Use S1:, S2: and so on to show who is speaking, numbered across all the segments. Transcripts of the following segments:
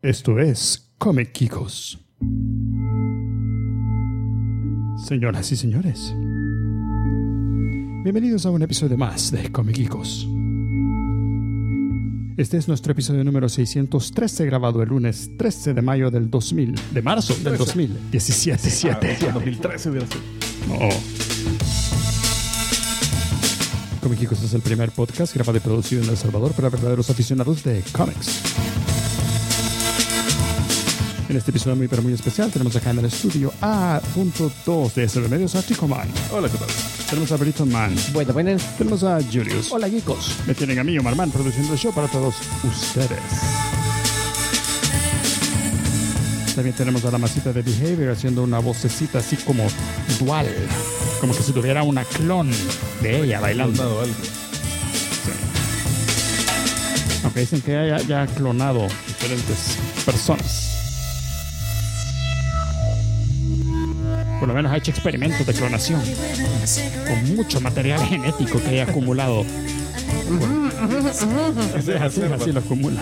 S1: Esto es Comic Geekos. Señoras y señores, bienvenidos a un episodio más de Comic Geekos. Este es nuestro episodio número 613, grabado el lunes 13 de mayo del 2000, de marzo del 2017.
S2: 2013 hubiera sido.
S1: No. Comic Geekos es el primer podcast grabado y producido en El Salvador para verdaderos aficionados de cómics. En este episodio muy pero muy especial tenemos acá en el estudio A.2 de SB Medios a Chico Man.
S2: Hola, ¿qué tal?
S1: Tenemos a Brito Man.
S3: Bueno.
S1: Tenemos a Julius.
S3: Hola, geekos.
S1: Me tienen a mí, Omar Man, produciendo el show para todos ustedes. También tenemos a la masita de Behavior haciendo una vocecita así como dual. Como que si tuviera una clon de ella bailando.
S2: Algo.
S1: Sí. Aunque dicen que ella ya ha clonado diferentes personas. Por lo menos ha hecho experimentos de clonación con mucho material genético que haya acumulado. Así lo acumula.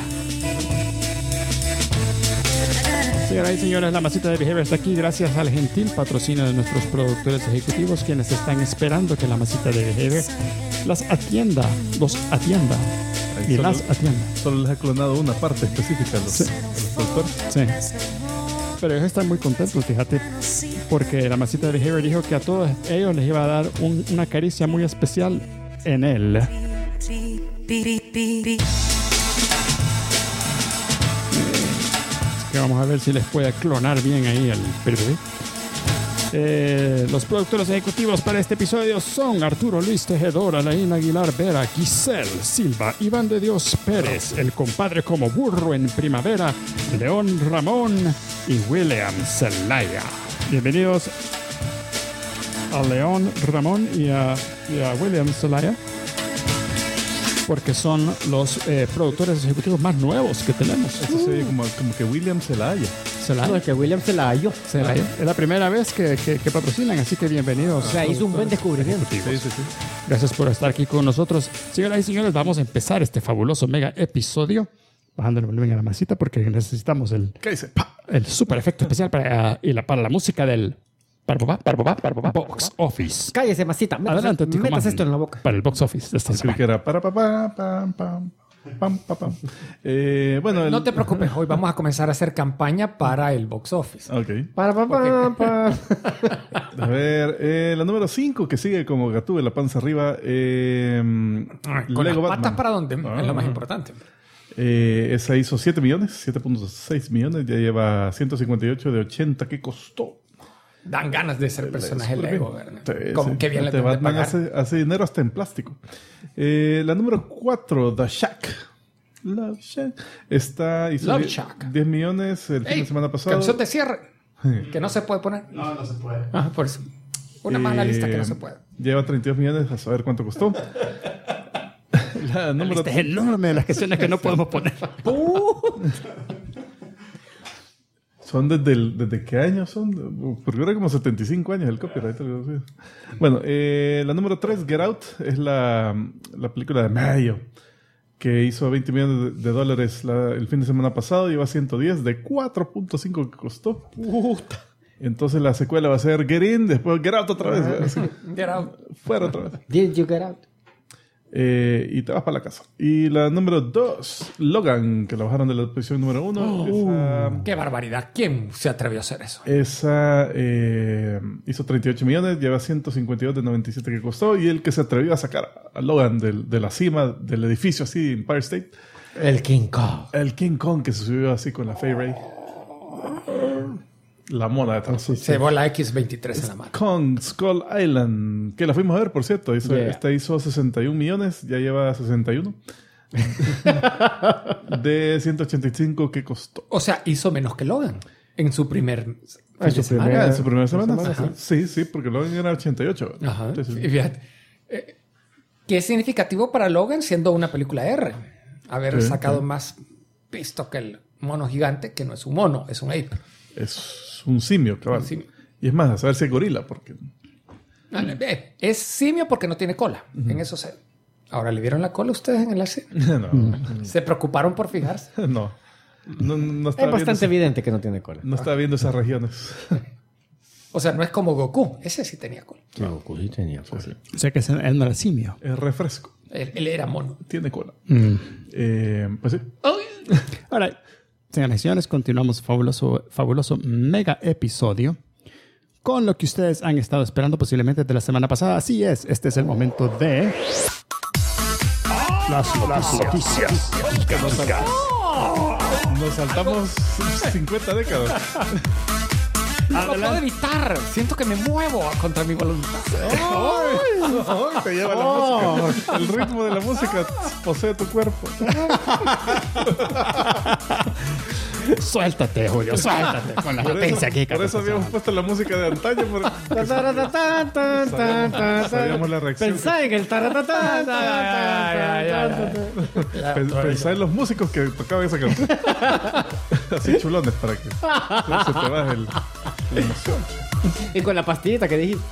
S1: Señoras y señores, la masita de Behavior está aquí gracias al gentil patrocinio de nuestros productores ejecutivos, quienes están esperando que la masita de Behavior los atienda.
S2: Ahí
S1: Y las atienda.
S2: Solo les ha clonado una parte específica a los productores.
S1: Sí. Pero ellos están muy contentos, fíjate, porque la masita de Behavior dijo que a todos ellos les iba a dar una caricia muy especial en él. Así que vamos a ver si les puede clonar bien ahí el bebé. Los productores ejecutivos para este episodio son Arturo Luis Tejedor, Alain Aguilar Vera, Giselle Silva, Iván de Dios Pérez, el compadre como burro en primavera, León Ramón y William Zelaya. Bienvenidos a León Ramón y a William Zelaya, porque son los productores ejecutivos más nuevos que tenemos.
S2: Eso se ve como que William Zelaya.
S3: No, es que William se la halló.
S1: Es la primera vez que patrocinan, así que bienvenidos.
S3: O sea, hizo un buen descubrimiento.
S2: Sí.
S1: Gracias por estar aquí con nosotros. Señoras y señores, vamos a empezar este fabuloso mega episodio bajando el volumen a la masita porque necesitamos el super efecto especial para la música del Box Office.
S3: Cállese, masita.
S1: Adelante, Tico
S3: metas
S1: Man,
S3: esto en la boca.
S1: para el Box Office de esta
S2: Así
S1: semana.
S2: que era para pam. Bueno,
S4: No te preocupes, hoy vamos a comenzar a hacer campaña para el box office.
S2: Ok.
S3: Pa.
S2: A ver, la número 5 que sigue como Gatú de la panza arriba.
S4: Con
S2: Lego
S4: las patas
S2: Batman.
S4: para dónde es lo más importante.
S2: Esa hizo 7 millones, 7.6 millones. Ya lleva 158 de 80 que costó.
S4: Dan ganas de ser personaje Lego, ¿verdad?
S2: Sí,
S4: Como
S2: sí.
S4: que bien le deben de
S2: Batman
S4: pagar.
S2: hace dinero hasta en plástico. La número 4, The Shack. Love Shack. Hizo
S4: Love
S2: 10
S4: Shack.
S2: 10 millones el fin de semana pasado.
S4: Canción de cierre. Que no se puede poner.
S1: No se puede.
S4: Por eso. Una más en la lista que no se puede.
S2: Lleva 32 millones, a saber cuánto costó. La número
S1: Este es enorme de las canciones que no podemos poner.
S2: ¿Son desde qué año son? Porque era como 75 años el copyright. Bueno, la número 3, Get Out, es la película de Mayo, que hizo 20 millones de dólares el fin de semana pasado. Lleva 110 de 4.5 que costó. Puta. Entonces la secuela va a ser Get In, después Get Out otra vez. Así,
S4: Get out.
S2: fuera otra vez.
S3: Did you get out?
S2: Y te vas para la casa. Y la número 2, Logan, que la bajaron de la posición número 1.
S4: Qué barbaridad. ¿Quién se atrevió a hacer eso?
S2: Esa hizo 38 millones, lleva 152 de 97 que costó. Y el que se atrevió a sacar a Logan de la cima del edificio, así, Empire State,
S3: El King Kong.
S2: el King Kong, que se subió así con la Fay Ray. La mona detrás.
S4: Se llevó la X-23 en la mano.
S2: Kong Skull Island, que la fuimos a ver, por cierto. Esta hizo 61 millones, ya lleva 61. De 185 que costó.
S4: O sea, hizo menos que Logan en su primer fin
S3: En su
S4: de semana.
S3: primer-
S2: ¿En su primera semana?
S3: Ajá.
S2: Sí, porque Logan era 88.
S4: Ajá.
S2: Sí, sí.
S4: Y fíjate, que es significativo para Logan siendo una película R. Haber
S2: Sí,
S4: sacado
S2: sí.
S4: más pisto que el mono gigante, que no es un mono, es un ape.
S2: Es un simio, cabal.
S4: Un simio.
S2: Y es más, a saber si es gorila, porque...
S4: Es simio porque no tiene cola. En eso sé. Ahora, ¿le vieron la cola a ustedes en el AC?
S2: no.
S4: ¿Se preocuparon por fijarse?
S2: No. No
S3: Es
S2: estaba
S3: bastante
S2: viendo,
S3: evidente que no tiene cola.
S2: no estaba viendo esas regiones.
S4: O sea, no es como Goku. Ese sí tenía cola.
S3: No, Goku sí tenía cola.
S1: O sea que es no era simio.
S2: Es refresco.
S4: Él era mono.
S2: Tiene cola. Pues sí.
S1: Ahora, señoras y señores, continuamos fabuloso mega episodio con lo que ustedes han estado esperando posiblemente de la semana pasada. Así es, este es el momento de las noticias.
S2: Nos saltamos 50 décadas.
S4: No lo puedo evitar. Siento que me muevo contra mi voluntad.
S2: ¡Ay! Te lleva la música. El ritmo de la música posee tu cuerpo.
S1: Suéltate, Julio, suéltate con la
S2: Por
S1: noticia aquí.
S2: por eso habíamos puesto la música de antaño. Sabíamos la reacción.
S3: Pensá en el taratatán.
S2: Pensá en los músicos que tocaban esa canción. Así chulones para que se te baje la emoción.
S3: Y con la pastillita que dijiste.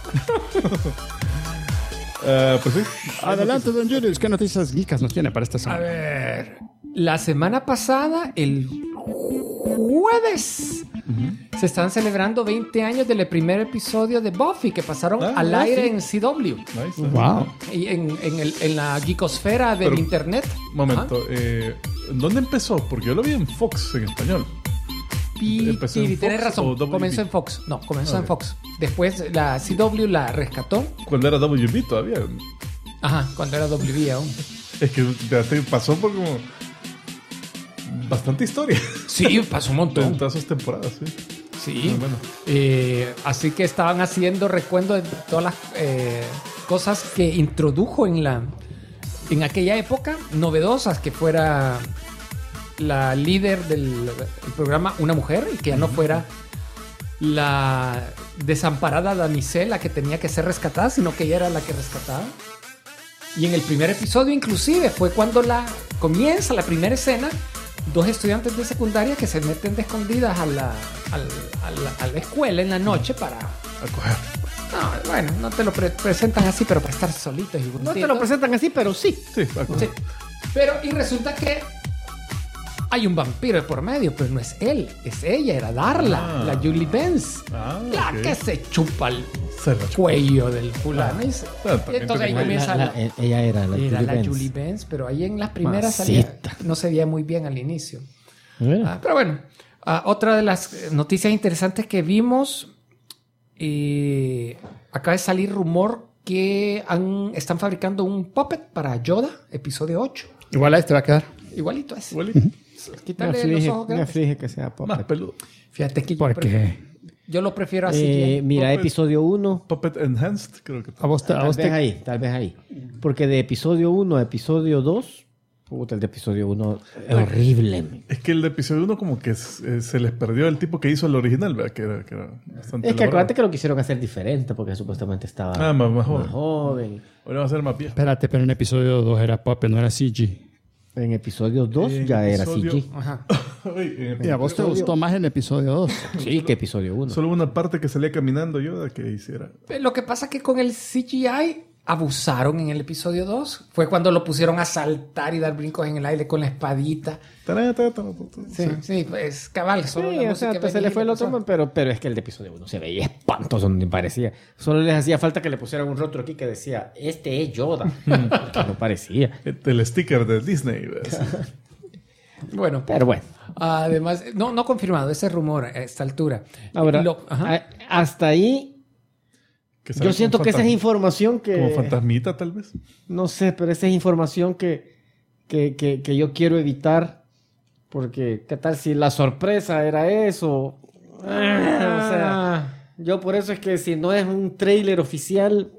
S2: Pues sí.
S1: Adelante, don Julius, ¿qué noticias geekas nos tiene para esta
S4: A
S1: semana?
S4: ver. La semana pasada, el jueves, se están celebrando 20 años del primer episodio de Buffy que pasaron al aire en CW.
S2: Nice.
S1: Wow.
S4: Y en la geekosfera del
S2: Pero,
S4: internet.
S2: Momento. ¿Dónde empezó? Porque yo lo vi en Fox en español. ¿Empezó en
S4: Tienes
S2: Fox
S4: razón,
S2: o WB?
S4: comenzó en Fox. No, comenzó en
S2: Ok.
S4: Fox. Después la CW la rescató.
S2: Cuando era WB todavía.
S4: Ajá, cuando era WB aún.
S2: Es que ya te pasó por como bastante historia.
S4: Sí, pasó un montón.
S2: En todas sus temporadas, sí.
S4: Sí.
S2: Muy bueno.
S4: Así que estaban haciendo recuento de todas las cosas que introdujo en aquella época, novedosas, que fuera la líder del programa una mujer y que ya no fuera la desamparada damisela que tenía que ser rescatada, sino que ella era la que rescataba. Y en el primer episodio inclusive fue cuando comienza la primera escena, dos estudiantes de secundaria que se meten de escondidas a la escuela en la noche para...
S2: A coger.
S4: No, bueno, no te lo presentan así, pero para estar solitos y
S3: No te
S4: bonitos.
S3: lo presentan así, pero sí.
S2: Sí, a coger.
S4: Sí. Pero, y resulta que hay un vampiro de por medio, pero no es él, es ella, era Darla, la Julie Benz. La
S2: ok.
S4: que se chupa el
S2: Se la chupa.
S4: cuello del fulano. Y
S2: también
S4: entonces ahí
S2: tengo-
S4: comienza
S3: Ella era la
S4: era
S3: Julie
S4: la
S3: Benz.
S4: Julie Benz, pero ahí en las primeras
S3: Mamacita.
S4: no se veía muy bien al inicio.
S3: Mira.
S4: Pero bueno, otra de las noticias interesantes que vimos, acaba de salir rumor que están fabricando un puppet para Yoda, episodio 8.
S1: Igual a este va a quedar.
S4: Igualito es.
S2: Igualito.
S3: Me
S4: Quítale los ojos grandes.
S3: aflige que sea
S2: Más
S3: Puppet.
S2: peludo.
S4: Fíjate que
S1: Porque
S4: yo lo prefiero así.
S3: Mira,
S2: Puppet.
S3: episodio 1.
S2: Puppet Enhanced, creo que.
S1: a vos te...
S3: Tal vez ahí. Porque de episodio 1 a episodio 2, puta, el de episodio 1 es horrible.
S2: Es que el de episodio 1 como que se les perdió el tipo que hizo el original, ¿verdad? Que era bastante
S3: Es que
S2: elaborado.
S3: acuérdate que lo quisieron hacer diferente porque supuestamente estaba
S2: más joven.
S3: joven.
S2: Ahora va a ser más viejo.
S1: Espérate, pero en episodio 2 era Puppet, no era CG.
S3: En episodio 2
S2: En
S3: ya era
S2: episodio-
S3: CG.
S4: Ajá.
S2: Oye,
S1: Y a vos te gustó más en episodio 2.
S3: Sí, que episodio 1.
S2: solo una parte que salía caminando yo de que hiciera.
S4: Lo que pasa es que con el CGI abusaron en el episodio 2. Fue cuando lo pusieron a saltar y dar brincos en el aire con la espadita. Sí, pues cabal. Solo la
S3: Sí, o
S4: música
S3: sea, se
S4: venía
S3: le
S4: y
S3: fue el
S4: pasó.
S3: otro, pero es que el de episodio 1 se veía espantoso donde parecía. Solo les hacía falta que le pusieran un rótulo aquí que decía, este es Yoda. Porque no parecía.
S2: El sticker de Disney. ¿verdad?
S4: Bueno,
S3: Pero bueno.
S4: además, no confirmado ese rumor a esta altura.
S3: Ahora,
S4: Ajá.
S3: hasta ahí,
S2: Que sale
S3: yo
S2: como
S3: siento que esa es información que...
S2: Como fantasmita, tal vez.
S3: No sé, pero esa es información que yo quiero evitar. Porque, ¿qué tal si la sorpresa era eso? O sea, yo por eso es que si no es un tráiler oficial...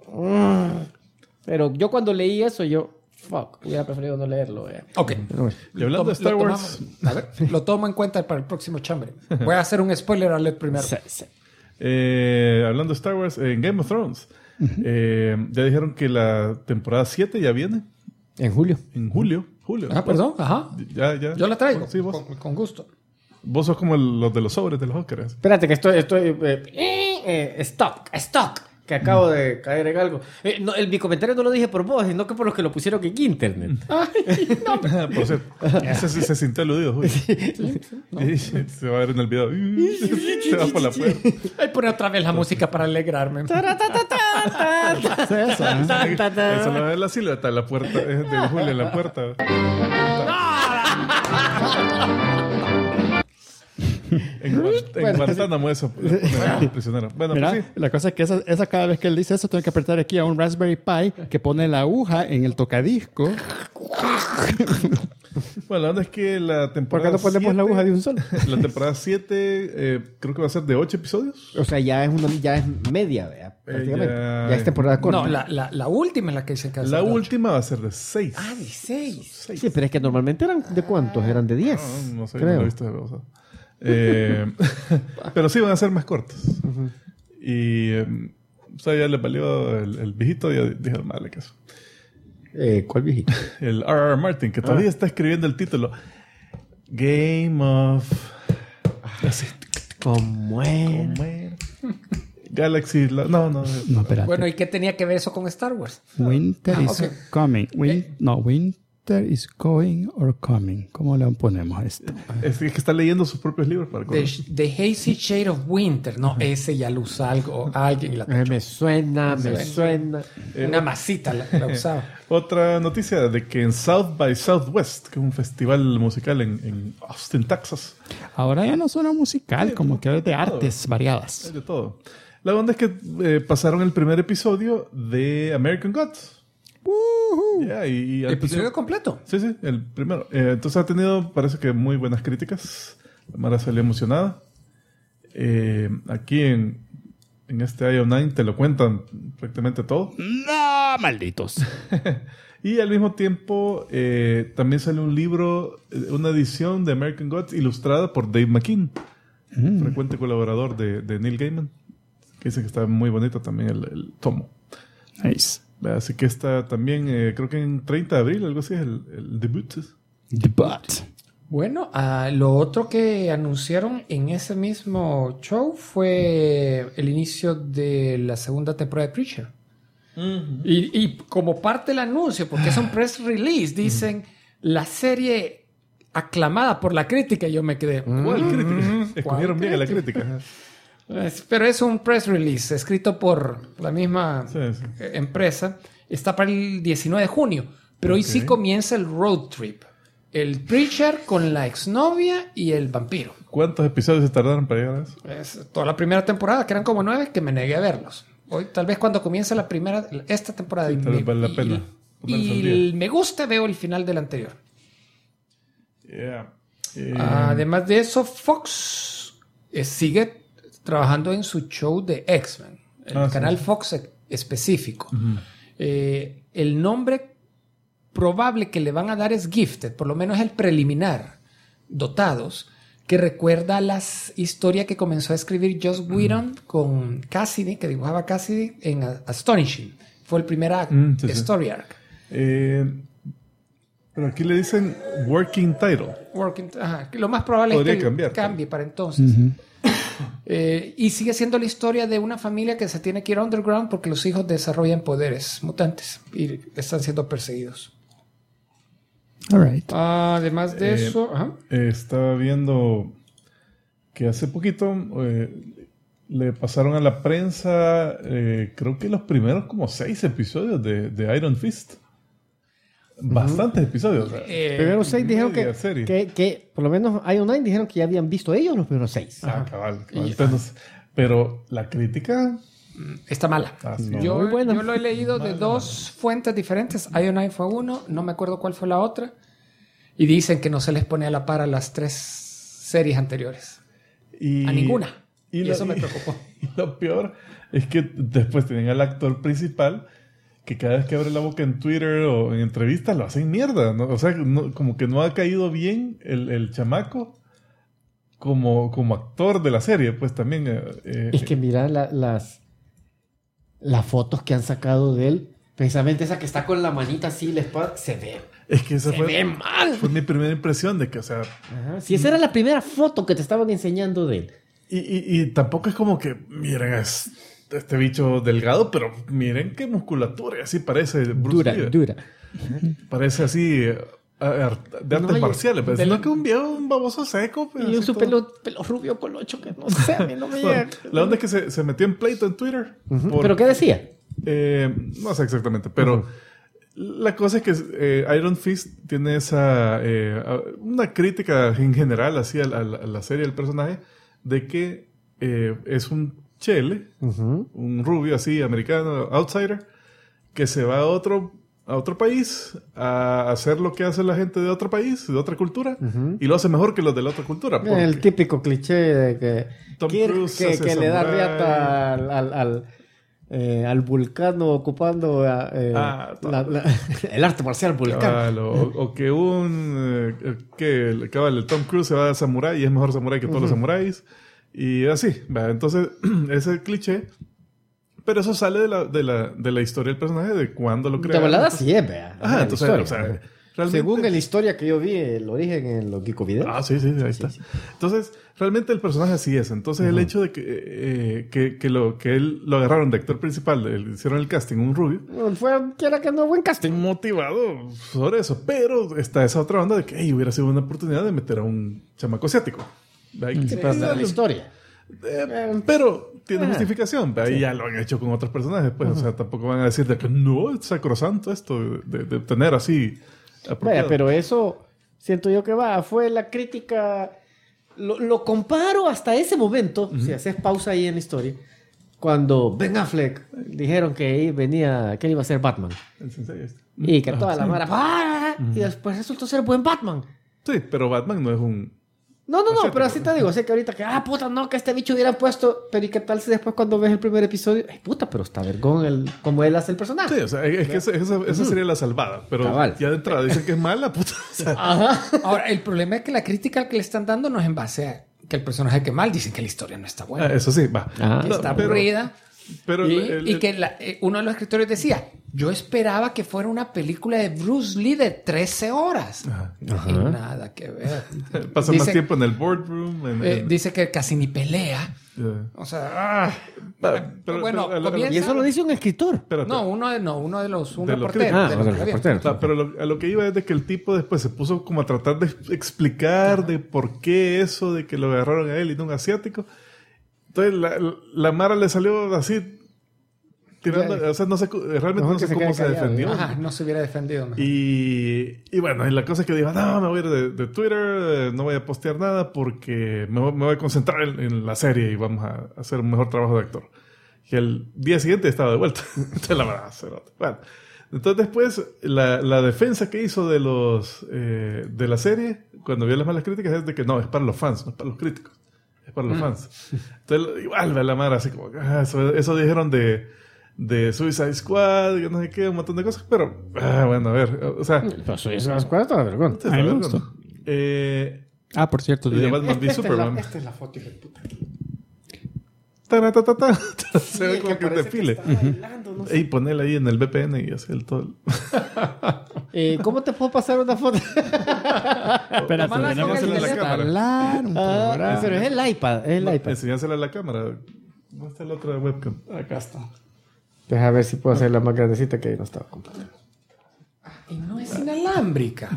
S3: Pero yo cuando leí eso, fuck, hubiera preferido no leerlo.
S4: Ok.
S2: Y hablando de Star Wars,
S4: A ver, lo tomo en cuenta para el próximo chambre. Voy a hacer un spoiler alert primero.
S3: Sí, sí.
S2: hablando de Star Wars, en Game of Thrones, ya dijeron que la temporada 7 ya viene
S3: En julio.
S2: en julio.
S4: Ah, perdón. Ajá.
S2: Ya.
S4: Yo la traigo.
S2: Sí, vos.
S4: Con gusto.
S2: Vos sos como los de los sobres de los Oscars.
S3: Espérate que estoy stock. que acabo de caer en algo. No, mi comentario no lo dije por vos, sino que por los que lo pusieron en internet.
S2: Por cierto, ese sí se sintió aludido. Uy. Y se va a ver en el video. Se va por la puerta.
S4: Ay, pone otra vez la música para alegrarme.
S1: Es eso, ¿eh?
S2: Eso lo ve la silueta de la puerta. Es de Julia en la puerta. En Guantánamo eso. Prisionero. Bueno,
S1: Mira,
S2: pues sí.
S1: la cosa es que esa cada vez que él dice eso, tengo que apretar aquí a un Raspberry Pi que pone la aguja en el tocadisco.
S2: Bueno, la onda es que la
S3: ¿Por
S2: temporada
S3: qué no ponemos la aguja de un solo?
S2: La temporada 7 creo que va a ser de 8 episodios.
S3: O sea, ya es media, ¿verdad? Prácticamente. Ya es temporada corta.
S4: No, la última es la que se casó.
S2: La última va a ser de 6.
S4: Ah, 16.
S3: Sí, pero es que normalmente eran ¿de cuántos? Eran de 10.
S2: No sé,
S3: creo.
S2: no lo he visto. O sea. Pero sí van a ser más cortos. Y o sea, ya le valió el viejito, ya dijo, madre que eso.
S3: ¿Cuál viejito?
S2: El R.R. Martin, que todavía está escribiendo el título. Game of... Así.
S3: ¿Cómo es?
S2: Galaxy... No,
S1: No, espérate.
S4: Bueno, ¿y qué tenía que ver eso con Star Wars?
S1: Winter is
S4: ok.
S1: coming. Winter is going or coming. ¿Cómo le ponemos esto?
S2: Es que está leyendo sus propios libros para
S4: The Hazy Shade of Winter. No, ese ya lo usa alguien. Y la
S3: Me suena.
S4: Una masita la usaba.
S2: Otra noticia de que en South by Southwest, que es un festival musical en Austin, Texas,
S1: Ahora ya no suena musical, como que es de artes variadas.
S2: hay de todo. La onda es que pasaron el primer episodio de American Gods. Yeah, y
S4: ¿Episodio completo?
S2: Sí, el primero. Entonces ha tenido, parece que muy buenas críticas. La Mara salió emocionada. Aquí en este IO9 te lo cuentan prácticamente todo.
S1: ¡No, malditos!
S2: Y al mismo tiempo también sale un libro, una edición de American Gods ilustrada por Dave McKean, frecuente colaborador de Neil Gaiman, que dice que está muy bonito también el tomo.
S1: Nice.
S2: Así que está también, creo que en 30 de abril, algo así, es el debut.
S1: Debut.
S4: Bueno, lo otro que anunciaron en ese mismo show fue el inicio de la segunda temporada de Preacher. Y como parte del anuncio, porque es un press release, dicen la serie aclamada por la crítica, y yo me quedé.
S2: ¿Cuál crítica? Escogieron bien a la
S4: crítica?
S2: crítica.
S4: Pero es un press release escrito por la misma
S2: Sí.
S4: empresa. Está para el 19 de junio. Pero hoy sí comienza el road trip. El Preacher con la exnovia y el vampiro.
S2: ¿Cuántos episodios se tardaron para llegar a eso?
S4: Es toda la primera temporada, que eran como 9, que me negué a verlos. Hoy, tal vez cuando comience esta temporada.
S2: Sí, tal vez vale la pena ponerse al día.
S4: Me gusta, veo el final del anterior.
S2: Yeah.
S4: Además de eso, Fox sigue trabajando en su show de X-Men. El canal Fox específico. El nombre probable que le van a dar es Gifted, por lo menos el preliminar, Dotados, que recuerda a las historias que comenzó a escribir Joss Whedon con Cassidy, que dibujaba Cassidy en Astonishing. Fue el primer story arc.
S2: Pero aquí le dicen Working Title.
S4: Lo más probable
S2: Podría
S4: es que
S2: cambiar,
S4: cambie para entonces. Y sigue siendo la historia de una familia que se tiene que ir underground porque los hijos desarrollan poderes mutantes y están siendo perseguidos.
S1: All right.
S4: Además de eso...
S2: Estaba viendo que hace poquito le pasaron a la prensa creo que los primeros como 6 episodios de Iron Fist. Bastantes episodios.
S3: Primero 6 dijeron
S2: media serie.
S3: que por lo menos IO9 dijeron que ya habían visto ellos los primeros 6.
S2: Cabal. Entonces, pero la crítica...
S4: Está mala.
S2: No.
S4: Yo,
S3: Muy buena.
S4: yo lo he leído de dos fuentes diferentes. IO9 fue uno, no me acuerdo cuál fue la otra. Y dicen que no se les pone a la par a las 3 series anteriores. A ninguna. Y eso me preocupó.
S2: Y lo peor es que después tienen al actor principal que cada vez que abre la boca en Twitter o en entrevistas lo hacen mierda, ¿no? O sea, como que no ha caído bien el chamaco como actor de la serie, pues también...
S3: Es que mira las fotos que han sacado de él, precisamente esa que está con la manita así, la espada, se ve.
S2: Es que esa
S4: ve mal.
S2: Fue mi primera impresión de que, o sea...
S3: Ajá. Si esa era la primera foto que te estaban enseñando de él.
S2: Y tampoco es como que, miren, este bicho delgado, pero miren qué musculatura, y así parece Bruce Lee.
S3: Dura.
S2: Parece así de artes marciales, pero no que un viejo, un baboso seco. Pues,
S3: Y su pelo rubio colocho que no sé, a mí no me llega.
S2: La onda es que se metió en pleito en Twitter.
S3: ¿Pero qué decía?
S2: No sé exactamente, pero la cosa es que Iron Fist tiene una crítica en general así a la serie, al personaje, de que es un chele, un rubio así, americano, outsider, que se va a otro país a hacer lo que hace la gente de otro país, de otra cultura, y lo hace mejor que los de la otra cultura.
S3: El típico cliché de que
S2: Tom
S3: Kirk
S2: Cruise
S3: que
S2: hace
S3: le da
S2: samurai.
S3: riata al vulcano ocupando el arte marcial vulcano.
S2: Cabal, o que el Tom Cruise se va a samurái y es mejor samurái que todos los samuráis. Y así, ¿va? Entonces, ese cliché. Pero eso sale de la historia del personaje, de cuándo lo
S3: De
S2: crearon.
S3: volada sí es, vea.
S2: Ajá,
S3: La
S2: entonces,
S3: historia.
S2: o sea, realmente...
S3: Según la historia que yo vi, el origen en los Geeko Videos.
S2: Ah, sí, ahí está.
S3: sí.
S2: Entonces, realmente el personaje así es. Entonces, el hecho de que él lo agarraron de actor principal, le hicieron el casting, un rubio,
S3: Quiera que no, buen casting.
S2: motivado sobre eso. Pero está esa otra onda de que hubiera sido una oportunidad de meter a un chamaco asiático.
S3: Sí, pero esa es la historia.
S2: Pero tiene justificación. Ahí ya lo han hecho con otros personajes. Pues, o sea, tampoco van a decir de que no, es sacrosanto esto de tener así.
S3: Vaya,
S2: apropiado.
S3: pero eso siento yo que fue la crítica. Lo comparo hasta ese momento, si haces pausa ahí en la historia, cuando Ben Affleck dijeron que él iba a ser Batman.
S2: El sensei este.
S3: Y que toda la mara. Y después resultó ser buen Batman.
S2: Sí, pero Batman no es un...
S3: No,
S2: Asiático.
S3: pero así te digo, sé que ahorita que, puta, no, que este bicho hubiera puesto, pero ¿y qué tal si después cuando ves el primer episodio, puta, pero está vergón como él hace el personaje?
S2: Sí, o sea, es que esa sería la salvada. Pero
S3: Cabal.
S2: ya de entrada dicen que es mala, puta. O sea,
S4: Ahora, el problema es que la crítica que le están dando no es en base a que el personaje que mal, dicen que la historia no está buena.
S2: eso sí, va.
S4: Que
S2: No,
S4: está
S2: pero-
S4: aburrida.
S2: Pero
S4: Y que uno de los escritores decía, yo esperaba que fuera una película de Bruce Lee de 13 horas. Y nada que ver.
S2: pasa más
S4: Dice-
S2: tiempo en el boardroom.
S4: Dice que casi ni pelea. O sea,
S2: pero
S4: comienza-
S3: Y eso lo dice un escritor.
S2: espérate.
S4: No, uno de los un
S2: De los
S4: reportero.
S2: críticos.
S4: de los que había.
S2: O sea, pero a lo que iba es de que el tipo después se puso como a tratar de explicar de por qué eso de que lo agarraron a él y no a un asiático. Entonces la Mara le salió así tirando, o sea, no sé, realmente
S3: Mejor
S2: no
S3: que
S2: sé
S3: se
S2: cómo
S3: quede
S2: se
S3: callado,
S2: defendió.
S4: Ajá, no se hubiera defendido mejor.
S2: Y bueno, y la cosa es que dijo, no, me voy a ir de Twitter, no voy a postear nada porque me voy a concentrar en la serie y vamos a hacer un mejor trabajo de actor. Y el día siguiente estaba de vuelta. Entonces la verdad, bueno. Entonces después, la defensa que hizo de la serie, cuando vio las malas críticas, es de que no, es para los fans, no es para los críticos. Es para los fans. Entonces, igual, la Mara así como, eso dijeron de Suicide Squad, y no sé qué, un montón de cosas, pero, bueno, a ver, o sea...
S3: Pero soy esas cosas, vergón.
S2: Entonces,
S1: A mí me
S2: a ver,
S1: gustó.
S2: bueno,
S1: Por cierto,
S2: y de Batman v Superman.
S3: Esta es la foto, hijo de puta.
S2: Se ve como que un desfile.
S3: No sé.
S2: Y ponela ahí en el VPN y hace el todo.
S3: ¿Cómo te puedo pasar una foto?
S1: Espérate,
S4: Tómala
S1: tenemos
S4: con
S1: que
S4: el
S1: instalar un programa.
S3: Pero es el iPad, es el iPad.
S2: Enseñársela a la cámara. ¿Dónde está la otra webcam?
S1: Acá está.
S3: Deja ver si puedo hacer la más grandecita que ahí no estaba comprando.
S4: Y no es inalámbrica.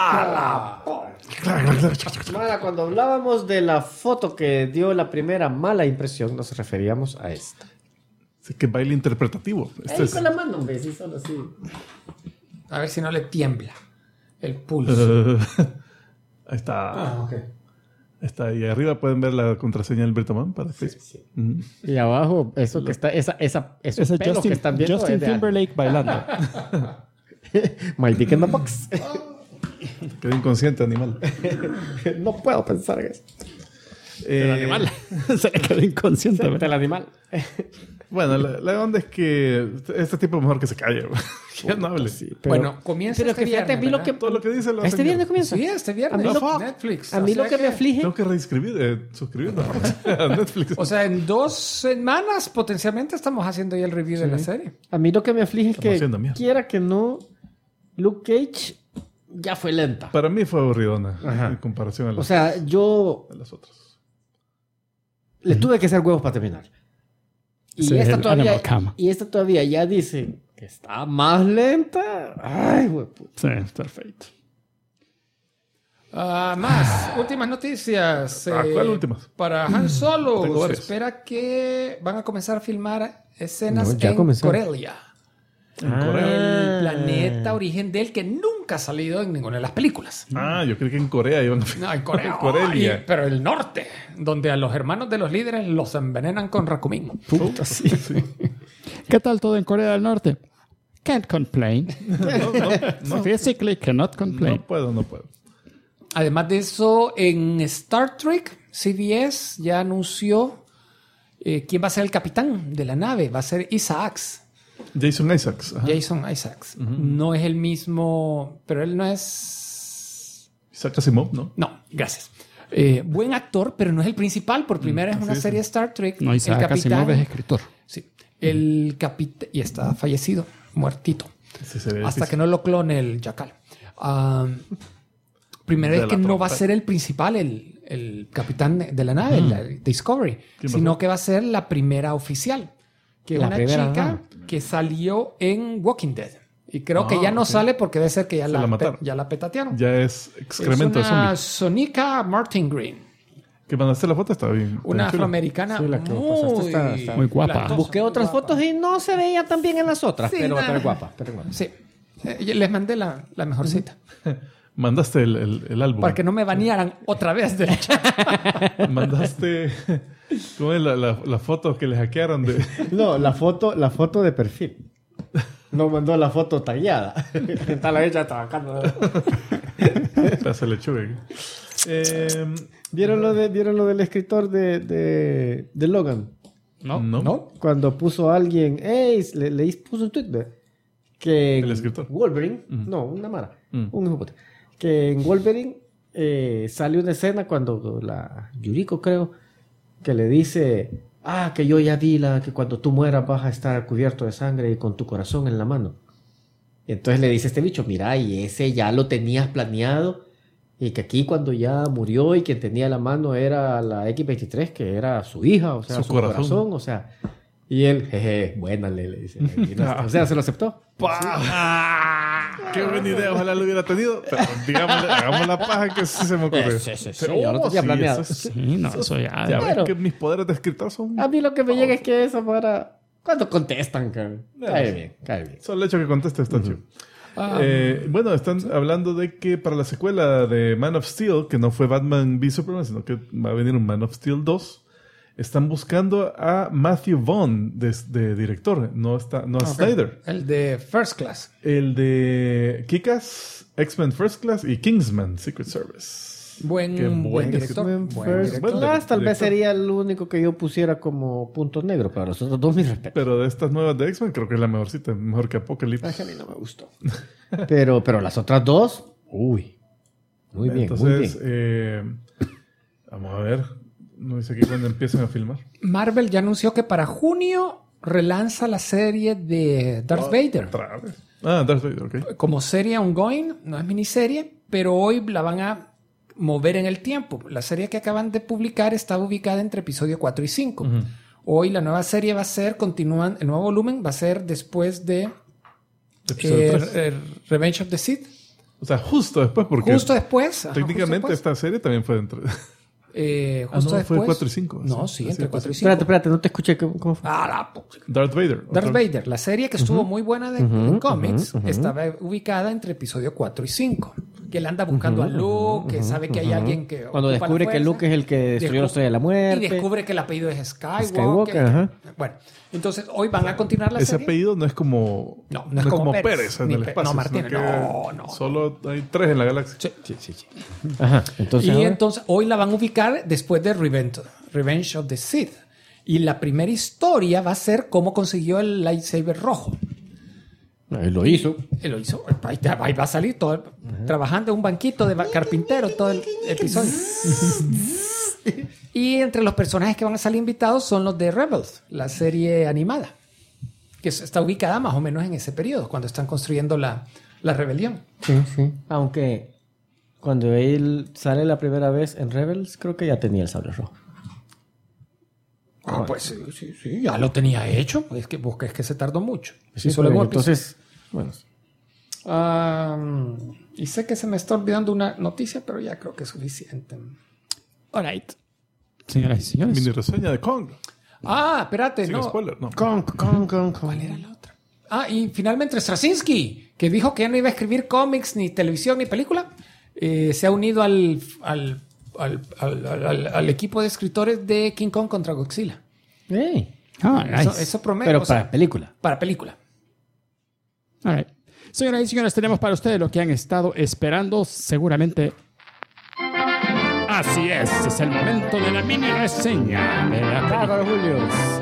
S3: Mala, cuando hablábamos de la foto que dio la primera mala impresión, nos referíamos a esta.
S2: Es que baile interpretativo. Esto
S3: Ahí
S2: es...
S3: con la mano, hombre, sí, solo así.
S4: A ver si no le tiembla el pulso.
S2: Ahí está.
S3: Ok.
S2: Está ahí arriba. Pueden ver la contraseña del Britoman para Facebook.
S3: Sí.
S2: Ujú.
S3: Y abajo, eso que está, esos
S1: Ese es
S3: pelos que están viendo
S1: Justin
S3: es de
S1: Timberlake bailando.
S3: My dick in the box.
S2: Quedé inconsciente, animal.
S3: No puedo pensar en eso.
S2: animal.
S1: Se le quedó inconsciente.
S3: El animal.
S2: Bueno, la onda es que este tipo es mejor que se calle. Que no hable.
S4: Bueno, comienza
S3: Pero
S4: este
S3: que fíjate, a mí
S4: viernes,
S3: lo que...
S2: Todo lo que dice lo
S3: Este
S2: hacen
S3: viernes
S2: ya.
S3: comienza.
S4: Sí, este viernes.
S3: A mí lo-
S4: Netflix.
S3: A mí
S4: O
S3: lo
S4: sea
S3: que me aflige...
S2: Tengo que reescribir, suscribirme a Netflix.
S4: O sea, en 2 semanas potencialmente estamos haciendo ya el review de la serie.
S3: A mí lo que me aflige es
S2: Estamos
S3: que,
S2: haciendo mierda.
S3: quiera que no, Luke Cage ya fue lenta.
S2: Para mí fue aburridona
S3: Ajá.
S2: en comparación a
S3: O
S2: las,
S3: sea, yo
S2: a las otras.
S3: le tuve que hacer huevos para terminar. Y
S1: Ese es
S3: esta
S1: el
S3: todavía,
S1: Animal Cam.
S3: y esta todavía ya dice que está más lenta. Ay, güey.
S1: Sí, perfecto.
S4: Más, últimas noticias.
S2: ¿Cuál últimas?
S4: Para Han Solo,
S2: Tengo
S4: se
S2: varias.
S4: espera que van a comenzar a filmar escenas
S3: No, ya
S4: en
S3: comenzaron.
S4: Corellia.
S2: En Corea.
S4: El planeta origen del que nunca ha salido en ninguna de las películas.
S2: Yo creí que en Corea iban a...
S4: No, en Corea.
S2: En Corelia.
S4: Pero el norte, donde a los hermanos de los líderes los envenenan con Rakumin.
S3: Puta, sí.
S1: ¿Qué tal todo en Corea del Norte? Can't complain.
S2: No
S1: Physically cannot complain.
S2: puedo.
S4: Además de eso, en Star Trek, CBS ya anunció quién va a ser el capitán de la nave. Va a ser Isaacs.
S2: Jason Isaacs. Ajá.
S4: Jason Isaacs. No es el mismo, pero él no es...
S2: Isaac Asimov, ¿no?
S4: No, gracias. Buen actor, pero no es el principal. Por primera vez en una
S2: sí,
S4: serie de Star Trek.
S1: No, Isaac Asimov es escritor.
S4: Sí. El capitán... Y está fallecido, muertito.
S2: Sí, se ve
S4: Hasta
S2: difícil.
S4: que no lo clone el Jackal. Primera
S2: De
S4: vez
S2: la
S4: que no va a
S2: trompeta.
S4: ser el principal, el capitán de la nave, la Discovery,
S2: ¿Quién va a
S4: sino
S2: ser?
S4: que va a ser la primera oficial, que es
S3: La
S4: una
S3: primera,
S4: chica que salió en Walking Dead. Y creo que ya no
S2: ok.
S4: sale porque debe ser que ya,
S2: Se la mataron.
S4: ya la petatearon.
S2: Ya es excremento
S4: es
S2: de
S4: una
S2: zombie.
S4: Sonica Martin Green,
S2: Que mandaste la foto, está bien.
S4: una
S2: está chula.
S4: afroamericana
S3: Sí, la que
S4: muy,
S3: pasaste está
S1: muy guapa.
S4: blandosa,
S3: Busqué
S4: muy
S3: otras
S4: guapa.
S3: fotos y no se veía tan bien en las otras,
S4: Sí,
S3: pero
S4: nada.
S3: es guapa. Pero es guapa.
S4: Sí. Les mandé la mejor cita.
S2: Mandaste el álbum.
S4: Para que no me banearan otra vez del chat.
S2: Mandaste... ¿Cómo es la foto que le hackearon de...
S3: No, la foto de perfil. No mandó la foto tallada. Está la ella trabajando.
S2: Pedazo de lechuga.
S3: ¿Vieron lo del escritor de Logan?
S2: No.
S3: Cuando puso a alguien, puso un tweet que en
S2: ¿El escritor?
S3: Wolverine, no, una mara,
S2: Mm.
S3: un hijo de puta, que en Wolverine sale una escena cuando la Yuriko, creo, que le dice, que yo ya vi que cuando tú mueras vas a estar cubierto de sangre y con tu corazón en la mano. Y entonces le dice este bicho, mira, y ese ya lo tenías planeado, y que aquí cuando ya murió y quien tenía la mano era la X-23, que era su hija, o sea,
S2: Su
S3: su
S2: corazón.
S3: corazón, o sea, y él, jeje, buena le dice. Y no- o sea, se lo aceptó.
S2: ¡Qué buena idea! Ojalá lo hubiera tenido. Pero digámosle, hagamos la paja que sí se me ocurrió.
S3: Sí,
S2: Pero,
S3: yo lo tenía planeado.
S2: eso es-
S1: Sí, no, eso ya.
S2: ya
S3: Claro.
S2: ves que mis poderes de escritor son...
S3: A mí lo que me llega es que eso para... ¿Cuándo contestan, cabrón? Cae bien, cae bien.
S2: Solo el hecho que conteste está chido. Bueno, están hablando de que para la secuela de Man of Steel, que no fue Batman v Superman, sino que va a venir un Man of Steel 2, están buscando a Matthew Vaughn de director, no a Snyder.
S4: El de First Class.
S2: El de Kick-Ass, X-Men First Class y Kingsman Secret Service.
S4: Buen
S2: buen
S4: director.
S3: X-Men
S4: Buen
S3: First
S4: director.
S3: Class tal vez
S2: director.
S3: sería el único que yo pusiera como punto negro, pero los otros dos mis respetos.
S2: Pero de estas nuevas de X-Men creo que es la mejorcita, mejor que Apocalypse.
S3: A mí no me gustó. pero las otras dos, uy. Muy bien,
S2: Entonces,
S3: muy bien.
S2: vamos a ver. No dice aquí cuándo empiezan a filmar.
S4: Marvel ya anunció que para junio relanza la serie de Darth Vader.
S2: Otra vez. Darth Vader, ok.
S4: Como serie ongoing, no es miniserie, pero hoy la van a mover en el tiempo. La serie que acaban de publicar está ubicada entre episodio 4 y 5. Hoy la nueva serie va a ser, continúan, el nuevo volumen va a ser después de
S2: Episodio 3.
S4: Revenge of the Sith.
S2: O sea, justo después, porque
S4: Justo después. ajá,
S2: técnicamente
S4: justo después.
S2: esta serie también fue dentro.
S4: Justo
S2: no,
S4: después.
S2: fue 4 y 5.
S4: No,
S2: Sí,
S4: sí, entre
S2: sí,
S4: 4 y 5.
S3: Espérate, no te escuché. ¿Cómo fue?
S4: Ah, la puta.
S2: Darth Vader.
S4: Darth
S2: otra-
S4: Vader, la serie que estuvo muy buena en cómics, estaba ubicada entre episodio 4 y 5. Que él anda buscando a Luke, que sabe que hay alguien que.
S3: Cuando
S4: ocupa la
S3: descubre que
S4: fuerza.
S3: Luke es el que destruyó la Estrella de la Muerte.
S4: Y descubre que el apellido es Skywalker.
S3: Skywalker, ajá.
S4: Bueno, entonces hoy van a continuar la
S2: Ese
S4: serie.
S2: apellido no es como.
S4: No, no es como Pérez,
S2: en
S4: ni
S2: el
S4: Pe-
S2: espacio.
S4: no, Martínez,
S2: sino que
S4: no.
S2: Solo hay 3 en la galaxia.
S4: Sí.
S3: Ajá. Entonces,
S4: Y
S3: ahora-
S4: entonces hoy la van a ubicar después de Revenge of the Sith. Y la primera historia va a ser cómo consiguió el lightsaber rojo.
S3: Él lo hizo.
S4: Él lo hizo. Ahí va a salir todo, trabajando en un banquito de carpintero todo el episodio. Y entre los personajes que van a salir invitados son los de Rebels, la serie animada, que está ubicada más o menos en ese periodo, cuando están construyendo la rebelión.
S3: Sí. Aunque cuando él sale la primera vez en Rebels, creo que ya tenía el sable rojo. avanzado.
S4: pues sí, ya lo tenía hecho. Es que se tardó mucho.
S3: Sí,
S4: solo
S3: pero
S4: en un
S3: entonces, bueno.
S4: y sé que se me está olvidando una noticia, pero ya creo que es suficiente.
S1: All right. Señoras y señores.
S2: Mini reseña de Kong.
S4: Espérate,
S2: Sin
S4: no.
S2: spoiler, no.
S4: ¿Cuál era la otra? Y finalmente Straczynski, que dijo que ya no iba a escribir cómics, ni televisión, ni película, se ha unido al equipo de escritores de King Kong contra Godzilla.
S3: Hey.
S1: Nice.
S4: Eso promete.
S3: Pero para película.
S4: Para película.
S1: All right. Señoras y señores, tenemos para ustedes lo que han estado esperando seguramente. Así es el momento de la mini reseña de la película.
S3: Julio.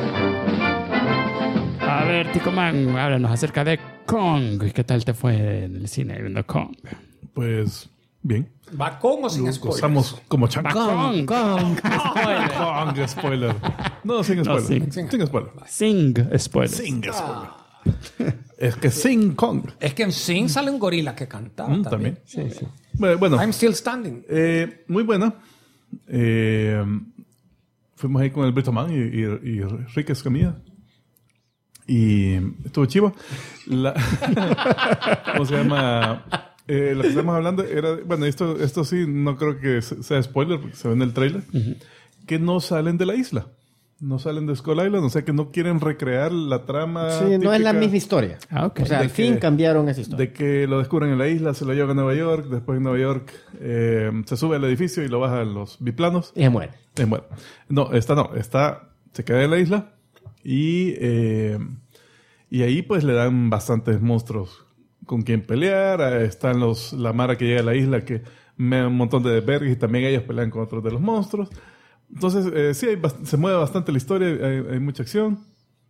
S1: A ver, Ticoman, háblanos acerca de Kong. ¿Qué tal te fue en el cine viendo Kong?
S2: Pues, bien.
S4: ¿Va con o sin spoilers?
S2: Gozamos como chamacos.
S1: Kong.
S2: Kong, spoiler. No, sin spoiler. Sin spoiler.
S1: Sing spoilers.
S2: Sin spoiler. Es que sin Kong.
S4: Es que en Sing sale un gorila que cantaba
S2: También.
S3: Sí.
S2: Bueno,
S4: I'm still standing.
S2: muy buena. Fuimos ahí con el Brito Man y Rick Escamilla. Y estuvo chivo. ¿Cómo se llama? Lo que estamos hablando era... Bueno, esto sí no creo que sea spoiler porque se ve en el trailer. Que no salen de la isla. No salen de Skull Island. O sea, que no quieren recrear la trama
S3: Sí, no es la
S2: típica
S3: misma historia.
S1: Ok.
S3: O sea,
S2: De
S3: al fin
S2: que-
S3: cambiaron esa historia.
S2: de que lo descubren en la isla, se lo llevan a Nueva York. Después en Nueva York se sube al edificio y lo baja a los biplanos.
S3: Y se muere.
S2: Bueno, esta se queda en la isla y ahí pues le dan bastantes monstruos con quien pelear. Están la mara que llega a la isla que me da un montón de desvergues y también ellos pelean con otros de los monstruos. Entonces, sí, se mueve bastante la historia, hay mucha acción.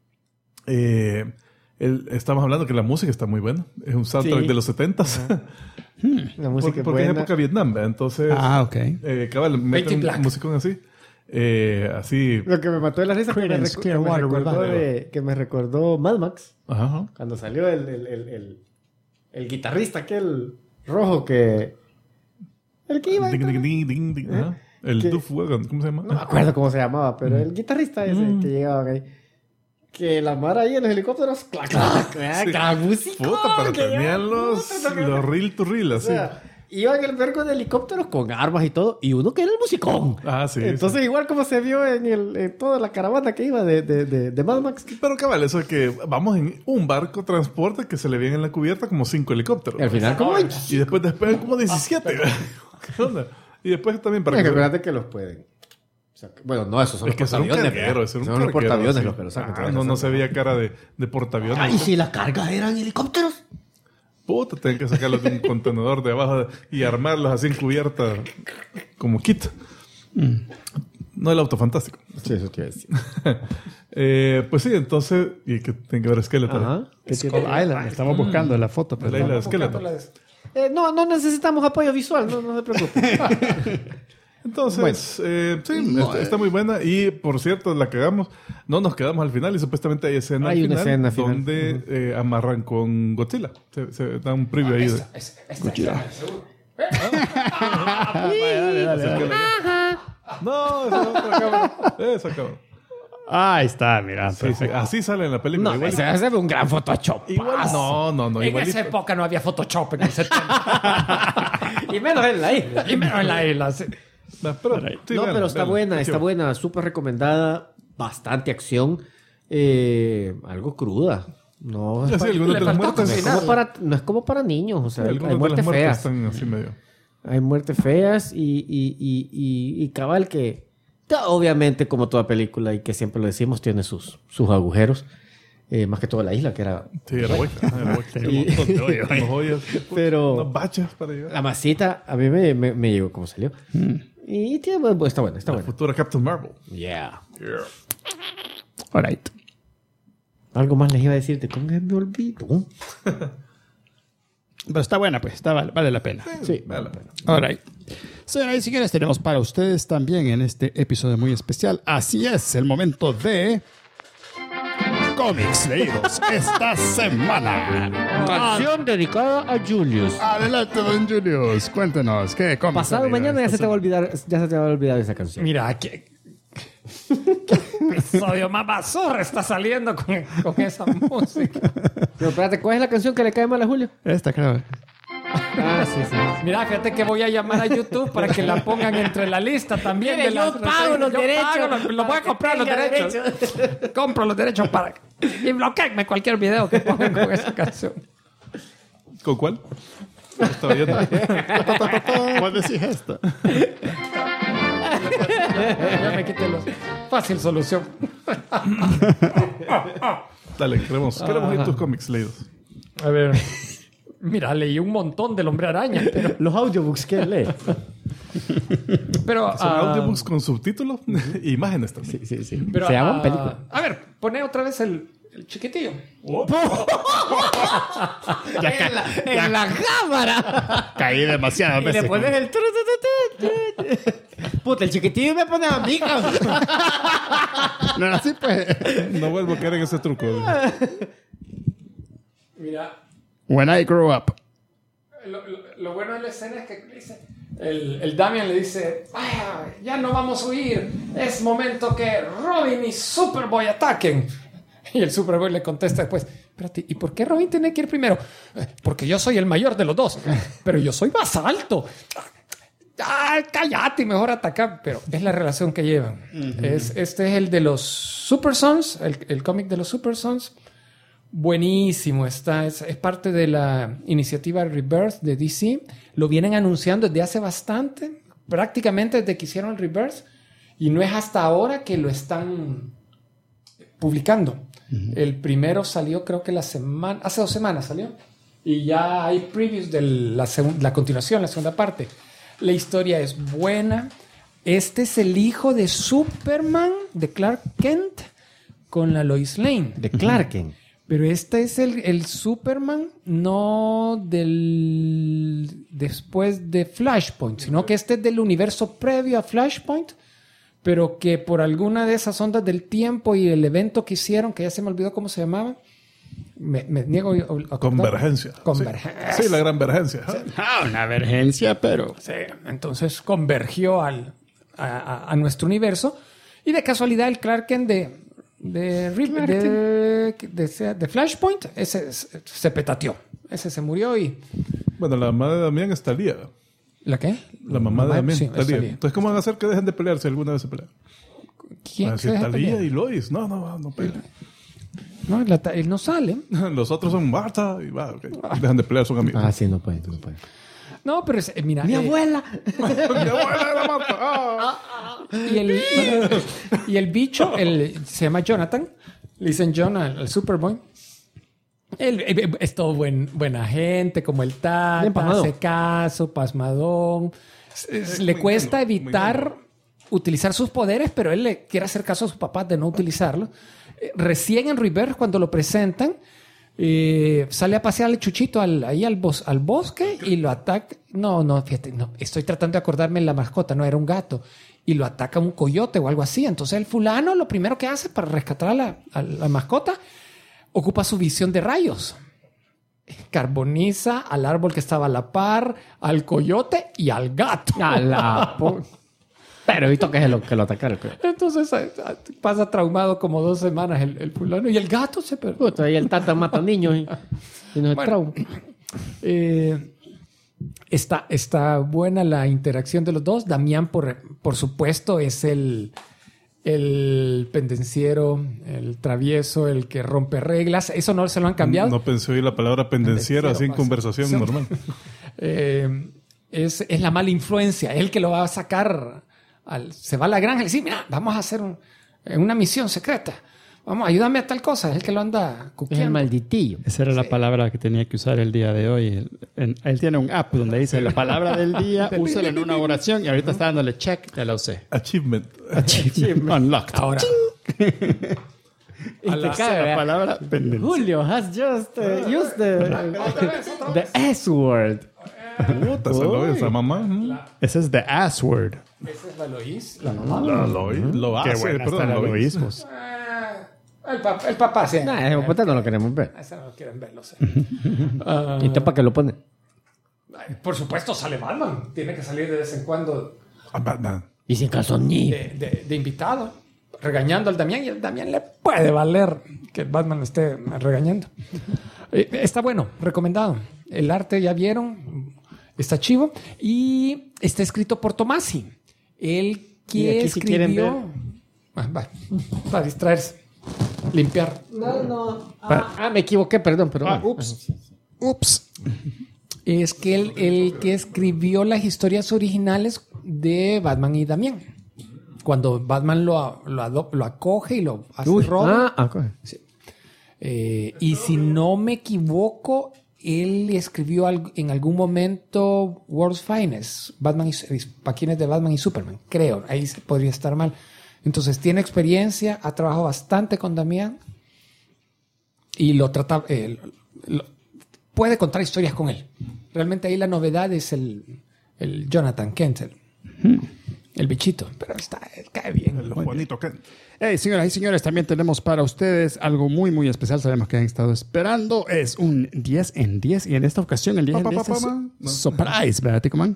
S2: Estamos hablando que la música está muy buena. Es un soundtrack
S3: Sí.
S2: de los 70s.
S3: La música es
S2: Porque es
S3: buena.
S2: época Vietnam, ¿verdad? Entonces,
S1: Ok.
S2: cabal, meten
S4: Black.
S2: musicón así. Así.
S3: Lo que me mató de la risa que
S1: Creedence Clearwater Revival.
S3: que me recordó Mad Max.
S2: Ajá.
S3: Cuando salió el guitarrista aquel rojo que... El que iba...
S2: Ding, ding, ding, ding, ding. Ajá. El
S3: ¿Qué?
S2: Duff Wagon, ¿cómo se llama?
S3: No me acuerdo cómo se llamaba, pero el guitarrista ese que llegaba ahí. Que la mara ahí en los helicópteros... ¡Clac, clac!
S2: Sí.
S3: ¡La música!
S2: Puta, pero tenían los reel to reel,
S3: O
S2: así.
S3: sea, iban el vergo de helicópteros con armas y todo, y uno que era el musicón.
S2: Sí.
S3: Entonces, igual como se vio en toda la caravana que iba de Mad Max.
S2: Pero cabal, eso es que vamos en un barco transporte que se le viene en la cubierta como 5 helicópteros.
S3: Y al final, ¿cómo?
S2: Y después despegan como 17. ¿Qué onda? Y después también para
S3: Es que
S2: que...
S3: acuérdate que los pueden. O sea, bueno, no, esos son
S2: Es que son un
S3: portaaviones,
S2: carguero,
S3: ¿verdad?
S2: son un
S3: Son los
S2: carguero,
S3: portaaviones
S2: sí.
S3: los que los sacan.
S2: No se veía cara de portaaviones.
S3: Ah, ¿y si la carga eran helicópteros?
S2: Puta, tienen que sacarlos de un contenedor de abajo y armarlos así en cubierta como kit. No el auto fantástico.
S3: Sí, eso te iba a decir.
S2: Pues sí, entonces... Y que tiene que ver Skeletor.
S3: Ajá. ¿Qué
S1: Skull
S3: tiene?
S1: Island. Estamos buscando la foto.
S2: La isla de Skeletor.
S3: No necesitamos apoyo visual, no se preocupe.
S2: Entonces, sí, está muy buena. Y por cierto, la cagamos. No nos quedamos al final y supuestamente hay escena
S3: Hay
S2: al
S3: una
S2: final
S3: escena final.
S2: donde amarran con Godzilla. Se da un preview ahí. No, esa es otra cámara. Esa cámara.
S1: Ahí está, mira.
S2: Sí, sí,
S1: Perfecto.
S2: así sale en la película.
S3: No,
S2: igual,
S3: ese es un gran Photoshop.
S2: no,
S4: En
S2: igualito.
S4: esa época no había Photoshop en el 70.
S3: Y menos en la isla.
S4: Y menos en la isla. Sí.
S2: No, pero, sí,
S3: No,
S2: vean,
S3: pero está
S2: vean.
S3: buena, está
S2: Chivo.
S3: buena, súper recomendada, bastante acción, algo cruda. No
S2: Sí,
S3: es,
S2: algunas
S4: Le
S2: de las
S4: faltó
S2: muertes.
S4: cocinar.
S3: no es como para niños, o sea, hay
S2: Algunas de
S3: muertes
S2: las muertes
S3: feas.
S2: están así medio.
S3: Hay muertes feas y cabal que, obviamente, como toda película y que siempre lo decimos, tiene sus agujeros. Más que toda la isla, que era...
S2: Sí, era hueca. Era hueca.
S1: Tenía un montón de hoyos ahí.
S2: Unos hoyos,
S3: Pero-
S2: unos baches para llegar.
S3: La masita, a mí me llegó como salió. Y tiene, está buena, está
S2: La
S3: buena.
S2: futura Captain Marvel.
S3: Yeah.
S1: All right.
S3: Algo más les iba a decir de Kong, me olvido.
S1: Pero está buena, pues. Vale la pena.
S3: Sí.
S2: Vale la pena.
S1: All right. Señoras y señores, tenemos para ustedes también en este episodio muy especial. Así es, el momento de cómics leídos esta semana.
S3: Canción dedicada a Julius.
S1: Adelante, don Julius. Cuéntenos, ¿qué cómics
S3: Pasado
S1: han leído
S3: mañana ya
S1: esta
S3: se te va a olvidar esa canción.
S4: Mira, episodio más basura está saliendo con esa música.
S3: Pero espérate, ¿cuál es la canción que le cae mal a Julio?
S1: Esta, creo.
S3: Ah, sí, sí.
S4: Mira, fíjate que voy a llamar a YouTube para que la pongan entre la lista también.
S3: Mire,
S4: de las
S3: yo pago los derechos.
S4: Lo voy a comprar los derechos. Compro los derechos para... Y bloqueenme cualquier video que pongan con esa canción.
S2: ¿Con cuál? Estaba viendo.
S1: ¿Cuál decís esta?
S4: Ya me quité los... Fácil solución.
S2: Dale, queremos ir tus cómics leídos.
S4: A ver... Mira, leí un montón del Hombre Araña, pero...
S3: Los audiobooks que lee.
S4: pero
S2: Son audiobooks con subtítulos e imágenes también.
S3: Sí.
S4: pero,
S3: Se llaman películas.
S4: A ver, pone otra vez el chiquitillo.
S3: En la cámara.
S1: Caí demasiado.
S3: Y le pones el... Puta, el chiquitillo me pone a mí, cabrón.
S1: No era así, pues.
S2: No vuelvo a caer en ese truco.
S4: Mira...
S1: When I grew up.
S4: Lo bueno de la escena es que dice, el Damian le dice, ya no vamos a huir, es momento que Robin y Superboy ataquen. Y el Superboy le contesta después, espérate, ¿y por qué Robin tiene que ir primero? Porque yo soy el mayor de los dos, pero yo soy más alto. Cállate, mejor atacar. Pero es la relación que llevan. Este es el de los Super Sons, el cómic de los Super Sons. Buenísimo, es parte de la iniciativa Rebirth de DC. Lo vienen anunciando desde hace bastante, prácticamente desde que hicieron el Rebirth, y no es hasta ahora que lo están publicando. El primero salió, creo que hace 2 semanas salió, y ya hay previews de la continuación, la segunda parte. La historia es buena. Este es el hijo de Superman, de Clark Kent, con la Lois Lane.
S3: De Clark Kent.
S4: Pero este es el Superman no después de Flashpoint, sino que este es del universo previo a Flashpoint, pero que por alguna de esas ondas del tiempo y el evento que hicieron, que ya se me olvidó cómo se llamaba, me niego a
S2: Convergencia.
S4: Convergencia.
S2: Sí, la gran vergencia.
S1: Una emergencia, pero...
S4: Sí, entonces convergió a nuestro universo, y de casualidad el Clark Kent de Flashpoint, ese se petateó. Ese se murió y...
S2: Bueno, la mamá de Damián es Talía.
S4: ¿La qué?
S2: La mamá de Damián,
S4: sí,
S2: Talía.
S4: Talía.
S2: Entonces, ¿cómo van a hacer que dejen de pelear si alguna vez se pelean?
S4: ¿Quién?
S2: Van a decir Talía y Lois. No pelean.
S4: No, él no sale.
S2: Los otros son Marta y va, okay. Dejan de pelear, son amigos.
S3: Ah, sí, no puede.
S4: No, pero mira...
S3: Mi abuela.
S2: Mi abuela era Marta.
S4: Y el bicho, se llama Jonathan. Le dicen John al Superboy. Él es todo buena gente, como el Tata, hace caso, pasmadón. Le cuesta evitar utilizar sus poderes, pero él le quiere hacer caso a sus papás de no utilizarlo. Recién en Rebirth, cuando lo presentan, sale a pasear al chuchito ahí al bosque y lo ataca. No, fíjate, no, estoy tratando de acordarme de la mascota, no, era un gato. Y lo ataca un coyote o algo así. Entonces el fulano lo primero que hace para rescatar a la mascota, ocupa su visión de rayos. Carboniza al árbol que estaba a la par, al coyote y al gato.
S3: Pero he visto que lo atacaron.
S4: Entonces pasa traumado como 2 semanas el fulano y el gato se perdió.
S3: Puta, y el Tata mata niños y nos trauma.
S4: Está buena la interacción de los dos. Damián, por supuesto, es el pendenciero, el travieso, el que rompe reglas. Eso no se lo han cambiado.
S2: No pensé oír la palabra pendenciero así en conversación normal.
S4: Es la mala influencia. Es el que lo va a sacar. Se va a la granja y le dice, mira, vamos a hacer una misión secreta. Vamos, ayúdame a tal cosa. Es el que lo anda cuqueando.
S3: Es el malditillo.
S1: Esa era la palabra que tenía que usar el día de hoy. Él tiene un app donde dice la palabra del día, úsala en una oración y ahorita está dándole check, ya la usé.
S2: Achievement.
S1: Unlocked.
S4: Ahora.
S1: La palabra pendencia.
S3: Julio has just used the S word.
S2: Puta, se lo esa mamá.
S1: Ese es the ass word.
S4: Esa es la Lois, la mamá.
S2: Lo hace,
S1: Qué buena está
S2: perdón,
S1: el
S2: lo
S1: loísmos.
S4: El papá, sí.
S3: Nah, ese papá no lo queremos ver.
S4: Ese no lo quieren ver, lo sé.
S3: ¿Y usted para qué lo pone?
S4: Por supuesto, sale Batman. Tiene que salir de vez en cuando
S2: Batman.
S3: Y sin calzoncillo.
S4: de invitado. regañando al Damián y el Damián le puede valer que el Batman lo esté regañando. Está bueno, recomendado. El arte ya vieron, está chivo y está escrito por Tomasi. Él que
S3: aquí, si quieren
S4: escribió... Para distraerse, limpiar.
S3: No. Me equivoqué, perdón.
S4: Ups. Es que el que escribió las historias originales de Batman y Damián. Cuando Batman lo acoge y lo hace Robin. Sí. Y si no me equivoco, él escribió en algún momento World's Finest, paquines de Batman y Superman, creo. Ahí podría estar mal. Entonces tiene experiencia, ha trabajado bastante con Damián y lo trata, puede contar historias con él. Realmente ahí la novedad es el Jonathan Kent, el bichito, pero cae bien.
S2: El Juanito Kent.
S1: Hey, señoras y señores, también tenemos para ustedes algo muy, muy especial. Sabemos que han estado esperando. Es un 10 en 10 y en esta ocasión el 10 en 10 es surprise, ¿verdad, Ticoman?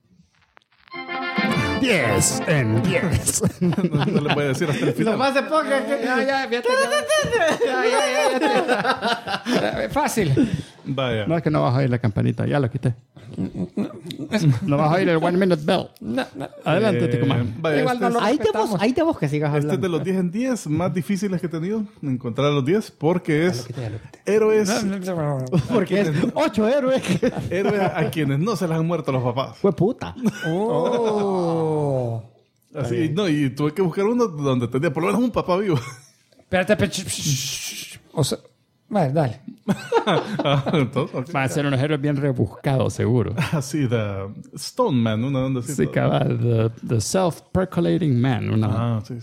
S1: 10 en 10.
S2: No le voy a decir hasta el final.
S3: Nomás se ponga que...
S4: Ya. Fácil.
S2: Vaya.
S1: No es que no vas a oír la campanita, ya lo quité. No vas a oír el 1 minute bell.
S4: No.
S1: Adelante, Ticoman.
S2: Vaya,
S4: Igual no lo respetamos.
S3: Ahí te vos que sigas
S2: Este
S3: hablando.
S2: es de los 10 en 10 más difíciles que he tenido, encontrar los 10, porque es héroes,
S3: Porque es 8 héroes.
S2: héroes a quienes no se les han muerto los papás.
S3: Fue puta.
S4: Oh.
S2: Así, no, y tuve que buscar uno donde tenía por lo menos un papá vivo.
S4: Espérate, o sea, vale, dale.
S2: Entonces, ok.
S1: Va a ser unos héroes bien rebuscados, seguro.
S2: Así, de Stone Man, una onda así.
S1: Sí, cabal. The self-percolating man.
S2: Ah, sí.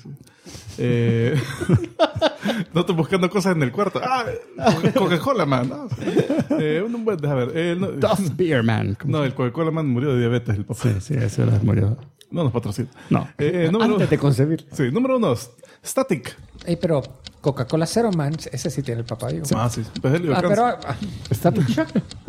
S2: No estoy buscando cosas en el cuarto. Coca-Cola Man. No. Déjame ver.
S1: Duff Beer man.
S2: No, el Coca-Cola Man murió de diabetes, el papá.
S1: Sí, eso era murió.
S2: No nos patrocina.
S1: No.
S3: Antes de concebir.
S2: Sí, número 1, Static.
S4: Pero Coca-Cola Zero Man, ese sí tiene el papá vivo.
S2: Ah, sí. Pues él dio cáncer.
S4: Pero
S3: Static Shock.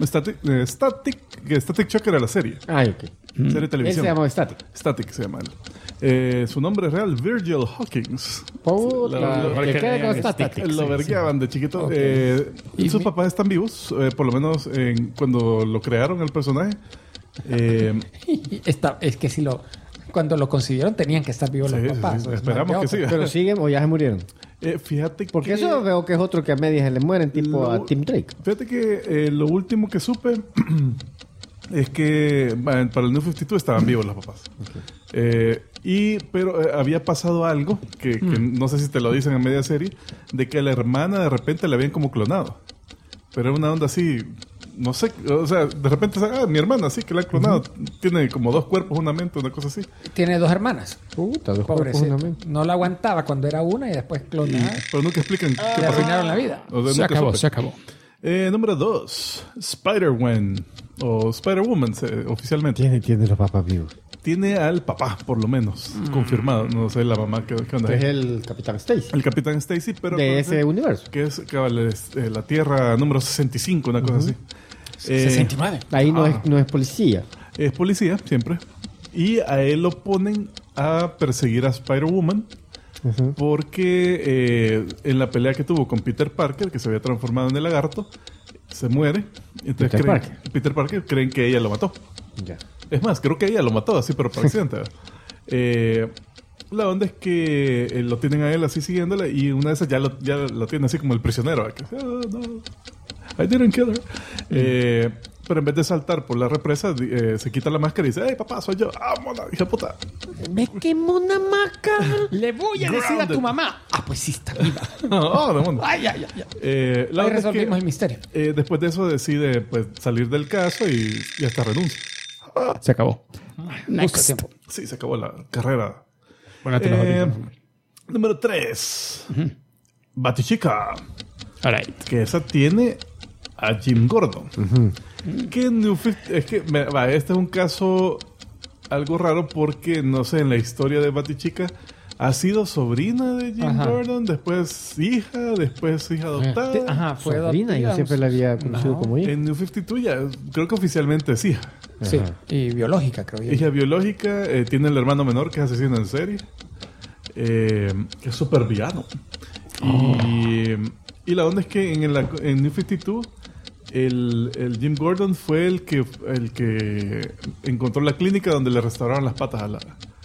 S2: Static Shock era la serie.
S3: Ay, ok.
S2: Serie de
S3: Él
S2: televisión.
S3: se llama Static.
S2: Static se llama él. Su nombre real, Virgil Hawkins.
S3: Que quede con Static.
S2: Lo vergueaban de chiquito.
S4: ¿Y
S2: Sus papás están vivos, por lo menos cuando lo crearon el personaje.
S4: es que cuando lo consiguieron tenían que estar vivos
S2: Sí,
S4: los papás.
S2: sí,
S4: ¿no?
S2: esperamos que sí.
S3: Pero siguen o ya se murieron.
S2: Fíjate
S3: Porque
S2: que...
S3: eso veo que es otro que a medias se le mueren, tipo a Tim Drake.
S2: Fíjate que lo último que supe es que para el New 52 estaban vivos los papás. Pero había pasado algo que no sé si te lo dicen en media serie, de que a la hermana de repente la habían como clonado. Pero era una onda así, no sé, o sea, de repente, mi hermana sí que la han clonado. Tiene como 2 cuerpos, una mente, una cosa así.
S4: Tiene 2 hermanas.
S3: Puta, los cuerpos
S4: Pobrecito.
S3: una mente.
S4: No la aguantaba cuando era una y después clonada.
S2: Pero nunca explican qué
S4: Le
S2: pasó.
S4: arruinaron la vida.
S2: O sea,
S1: Se
S2: nunca
S1: acabó,
S2: supe.
S1: se acabó.
S2: Número 2, Spider-Man o Spider-Woman oficialmente.
S3: Tiene los papás vivos.
S2: Tiene al papá, por lo menos, confirmado. No sé la mamá qué onda.
S3: Es el Capitán Stacy.
S2: El Capitán Stacy, pero
S3: De ese universo.
S2: que es cabal, la Tierra número 65, una cosa así.
S4: 69.
S3: Ahí no es policía.
S2: Es policía, siempre. Y a él lo ponen a perseguir a Spider-Woman porque en la pelea que tuvo con Peter Parker, que se había transformado en el lagarto, se muere. Entonces Peter Parker creen que ella lo mató.
S3: Ya.
S2: Es más, creo que ella lo mató así, pero por accidente. La onda es que lo tienen a él así siguiéndole y una de esas ya lo tiene así como el prisionero. Que, no, I didn't kill her. Pero en vez de saltar por la represa, se quita la máscara y dice, hey, papá, soy yo. Ah, mona, hija puta.
S3: Me quemó una maca.
S4: Le voy a decir a tu mamá. Ah, pues sí, está viva.
S2: Oh, no, mona.
S4: Ay, ya.
S2: La
S4: Ahí
S2: onda es
S4: resolvimos
S2: que,
S4: el misterio.
S2: después de eso decide pues, salir del caso y hasta renuncia.
S1: Se acabó.
S4: Busca
S1: Next.
S4: tiempo.
S2: Sí, se acabó la carrera.
S1: Póngate los audífonos.
S2: Número 3. Batichica.
S1: All right.
S2: Que esa tiene a Jim Gordon. Que es que este es un caso algo raro porque, no sé, en la historia de Batichica ha sido sobrina de Jim Gordon, después hija adoptada.
S4: Ajá, fue
S3: Sobrina, yo
S4: adoptiva.
S3: siempre la había conocido
S4: No.
S3: como hija.
S2: En New 52 ya, creo que oficialmente es hija.
S4: Sí, y biológica, creo yo.
S2: Hija biológica, tiene el hermano menor que es asesino en serie. es súper villano. Y la onda es que en New 52 el Jim Gordon fue el que encontró la clínica donde le restauraron las patas a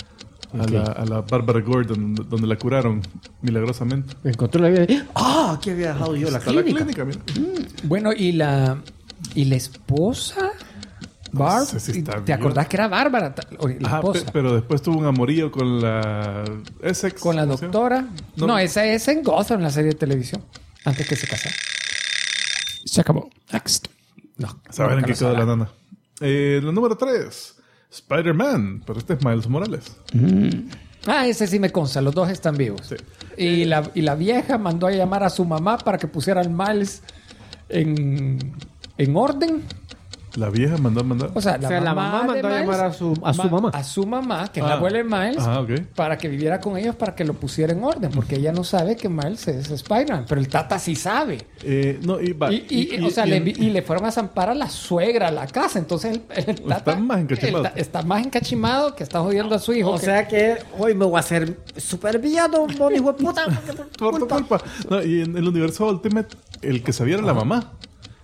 S2: la Barbara Gordon, donde la curaron milagrosamente.
S3: Encontró la vida. ¡Ah! Aquí había dejado yo la
S2: Está
S3: clínica.
S2: mira.
S4: Bueno, y la esposa... Barb,
S2: sé si está
S4: ¿te
S2: viva.
S4: acordás que era Bárbara? La
S2: Ajá,
S4: esposa.
S2: pero después tuvo un amorío con la Essex.
S4: Con la
S2: ¿cómo se llama?
S4: doctora.
S2: No.
S4: No, esa es en Gotham, la serie de televisión. Antes que se casara.
S1: Se acabó. Next.
S4: No.
S2: Saber en qué quedó la
S4: la
S2: nana. La número 3. Spider-Man. Pero este es Miles Morales.
S4: Ah, ese sí me consta. Los dos están vivos.
S2: Sí.
S4: Y la vieja mandó a llamar a su mamá para que pusiera al Miles en orden.
S2: La vieja mandó a mandar.
S4: O sea, la mamá
S3: mandó
S4: de
S3: a
S4: Miles
S3: llamar a su mamá.
S4: A su mamá, que es la abuela de Miles,
S2: Ok.
S4: para que viviera con ellos, para que lo pusiera en orden. Porque ella no sabe que Miles es Spider-Man. Pero el Tata sí sabe.
S2: No, y va.
S4: O sea, le fueron a zampar a la suegra a la casa. Entonces el Tata
S2: Está más encachimado.
S4: está más encachimado que está jodiendo a su hijo.
S3: O sea que hoy me voy a hacer super villano, mon hijo de puta.
S2: Por tu culpa. No, y en el universo Ultimate, el que sabía era la mamá.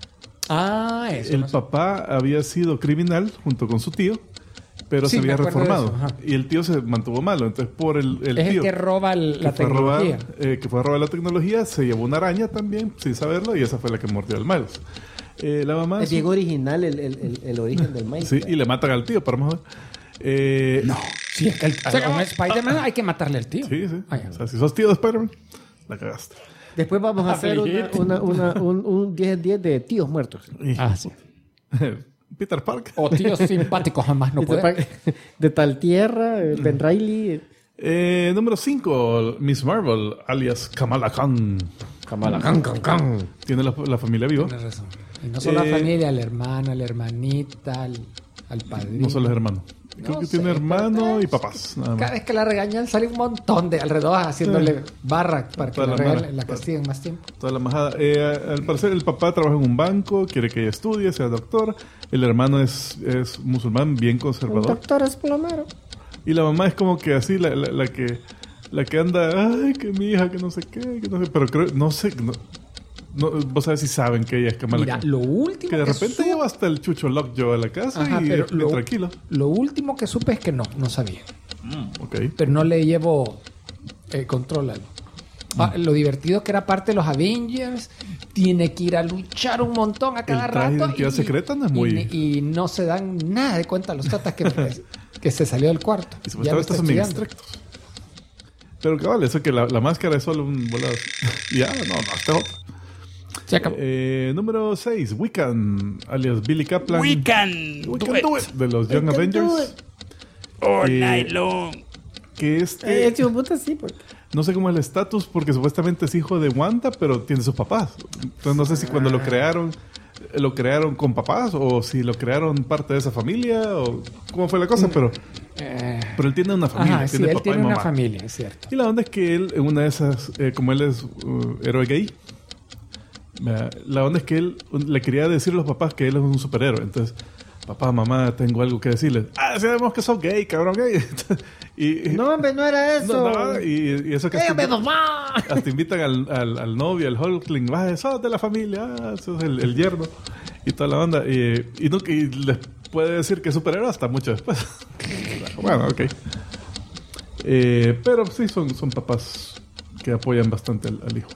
S4: Ah, eso.
S2: El
S4: no sé.
S2: papá había sido criminal junto con su tío, pero
S4: Sí,
S2: se
S4: me
S2: había
S4: acuerdo de
S2: reformado.
S4: eso, ajá.
S2: Y el tío se mantuvo malo. Entonces, por el
S4: Es
S2: tío
S4: el que roba la
S2: que fue a robar,
S4: tecnología.
S2: que fue a robar la tecnología, se llevó una araña también, sin saberlo, y esa fue la que mordió al Miles. La mamá...
S3: Es bien original el origen del Miles.
S2: Sí, y le matan al tío, para mejor.
S4: No. Sí, es que a un Spider-Man hay que matarle al tío.
S2: Sí, sí.
S4: Ah, ya.
S2: O sea, si sos tío de Spider-Man, la cagaste.
S3: Después vamos a hacer un 10-10 de tíos muertos.
S1: Sí.
S2: Peter Parker.
S4: O tíos simpáticos, jamás no puede.
S3: De tal tierra, Ben Reilly.
S2: Número 5, Miss Marvel, alias Kamala Khan.
S3: Kamala Khan.
S2: Tiene la familia viva.
S4: Tienes razón. Y no solo la familia, la hermana, la hermanita, al padrino.
S2: No solo es hermano. Creo
S4: No
S2: que
S4: sé,
S2: tiene hermano
S4: pero
S2: y papás. Nada más.
S4: Cada vez que la regañan sale un montón de alrededor haciéndole barra para que
S2: Toda
S4: la
S2: la
S4: regañen,
S2: mara.
S4: la castiguen más tiempo.
S2: Toda la majada. Al parecer, el papá trabaja en un banco, quiere que ella estudie, sea doctor. El hermano es musulmán, bien
S3: Un
S2: conservador.
S3: doctor es plomero.
S2: Y la mamá es como que así, la que anda, ay, que mi hija, que no sé qué, que no sé. Pero creo, no sé. No, vos sabés si saben que ella es Kamala
S4: Mira,
S2: Khan.
S4: lo último
S2: Que de repente lleva hasta el Chucho Lockjaw a la casa
S4: Ajá,
S2: y
S4: pero
S2: es bien tranquilo.
S4: Lo último que supe es que no sabía.
S2: Ok.
S4: Pero no le llevo control lo divertido que era parte de los Avengers. Tiene que ir a luchar un montón a cada
S2: El traje de
S4: rato.
S2: identidad secreta no es muy...
S4: Y no se dan nada de cuenta los tatas que se salió del cuarto.
S2: Y
S4: Ya lo
S2: supuestamente
S4: está
S2: son bien
S4: estudiando.
S2: estrictos. Pero cabal, eso que la máscara es solo un volado. Ya, no, este es otro.
S1: Se acabó.
S2: Número 6, Wiccan, alias Billy Kaplan.
S1: We can
S2: We
S1: do
S2: can
S1: it.
S2: do it, de los Young Avengers.
S1: All
S2: Eh,
S1: night long.
S2: Que
S3: Este hijo de puta sí, porque...
S2: no sé cómo es el estatus, porque supuestamente es hijo de Wanda, pero tiene sus papás. Entonces no sé si cuando lo crearon con papás, o si lo crearon parte de esa familia, o cómo fue la cosa, pero él tiene una familia.
S4: Ajá, sí,
S2: tiene
S4: él
S2: papá
S4: tiene
S2: y
S4: una
S2: mamá.
S4: familia, es cierto.
S2: Y la onda es que él, en una de esas, como él es héroe gay, la onda es que él le quería decir a los papás que él es un superhéroe. Entonces, papá, mamá, tengo algo que decirles. Ah, sabemos que sos gay, cabrón, gay. y,
S3: No, hombre, no era eso.
S2: no, y eso que
S3: ¡Dígame, mamá!
S2: hasta invitan al novio, al Hulkling, sos de la familia, sos el yerno. Y toda la onda. Y les puede decir que es superhéroe hasta mucho después. Bueno, ok. Pero sí, son papás que apoyan bastante al hijo.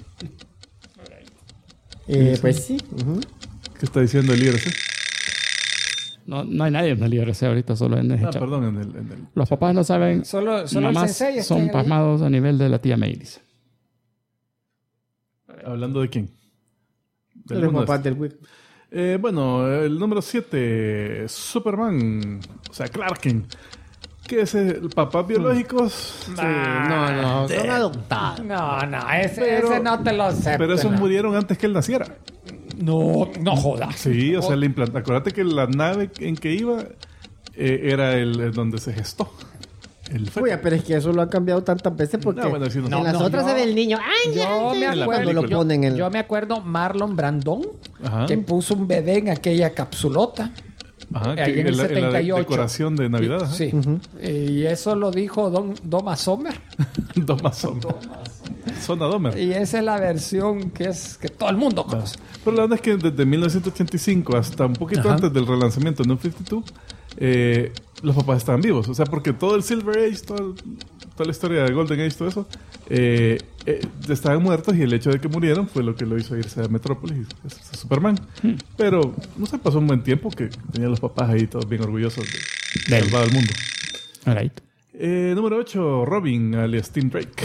S3: Pues sí. Ujú.
S2: ¿Qué está diciendo el líder? ¿Sí?
S1: No hay nadie en el IRC ahorita, solo en ese chat.
S2: Perdón, en el...
S1: Los papás no saben.
S4: Solo el
S1: Mamás
S4: sensei está
S1: son
S4: ahí.
S1: pasmados a nivel de la tía May, dice.
S2: ¿Hablando de quién?
S3: El
S2: mundo
S3: papá
S2: este.
S3: del Wick.
S2: Bueno, el número 7, Superman, o sea, Clark Kent. ¿Qué es el papás biológicos?
S3: Sí, no, son adoptados.
S4: No, ese no te lo acepto.
S2: Pero esos murieron antes que él naciera.
S4: No jodas.
S2: Sí, o sea, le implantó. Acuérdate que la nave en que iba era el donde se gestó. El feto.
S3: Oye, pero es que eso lo han cambiado tantas veces porque
S2: No, bueno, sí, no sé.
S3: en las otras se ve el niño. ¡Ay,
S4: Yo me
S2: en la
S4: acuerdo,
S2: película.
S3: lo ponen en...
S4: yo me acuerdo Marlon Brandon,
S2: Ajá.
S4: que puso un bebé en aquella capsulota.
S2: Ajá,
S4: ahí en el
S2: en la
S4: 78.
S2: decoración de Navidad. Ajá.
S4: Sí. Y eso lo dijo Doma Sommer.
S2: Doma Zona. Zona Domer.
S4: Y esa es la versión que todo el mundo conoce.
S2: Pero la verdad es que desde 1985 hasta un poquito
S4: Ajá.
S2: antes del relanzamiento de New 52, los papás estaban vivos. O sea, porque todo el Silver Age, toda la historia de Golden Age, todo eso, estaban muertos y el hecho de que murieron fue lo que lo hizo irse a Metrópolis y hacerse Superman. Pero, no sé, pasó un buen tiempo que tenían los papás ahí todos bien orgullosos de salvar al mundo.
S1: All right.
S2: Número 8, Robin, alias Tim Drake.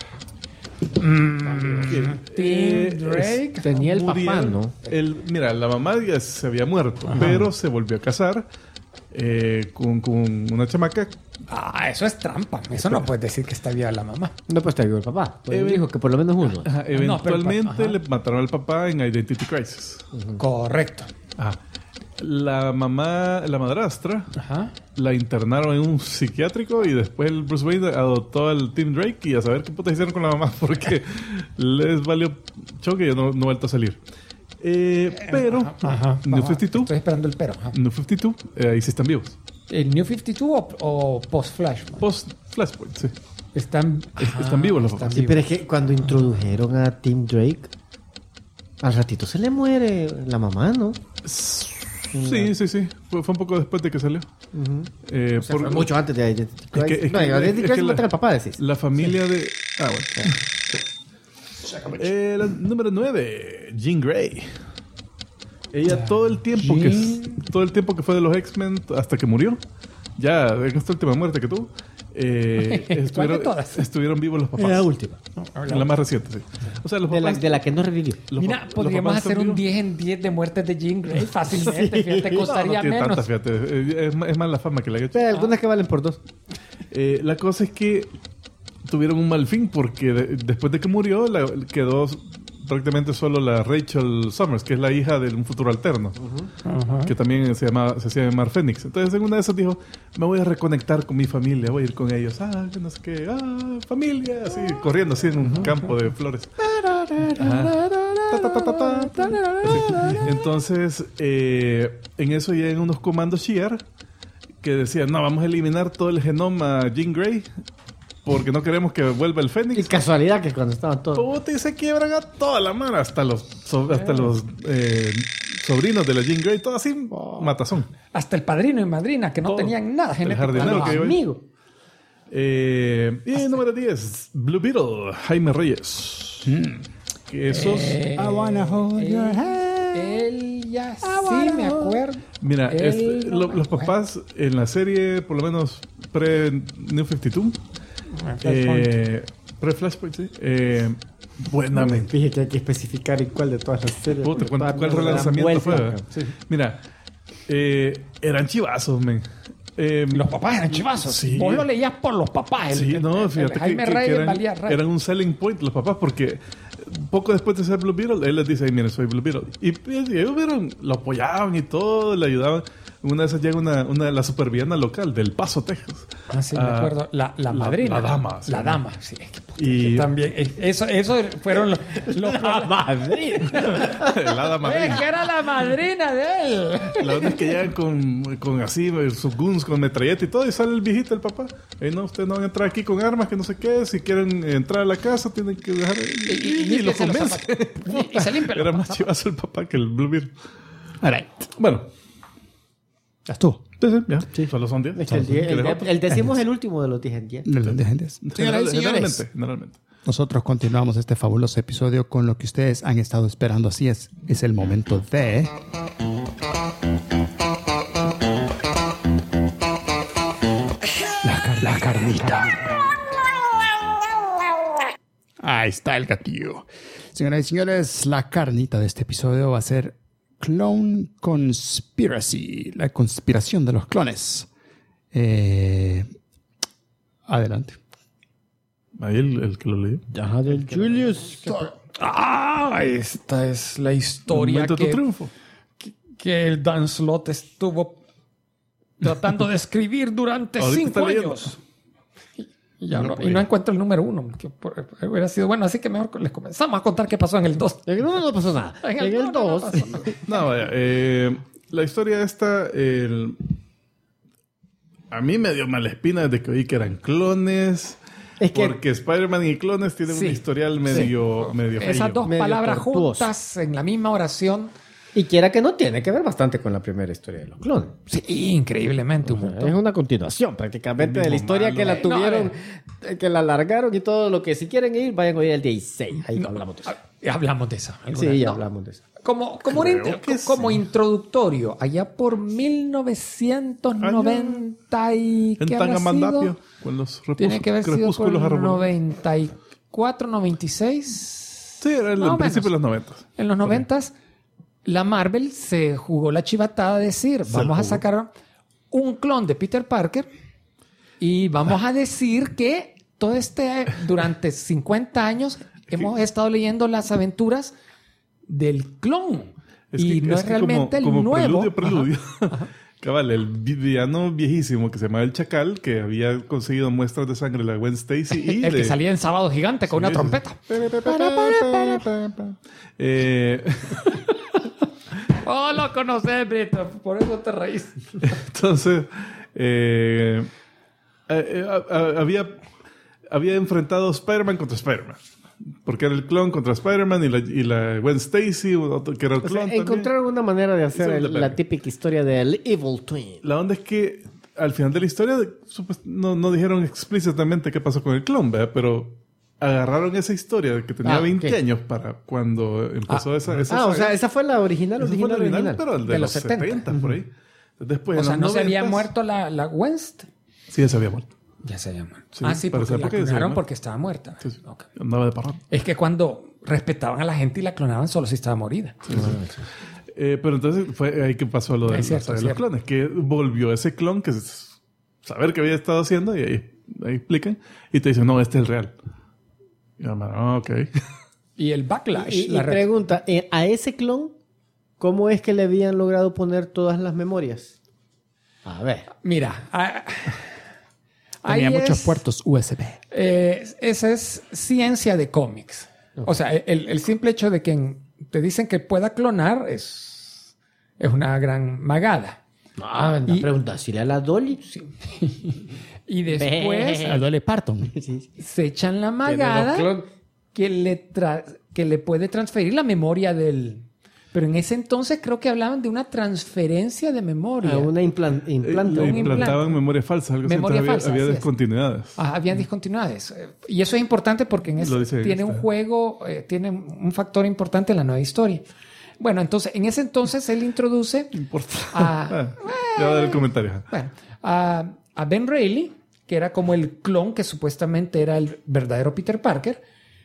S4: Tim Drake
S3: Tenía el papá,
S2: Murieron-
S3: ¿no?
S2: Mira, la mamá ya se había muerto, pero se volvió a casar con una chamaca.
S4: Eso es trampa. Eso no puedes decir que está viva la mamá.
S3: No, pues te digo el papá. Pues
S2: Even-
S3: dijo que por lo menos uno.
S2: Ajá,
S4: pero
S2: eventualmente
S4: ajá.
S2: le mataron al papá en Identity Crisis.
S4: Correcto.
S2: Ajá. La madrastra,
S4: Ajá.
S2: la internaron en un psiquiátrico y después el Bruce Wayne adoptó al Tim Drake y a saber qué putas hicieron con la mamá porque les valió choque y ya no ha vuelto a salir. Pero
S4: Ajá.
S2: New
S4: Ajá.
S2: 52,
S4: Estoy esperando el pero. Ajá.
S2: New 52, ahí sí están vivos.
S4: ¿El New 52 o post-Flash?
S2: Post Flashpoint, sí.
S4: Están
S2: vivos los
S4: están
S2: papás.
S3: Sí,
S4: vivos.
S3: pero es que cuando introdujeron a Tim Drake, al ratito se le muere la mamá, ¿no?
S2: Sí. Fue un poco después de que salió.
S3: O sea, fue mucho antes de Identity
S2: Es que-
S3: Crisis.
S2: es
S3: No,
S2: que-
S3: en Identity
S2: es que
S3: Crisis
S2: la-
S3: matan al papá, decís.
S2: La familia de... Ah, bueno. La número 9, Jean Grey. Ella todo el tiempo que fue de los X-Men hasta que murió, ya en esta última muerte que tuvo,
S4: ¿Cuál de todas?
S2: estuvieron vivos los papás.
S3: La última.
S2: En la más reciente, sí. O sea, los papás...
S3: De la que no revivió.
S4: Mira,
S2: los
S4: podríamos
S2: papás
S4: hacer
S2: están
S4: un
S2: vivos.
S4: 10 en 10 de muertes de Jean Grey fácilmente. Fíjate,
S2: No,
S4: costaría
S2: no tiene
S4: menos.
S2: tanta, fíjate. Es más la fama que le ha hecho.
S3: Pero hay algunas que valen por 2.
S2: La cosa es que tuvieron un mal fin porque después de que murió quedó prácticamente solo la Rachel Summers, que es la hija de un futuro alterno, que también se hacía llamar Fénix. Entonces en una de esas dijo, me voy a reconectar con mi familia, voy a ir con ellos, que no sé qué, familia, así, corriendo así en un campo de flores. Ajá. Así. Entonces en eso llegan unos comandos Shi'ar que decían, no, vamos a eliminar todo el genoma Jean Grey porque no queremos que vuelva el
S3: Y
S2: Fénix.
S3: casualidad que cuando estaban todos.
S2: Puta, y se quiebran a toda la mano, hasta los sobrinos de la Jean Grey, todo así, matazón.
S4: Hasta el padrino y madrina, que no
S2: Todo.
S4: tenían nada
S2: El
S4: genético.
S2: jardinero
S4: Los
S2: que iba ahí.
S4: amigos.
S2: Y número 10, Blue Beetle, Jaime Reyes. Que esos...
S1: I wanna hold your hand.
S4: Él ya sí me acuerdo.
S2: Mira,
S4: Él no me
S2: los
S4: acuerdo.
S2: papás en la serie, por lo menos pre-New 52, pre-Flashpoint, sí. Buenamente.
S3: Fíjate que hay que especificar en cuál de todas las series.
S2: Puta,
S3: porque
S2: ¿cuál
S3: todas dan
S2: relanzamiento fue?
S3: vuelta.
S2: Sí. Mira, eran chivazos, men.
S4: Los papás eran chivazos.
S2: Sí.
S4: Vos lo leías por los papás.
S2: Sí, no, fíjate
S4: Jaime
S2: que
S4: Reyes valía Reyes.
S2: eran un selling point los papás porque poco después de ser Blue Beetle, él les dice, miren, soy Blue Beetle. Y ellos lo apoyaban y todo, le ayudaban. Una de esas llega una de las supervillanas local del Paso, Texas.
S4: Ah, sí, me acuerdo. La madrina.
S2: la dama, sí.
S4: La dama, sí. Es que, puta,
S2: Y-
S4: que también. Eso fueron los.
S3: La madrina.
S2: El hada madrina.
S4: que era la madrina de él.
S2: La verdad es que llegan con así, sus guns con metralleta y todo, y sale el viejito, el papá. No, ustedes no van a entrar aquí con armas, que no sé qué. Si quieren entrar a la casa, tienen que dejar. Y lo
S4: límpiese los
S2: convence.
S4: zapatos. Y se limpia los
S2: Era más
S4: zapatos.
S2: chivazo el papá que el Blue Beetle.
S1: All right.
S2: Bueno,
S1: Ya estuvo.
S2: sí, solo son 10.
S3: El décimo es el último de los 10 en 10.
S1: De los agentes. Señoras y señores,
S2: Generalmente.
S1: nosotros continuamos este fabuloso episodio con lo que ustedes han estado esperando. Así es el momento de... La carnita. Ahí está el gatillo. Señoras y señores, la carnita de este episodio va a ser Clone Conspiracy, la conspiración de los clones. Adelante.
S2: Ahí el que lo leyó.
S3: Ajá, del Julius.
S4: Esta es la historia
S2: Momento de tu triunfo.
S4: que el Dan Slott estuvo tratando de escribir durante
S2: Ahorita
S4: 5
S2: está leyendo.
S4: años. Y no encuentro el número 1, que hubiera sido bueno. Así que mejor les comenzamos a contar qué pasó en el 2.
S3: En el 1 no pasó nada. En el 2.
S2: No, vaya. La historia esta... a mí me dio mala espina desde que oí que eran clones.
S3: Es que-
S2: Porque Spider-Man y clones tienen
S4: Sí.
S2: un historial medio
S4: Esas dos
S3: Medio
S4: palabras
S3: tortuoso.
S4: juntas en la misma oración.
S3: Y quiera que no, tiene que ver bastante con la primera historia de los clones.
S4: Sí, increíblemente un
S3: O sea,
S4: montón.
S3: es una continuación prácticamente de la historia
S2: malo.
S3: que la
S4: No,
S3: tuvieron, que la alargaron y todo lo que si quieren ir, vayan a oír el 16. Ahí hablamos de eso.
S4: Hablamos de eso.
S3: Sí, ya
S4: No.
S3: hablamos de eso.
S4: Como
S2: Creo que
S4: como
S2: sí.
S4: introductorio, allá por 1990 y...
S2: En
S4: ¿qué habrá
S2: Tangamandapio,
S4: sido?
S2: con los
S4: Tiene que haber sido por
S2: crepúsculos
S4: el
S2: arrebolados.
S4: 94, 96.
S2: Sí, era el
S4: Más o
S2: principio de
S4: menos.
S2: los 90.
S4: En los 90 la Marvel se jugó la chivatada de decir,
S2: Se
S4: vamos a
S2: jugó.
S4: sacar un clon de Peter Parker y vamos a decir que durante 50 años hemos estado leyendo las aventuras del clon. Y no es realmente
S2: como
S4: el nuevo.
S2: Preludio. Cabal, el villano viejísimo que se llamaba el Chacal, que había conseguido muestras de sangre de la Gwen Stacy y
S4: El
S2: de...
S4: que salía en Sábado Gigante con una
S2: Sí,
S4: trompeta. Oh, lo conoces, Brito. Por eso te reís.
S2: Entonces, había enfrentado Spider-Man contra Spider-Man. Porque era el clon contra Spider-Man y la Gwen Stacy, otro que era el
S3: O sea,
S2: clon también.
S3: encontraron una manera de hacer
S2: Eso es de
S3: la
S2: verga.
S3: típica historia del Evil Twin.
S2: La onda es que al final de la historia no dijeron explícitamente qué pasó con el clon, ¿verdad? Pero agarraron esa historia de que tenía 20
S3: ok.
S2: años para cuando empezó esa
S3: O
S2: saga.
S3: sea, esa fue la original,
S2: Esa fue la original, pero el de los
S4: 70.
S2: 70 por ahí. Después,
S4: O
S2: en
S4: sea,
S2: los
S4: no se había
S2: 90s,
S4: muerto la West.
S2: Sí, ya se había muerto.
S4: Ya se había muerto.
S2: Sí,
S4: Sí,
S2: para
S4: porque
S2: esa
S4: la
S2: época ya se
S4: clonaron
S2: había
S4: porque estaba muerta.
S2: Sí, sí.
S4: Ok.
S2: Andaba de parrón.
S4: Es que cuando respetaban a la gente y la clonaban solo si estaba morida.
S2: Pero entonces fue ahí que pasó lo de,
S4: Es cierto,
S2: la saga
S4: es
S2: de los
S4: cierto.
S2: clones, que volvió ese clon que saber qué había estado haciendo y ahí explican y te dicen, no, este es el real. Y yo, ok.
S4: Y el backlash.
S3: Y pregunta, ¿a ese clon cómo es que le habían logrado poner todas las memorias? A ver.
S4: Mira,
S1: Tenía
S4: ahí
S1: muchos
S4: es-
S1: puertos USB.
S4: esa es ciencia de cómics. O sea, el simple hecho de que te dicen que pueda clonar es una gran magada.
S3: Ah,
S4: Y-
S3: pregunta, ¿si a la Dolly?
S4: Y después
S1: A Dolly Parton.
S3: Sí.
S4: se echan la
S3: Tiene
S4: magada
S3: dos clones.
S4: que le puede transferir la memoria del... Pero en ese entonces creo que hablaban de una transferencia de memoria.
S3: A una implante.
S2: Le
S4: un
S2: implantaban memoria falsa, algo así,
S4: Memoria
S2: entonces
S4: falsa,
S2: había
S4: así es.
S2: descontinuidades.
S4: Habían discontinuidades. Y eso es importante porque en
S2: Lo dice
S4: ese
S2: ahí,
S4: tiene un
S2: está.
S4: juego, tiene un factor importante en la nueva historia. Bueno, entonces, en ese entonces él introduce a,
S2: Ya va a dar el comentario.
S4: bueno, a Ben Reilly, que era como el clon que supuestamente era el verdadero Peter Parker,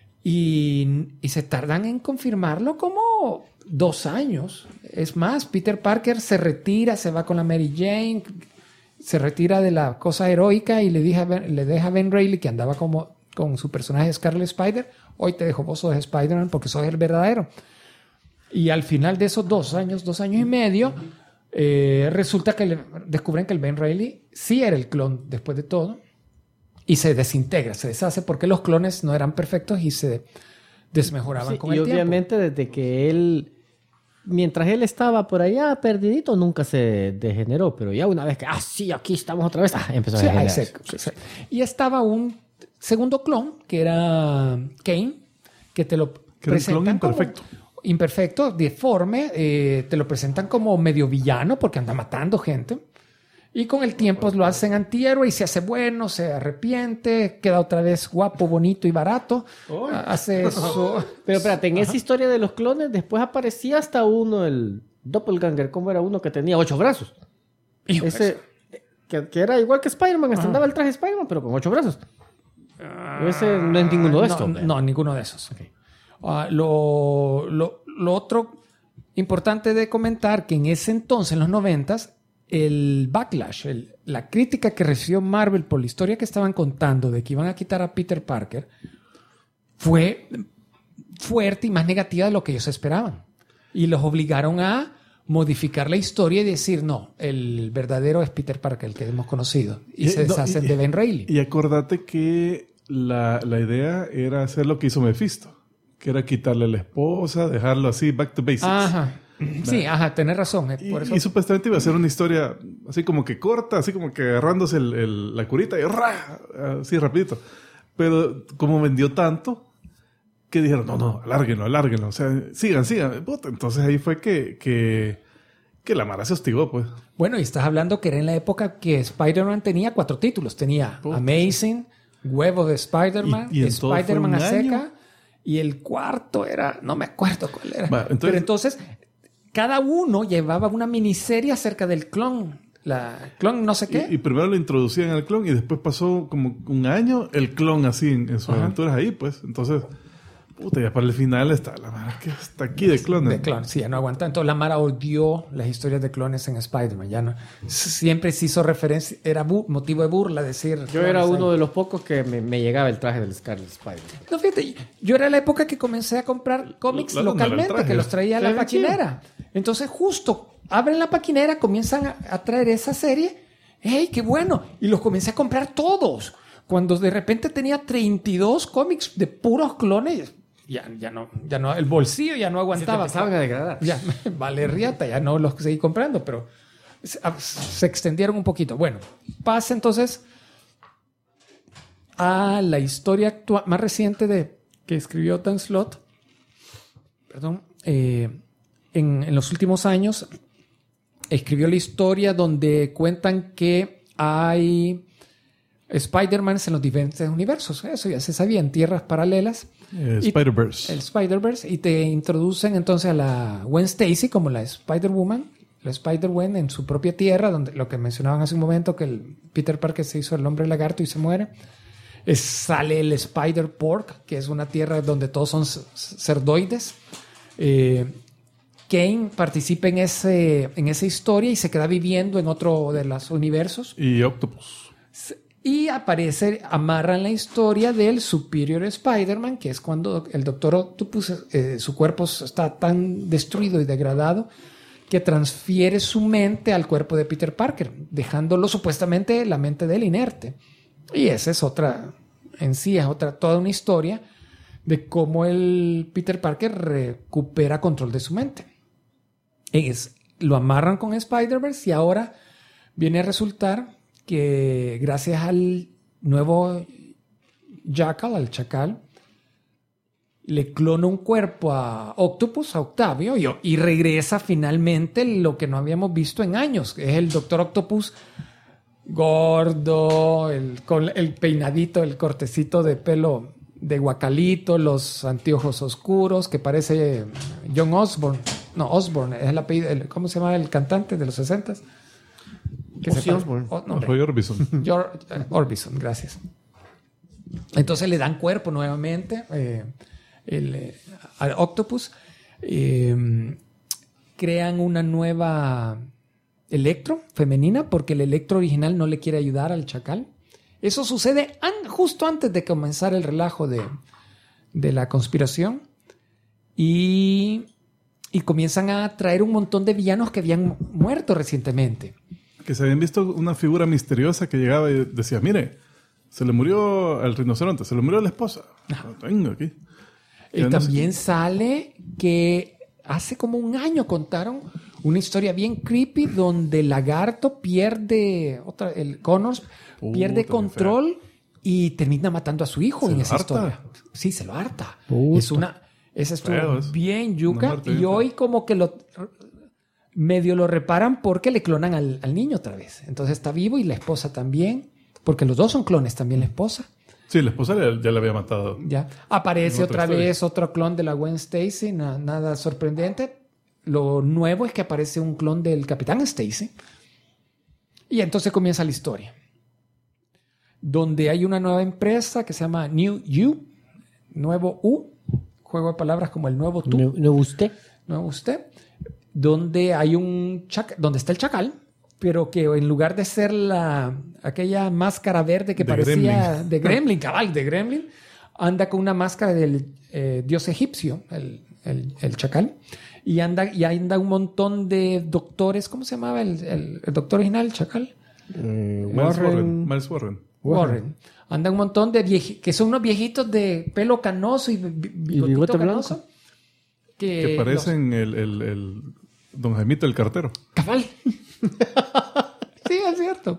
S4: y se tardan en confirmarlo como 2 años. Es más, Peter Parker se retira, se va con la Mary Jane, se retira de la cosa heroica y le deja a Ben Reilly, que andaba como con su personaje Scarlet Spider, hoy te dejo, vos sos Spider-Man porque sos el verdadero. Y al final de esos 2 años y medio, resulta que descubren que el Ben Reilly sí era el clon después de todo y se desintegra, se deshace porque los clones no eran perfectos y se desmejoraban
S3: Sí,
S4: con
S3: y
S4: el tiempo.
S3: obviamente desde que él, mientras él estaba por allá perdidito, nunca se degeneró, pero ya una vez que, sí, aquí estamos otra vez, empezó a
S4: Sí, ahí
S3: degenerarse.
S4: se- y estaba un segundo clon que era Kane, que te lo
S2: Que era un clon
S4: presentan como
S2: imperfecto.
S4: imperfecto, deforme, te lo presentan como medio villano porque anda matando gente. Y con el tiempo lo hacen antihéroe y se hace bueno, se arrepiente, queda otra vez guapo, bonito y barato. Hace eso.
S3: Pero espérate, en esa historia de los clones, después aparecía hasta uno, el Doppelganger, ¿cómo era uno que tenía 8 brazos?
S4: Hijo,
S3: Ese, que era igual que Spider-Man, hasta andaba el traje de Spider-Man, pero con 8 brazos. Ese no es ninguno de estos.
S4: No, ninguno de esos. Lo otro importante de comentar que en ese entonces, en los 90s, el backlash, la crítica que recibió Marvel por la historia que estaban contando de que iban a quitar a Peter Parker fue fuerte y más negativa de lo que ellos esperaban. Y los obligaron a modificar la historia y decir, no, el verdadero es Peter Parker, el que hemos conocido. Y se deshacen de Ben Reilly.
S2: Y acordate que la idea era hacer lo que hizo Mephisto, que era quitarle a la esposa, dejarlo así, back to basics.
S4: Ajá. Sí, ajá, tenés razón. Por eso...
S2: Y supuestamente iba a ser una historia así como que corta, así como que agarrándose la curita y ¡ra! Así rapidito. Pero como vendió tanto, que dijeron, no, alárguenlo. O sea, sigan. Puta, entonces ahí fue que la mara se hostigó, pues.
S4: Bueno, y estás hablando que era en la época que Spider-Man tenía 4 títulos. Tenía
S2: Puta,
S4: Amazing, Huevo de Spider-Man,
S2: Y en todo fue
S4: Spider-Man
S2: un
S4: a
S2: año.
S4: seca, y el cuarto era, no me acuerdo cuál era.
S2: Va, entonces-
S4: Pero entonces, cada uno llevaba una miniserie acerca del clon. La clon no sé qué.
S2: Y primero lo introducían al clon y después pasó como un año el clon así en sus aventuras ahí, pues. Entonces, puta, ya para el final está la mara que está aquí de clones.
S4: De clones, sí, ya no aguanta. Entonces la Mara odió las historias de clones en Spider-Man. Ya no. Siempre se hizo referencia, era motivo de burla decir.
S3: Yo era
S4: clones
S3: uno
S4: ahí.
S3: de los pocos que me llegaba el traje del Scarlet Spider.
S4: No, fíjate, yo era la época que comencé a comprar cómics
S2: ¿Dónde era el
S4: localmente,
S2: traje?
S4: que los traía a la
S3: Era chido.
S4: paquinera. Entonces, justo abren la paquinera, comienzan a traer esa serie. ¡Ey, qué bueno! Y los comencé a comprar todos. Cuando de repente tenía 32 cómics de puros clones, ya no, el bolsillo ya no aguantaba.
S3: Empezaban a degradar.
S4: Ya, vale riata, ya no los seguí comprando, pero se extendieron un poquito. Bueno, pasa entonces a la historia más reciente que escribió Dan Slott. Perdón. En los últimos años escribió la historia donde cuentan que hay Spider-Man en los diferentes universos. Eso ya se sabía, en tierras paralelas.
S2: Spider-Verse.
S4: El Spider-Verse. Y te introducen entonces a la Gwen Stacy como la Spider-Woman, la Spider-Gwen en su propia tierra, donde lo que mencionaban hace un momento, que el Peter Parker se hizo el hombre lagarto y se muere. Sale el Spider-Pork, que es una tierra donde todos son cerdoides. Kane participa en esa historia y se queda viviendo en otro de los universos.
S2: Y Octopus.
S4: Y amarran la historia del Superior Spider-Man, que es cuando el Doctor Octopus, su cuerpo está tan destruido y degradado que transfiere su mente al cuerpo de Peter Parker, dejándolo supuestamente la mente de él inerte. Y esa es toda una historia de cómo el Peter Parker recupera control de su mente. Lo amarran con Spider-Verse y ahora viene a resultar que gracias al nuevo Jackal, al Chacal, le clona un cuerpo a Octopus, a Octavio, y regresa finalmente lo que no habíamos visto en años, que es el Doctor Octopus gordo, con el peinadito, el cortecito de pelo de guacalito, los anteojos oscuros, que parece John Osborne. No, Osborne, es el apellido, ¿cómo se llama el cantante de los 60s?
S3: Ozzy Osbourne.
S2: Roy Orbison.
S4: Orbison, gracias. Entonces le dan cuerpo nuevamente al Octopus. Crean una nueva Electro femenina porque el Electro original no le quiere ayudar al Chacal. Eso sucede justo antes de comenzar el relajo de la conspiración. Y comienzan a traer un montón de villanos que habían muerto recientemente.
S2: Que se habían visto una figura misteriosa que llegaba y decía, mire, se le murió al rinoceronte, se le murió a la esposa. Lo tengo aquí.
S4: Y también sale que hace como un año contaron una historia bien creepy donde el lagarto pierde, el Connors pierde control y termina matando a su hijo en esa historia. Sí, se lo harta. Esa estuvo bien yuca. Y hoy como que medio lo reparan porque le clonan al niño otra vez. Entonces está vivo y la esposa también, porque los dos son clones, también la esposa.
S2: Sí, la esposa ya la había matado.
S4: Ya. Aparece otra
S2: historia.
S4: vez otro clon de la Gwen Stacy, nada sorprendente. Lo nuevo es que aparece un clon del Capitán Stacy. Y entonces comienza la historia. Donde hay una nueva empresa que se llama New You, Nuevo U, juego de palabras como el nuevo tú.
S3: ¿No usted?
S4: Nuevo usted. Donde hay donde está el chacal, pero que en lugar de ser aquella máscara verde que parecía
S2: Gremlin.
S4: de Gremlin, cabal, de Gremlin, anda con una máscara del dios egipcio, el chacal, y anda un montón de doctores. ¿Cómo se llamaba el doctor original, el chacal?
S2: Miles Warren.
S4: Warren. Anda un montón de que son unos viejitos de pelo canoso y bigotito
S3: bigote
S4: canoso.
S3: blanco.
S2: Que parecen el Don Jaimito el cartero.
S4: Cabal. Sí, es cierto.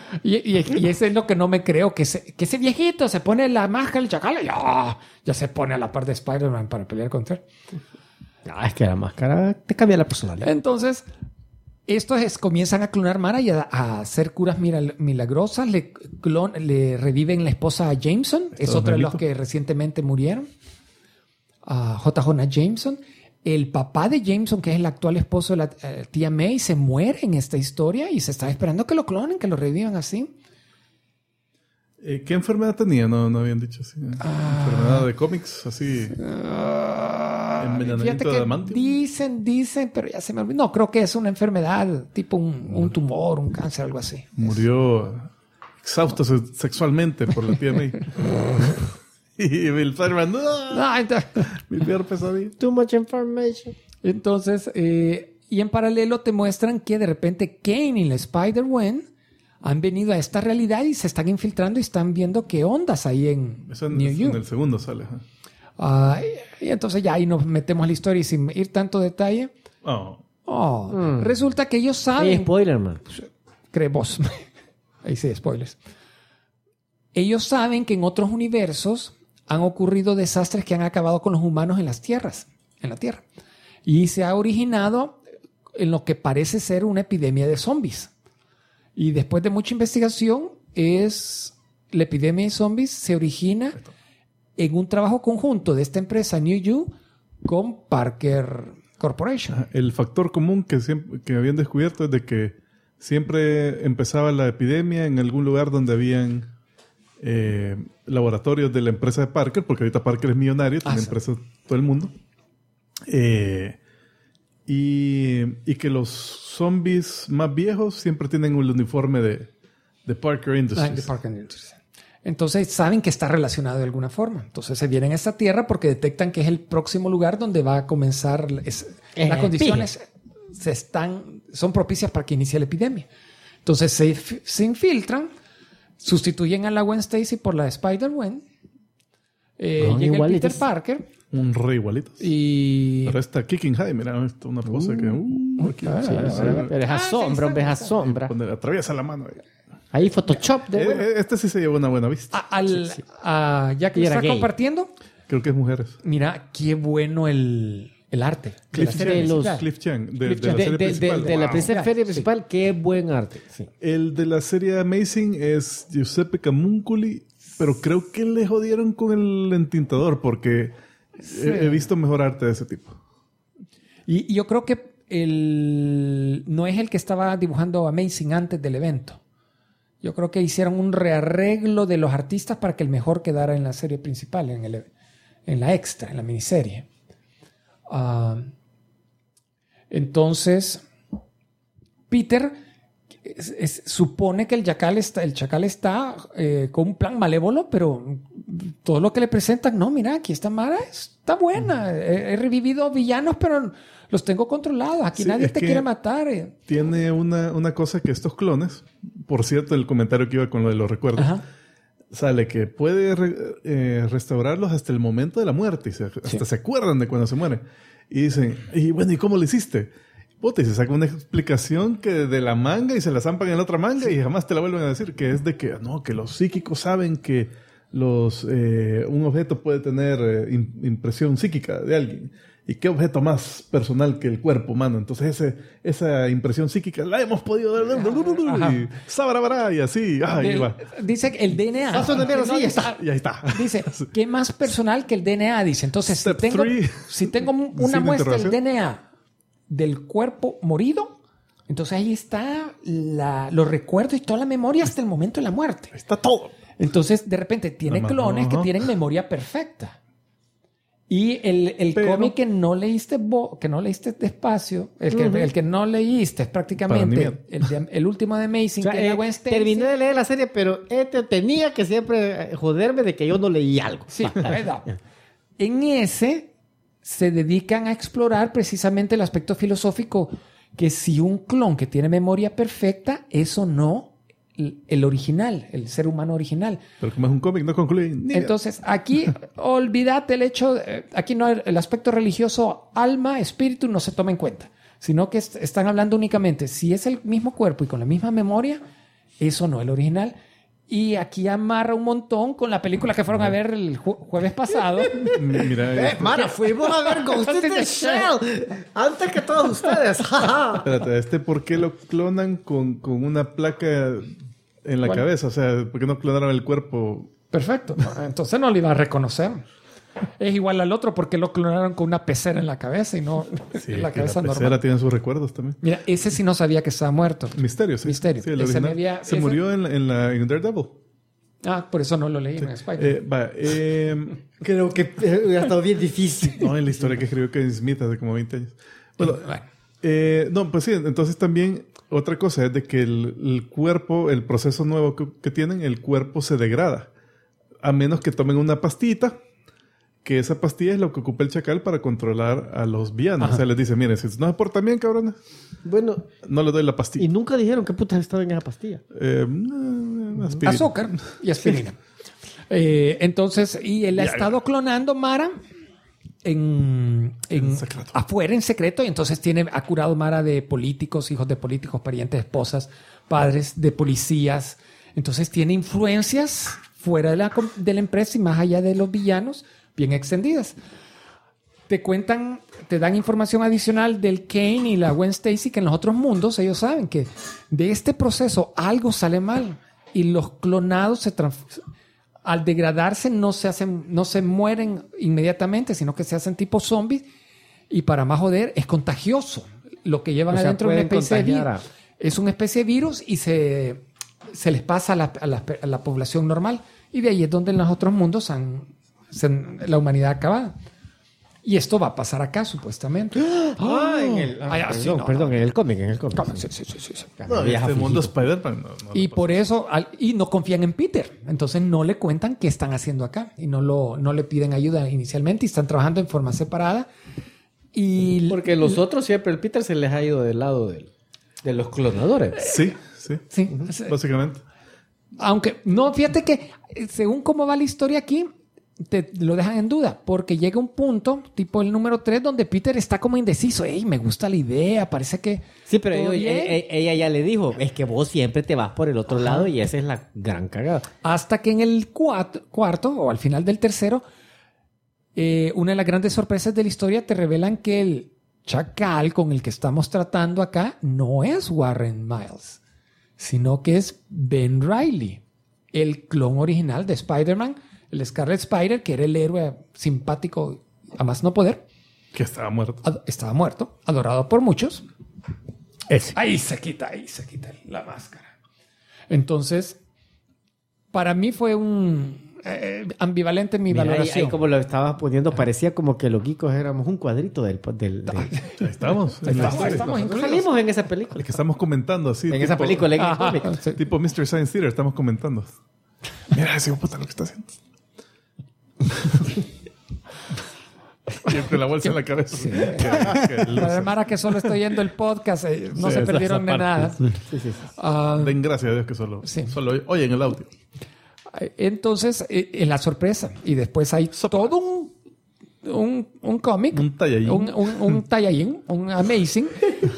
S4: Y ese es lo que no me creo, que ese viejito se pone la máscara del chacal y ya se pone a la par de Spider-Man para pelear contra él.
S3: Es que la máscara te cambia la personalidad.
S4: Entonces, estos comienzan a clonar Mara y a hacer curas milagrosas. Le reviven la esposa a Jameson. Es otro de los que recientemente murieron. J. Jonah Jameson. El papá de Jameson, que es el actual esposo de la tía May, se muere en esta historia y se está esperando que lo clonen, que lo revivan así.
S2: ¿Qué enfermedad tenía? No habían dicho así. ¿Enfermedad de cómics? Así. Envenenamiento de adamantium.
S4: Dicen, pero ya se me olvidó. No, creo que es una enfermedad, tipo un tumor, un cáncer, algo así.
S2: Murió exhausto sexualmente por la tía May. Y el Spider-Man, mi peor pesadilla.
S3: Too much information.
S4: Entonces, y en paralelo te muestran que de repente Kane y la Spider-Gwen han venido a esta realidad y se están infiltrando y están viendo qué ondas hay en New You.
S2: En el segundo sale.
S4: Y entonces ya ahí nos metemos a la historia y sin ir tanto detalle. Resulta que ellos saben...
S3: Hay spoiler, man.
S4: Cree vos. Ahí sí, spoilers. Ellos saben que en otros universos han ocurrido desastres que han acabado con los humanos en la Tierra. Y se ha originado en lo que parece ser una epidemia de zombies. Y después de mucha investigación, la epidemia de zombies se origina en un trabajo conjunto de esta empresa New You con Parker Corporation.
S2: El factor común que habían descubierto es de que siempre empezaba la epidemia en algún lugar donde habían laboratorios de la empresa de Parker, porque ahorita Parker es millonario, tiene empresas en todo el mundo. Y que los zombies más viejos siempre tienen el uniforme de Parker Industries.
S4: Entonces saben que está relacionado de alguna forma. Entonces se vienen a esta tierra porque detectan que es el próximo lugar donde va a comenzar las condiciones son propicias para que inicie la epidemia. Entonces se infiltran, sustituyen a la Gwen Stacy por la Spider-Gwen. Llega el Peter Parker.
S2: Un rey igualito. Pero está kicking high, mira, esto es una cosa que...
S3: Pero es asombra.
S2: Atraviesa la mano.
S3: Ahí Photoshop.
S2: Este sí se llevó una buena vista.
S4: Ya que está compartiendo.
S2: Creo que es mujeres.
S4: Mira, qué bueno el arte.
S2: Cliff Chiang. De la serie principal.
S3: De la serie principal, qué buen arte. Sí.
S2: El de la serie Amazing es Giuseppe Camuncoli, pero creo que le jodieron con el entintador porque he visto mejor arte de ese tipo.
S4: Y yo creo que no es el que estaba dibujando Amazing antes del evento. Yo creo que hicieron un rearreglo de los artistas para que el mejor quedara en la serie principal, en la extra, en la miniserie. Entonces, Peter supone que el chacal está con un plan malévolo, pero todo lo que le presentan, no, mira, aquí esta Mara está buena. He revivido villanos, pero los tengo controlados. Aquí nadie te quiere matar.
S2: Tiene una cosa que estos clones, por cierto, el comentario que iba con lo de los recuerdos, sale que puede restaurarlos hasta el momento de la muerte. Hasta se acuerdan de cuando se mueren. Y dicen, y bueno, ¿y cómo lo hiciste? Puta, y se saca una explicación que de la manga y se la zampan en la otra manga y jamás te la vuelven a decir, que es de que los psíquicos saben que un objeto puede tener impresión psíquica de alguien. ¿Y qué objeto más personal que el cuerpo humano? Entonces esa impresión psíquica la hemos podido dar. Y sabrá, y así. Ahí va.
S4: Dice que el DNA.
S2: Y ahí está.
S4: Dice, ¿qué más personal que el DNA? Dice, entonces, si tengo una muestra del DNA del cuerpo morido, entonces ahí está los recuerdos y toda la memoria hasta el momento de la muerte.
S2: Ahí está todo.
S4: Entonces, de repente, tiene clones que tienen memoria perfecta. Y el cómic que no leíste despacio, el que no leíste es prácticamente el último de Amazing,
S3: o sea,
S4: que es la Gwen Stacy.
S3: Terminé de leer la serie, pero tenía que siempre joderme de que yo no leí algo.
S4: Sí, verdad. En ese se dedican a explorar precisamente el aspecto filosófico, que si un clon que tiene memoria perfecta, eso no el original, el ser humano original.
S2: Pero como es un cómic, no concluye.
S4: Entonces, aquí olvídate el hecho, aquí no el aspecto religioso, alma, espíritu, no se toma en cuenta, sino que están hablando únicamente, si es el mismo cuerpo y con la misma memoria, Eso no es el original. Y aquí amarra un montón con la película que fueron a ver el jueves pasado.
S2: Mira,
S3: Mano, fuimos a ver Ghost in the Shell antes que todos ustedes.
S2: espérate, ¿por qué lo clonan con una placa en la cabeza? O sea, ¿por qué no clonaron el cuerpo?
S4: Perfecto. Entonces no lo iba a reconocer. Es igual al otro porque lo clonaron con una pecera en la cabeza y no
S2: Sí,
S4: en la
S2: la
S4: cabeza
S2: pecera
S4: normal.
S2: tiene sus recuerdos también.
S4: Mira, ese sí no sabía que estaba muerto.
S2: Misterio, sí.
S4: Misterio.
S2: Sí, el
S4: Ese
S2: original. Se murió en Daredevil.
S4: Por eso no lo leí en Spider.
S3: Creo que hubiera estado bien difícil.
S2: No, en la historia que escribió Kevin Smith hace como 20 años. Bueno,
S4: Bueno.
S2: no, pues sí, entonces también otra cosa es de que el cuerpo, el proceso nuevo que tienen, el cuerpo se degrada. A menos que tomen una pastita, que esa pastilla es lo que ocupa el chacal para controlar a los villanos.
S4: Ajá.
S2: O sea, les dice, miren, si no se portan bien, cabrones,
S3: Bueno,
S2: no les doy la
S3: y
S2: pastilla.
S3: nunca dijeron qué putas estaba en esa pastilla.
S2: Aspirina.
S4: Azúcar y aspirina. Entonces, y él ha estado clonando Mara en
S2: secreto.
S4: afuera, en secreto, y entonces ha curado Mara de políticos, hijos de políticos, parientes, esposas, padres de policías. Entonces tiene influencias fuera de la empresa y más allá de los villanos, bien extendidas. Te dan información adicional del Kane y la Gwen Stacy, que en los otros mundos ellos saben que de este proceso algo sale mal y los clonados al degradarse no se mueren inmediatamente, sino que se hacen tipo zombies y para más joder es contagioso. Lo que llevan
S3: O sea,
S4: adentro es una
S3: pueden
S4: especie de
S3: contagiar
S4: virus. Es una especie de virus y se les pasa a la población normal. Y de ahí es donde en los otros mundos la humanidad acaba. Y esto va a pasar acá, supuestamente.
S3: Perdón, en el cómic,
S4: Sí.
S2: No, en este mundo Spider-Man no
S4: Y
S2: le
S4: por eso, y no confían en Peter. Entonces no le cuentan qué están haciendo acá. Y no le piden ayuda inicialmente y están trabajando en forma separada. Y
S3: Porque los otros siempre, el Peter se les ha ido del lado de los clonadores.
S2: Sí,
S4: sí,
S2: básicamente.
S4: aunque no, fíjate que según cómo va la historia aquí, te lo dejan en duda, porque llega un punto, tipo el número 3, donde Peter está como indeciso. Ey, me gusta la idea, parece que...
S3: Sí, pero
S4: todo bien.
S3: ella ya le dijo, es que vos siempre te vas por el otro lado y esa es la gran cagada.
S4: Hasta que en el cuarto, o al final del tercero, una de las grandes sorpresas de la historia te revelan que el chacal con el que estamos tratando acá no es Warren Miles, sino que es Ben Reilly, el clon original de Spider-Man, el Scarlet Spider, que era el héroe simpático a más no poder.
S2: Que estaba muerto.
S4: Estaba muerto, adorado por muchos. Ahí se quita la máscara. Entonces, para mí fue un ambivalente en mi valoración.
S3: Ahí como lo estabas poniendo, parecía como que los geekos éramos un cuadrito del
S2: Ahí estamos.
S4: Estamos incluidos.
S3: salimos en esa película.
S2: El que estamos comentando así.
S3: En esa película, en el
S4: Ajá,
S3: cómic.
S4: sí.
S2: Tipo Mr. Science Theater, estamos comentando. Mira ese puta lo que está haciendo. Y con la bolsa en la cabeza.
S4: Sí.
S2: Que
S4: Para Mara que solo estoy yendo el podcast, no se perdieron de nada.
S2: Den gracias a Dios que solo oyen el audio.
S4: Entonces, es la sorpresa. Y después hay todo un cómic.
S2: Un tallallín.
S4: Un tallallín, un amazing.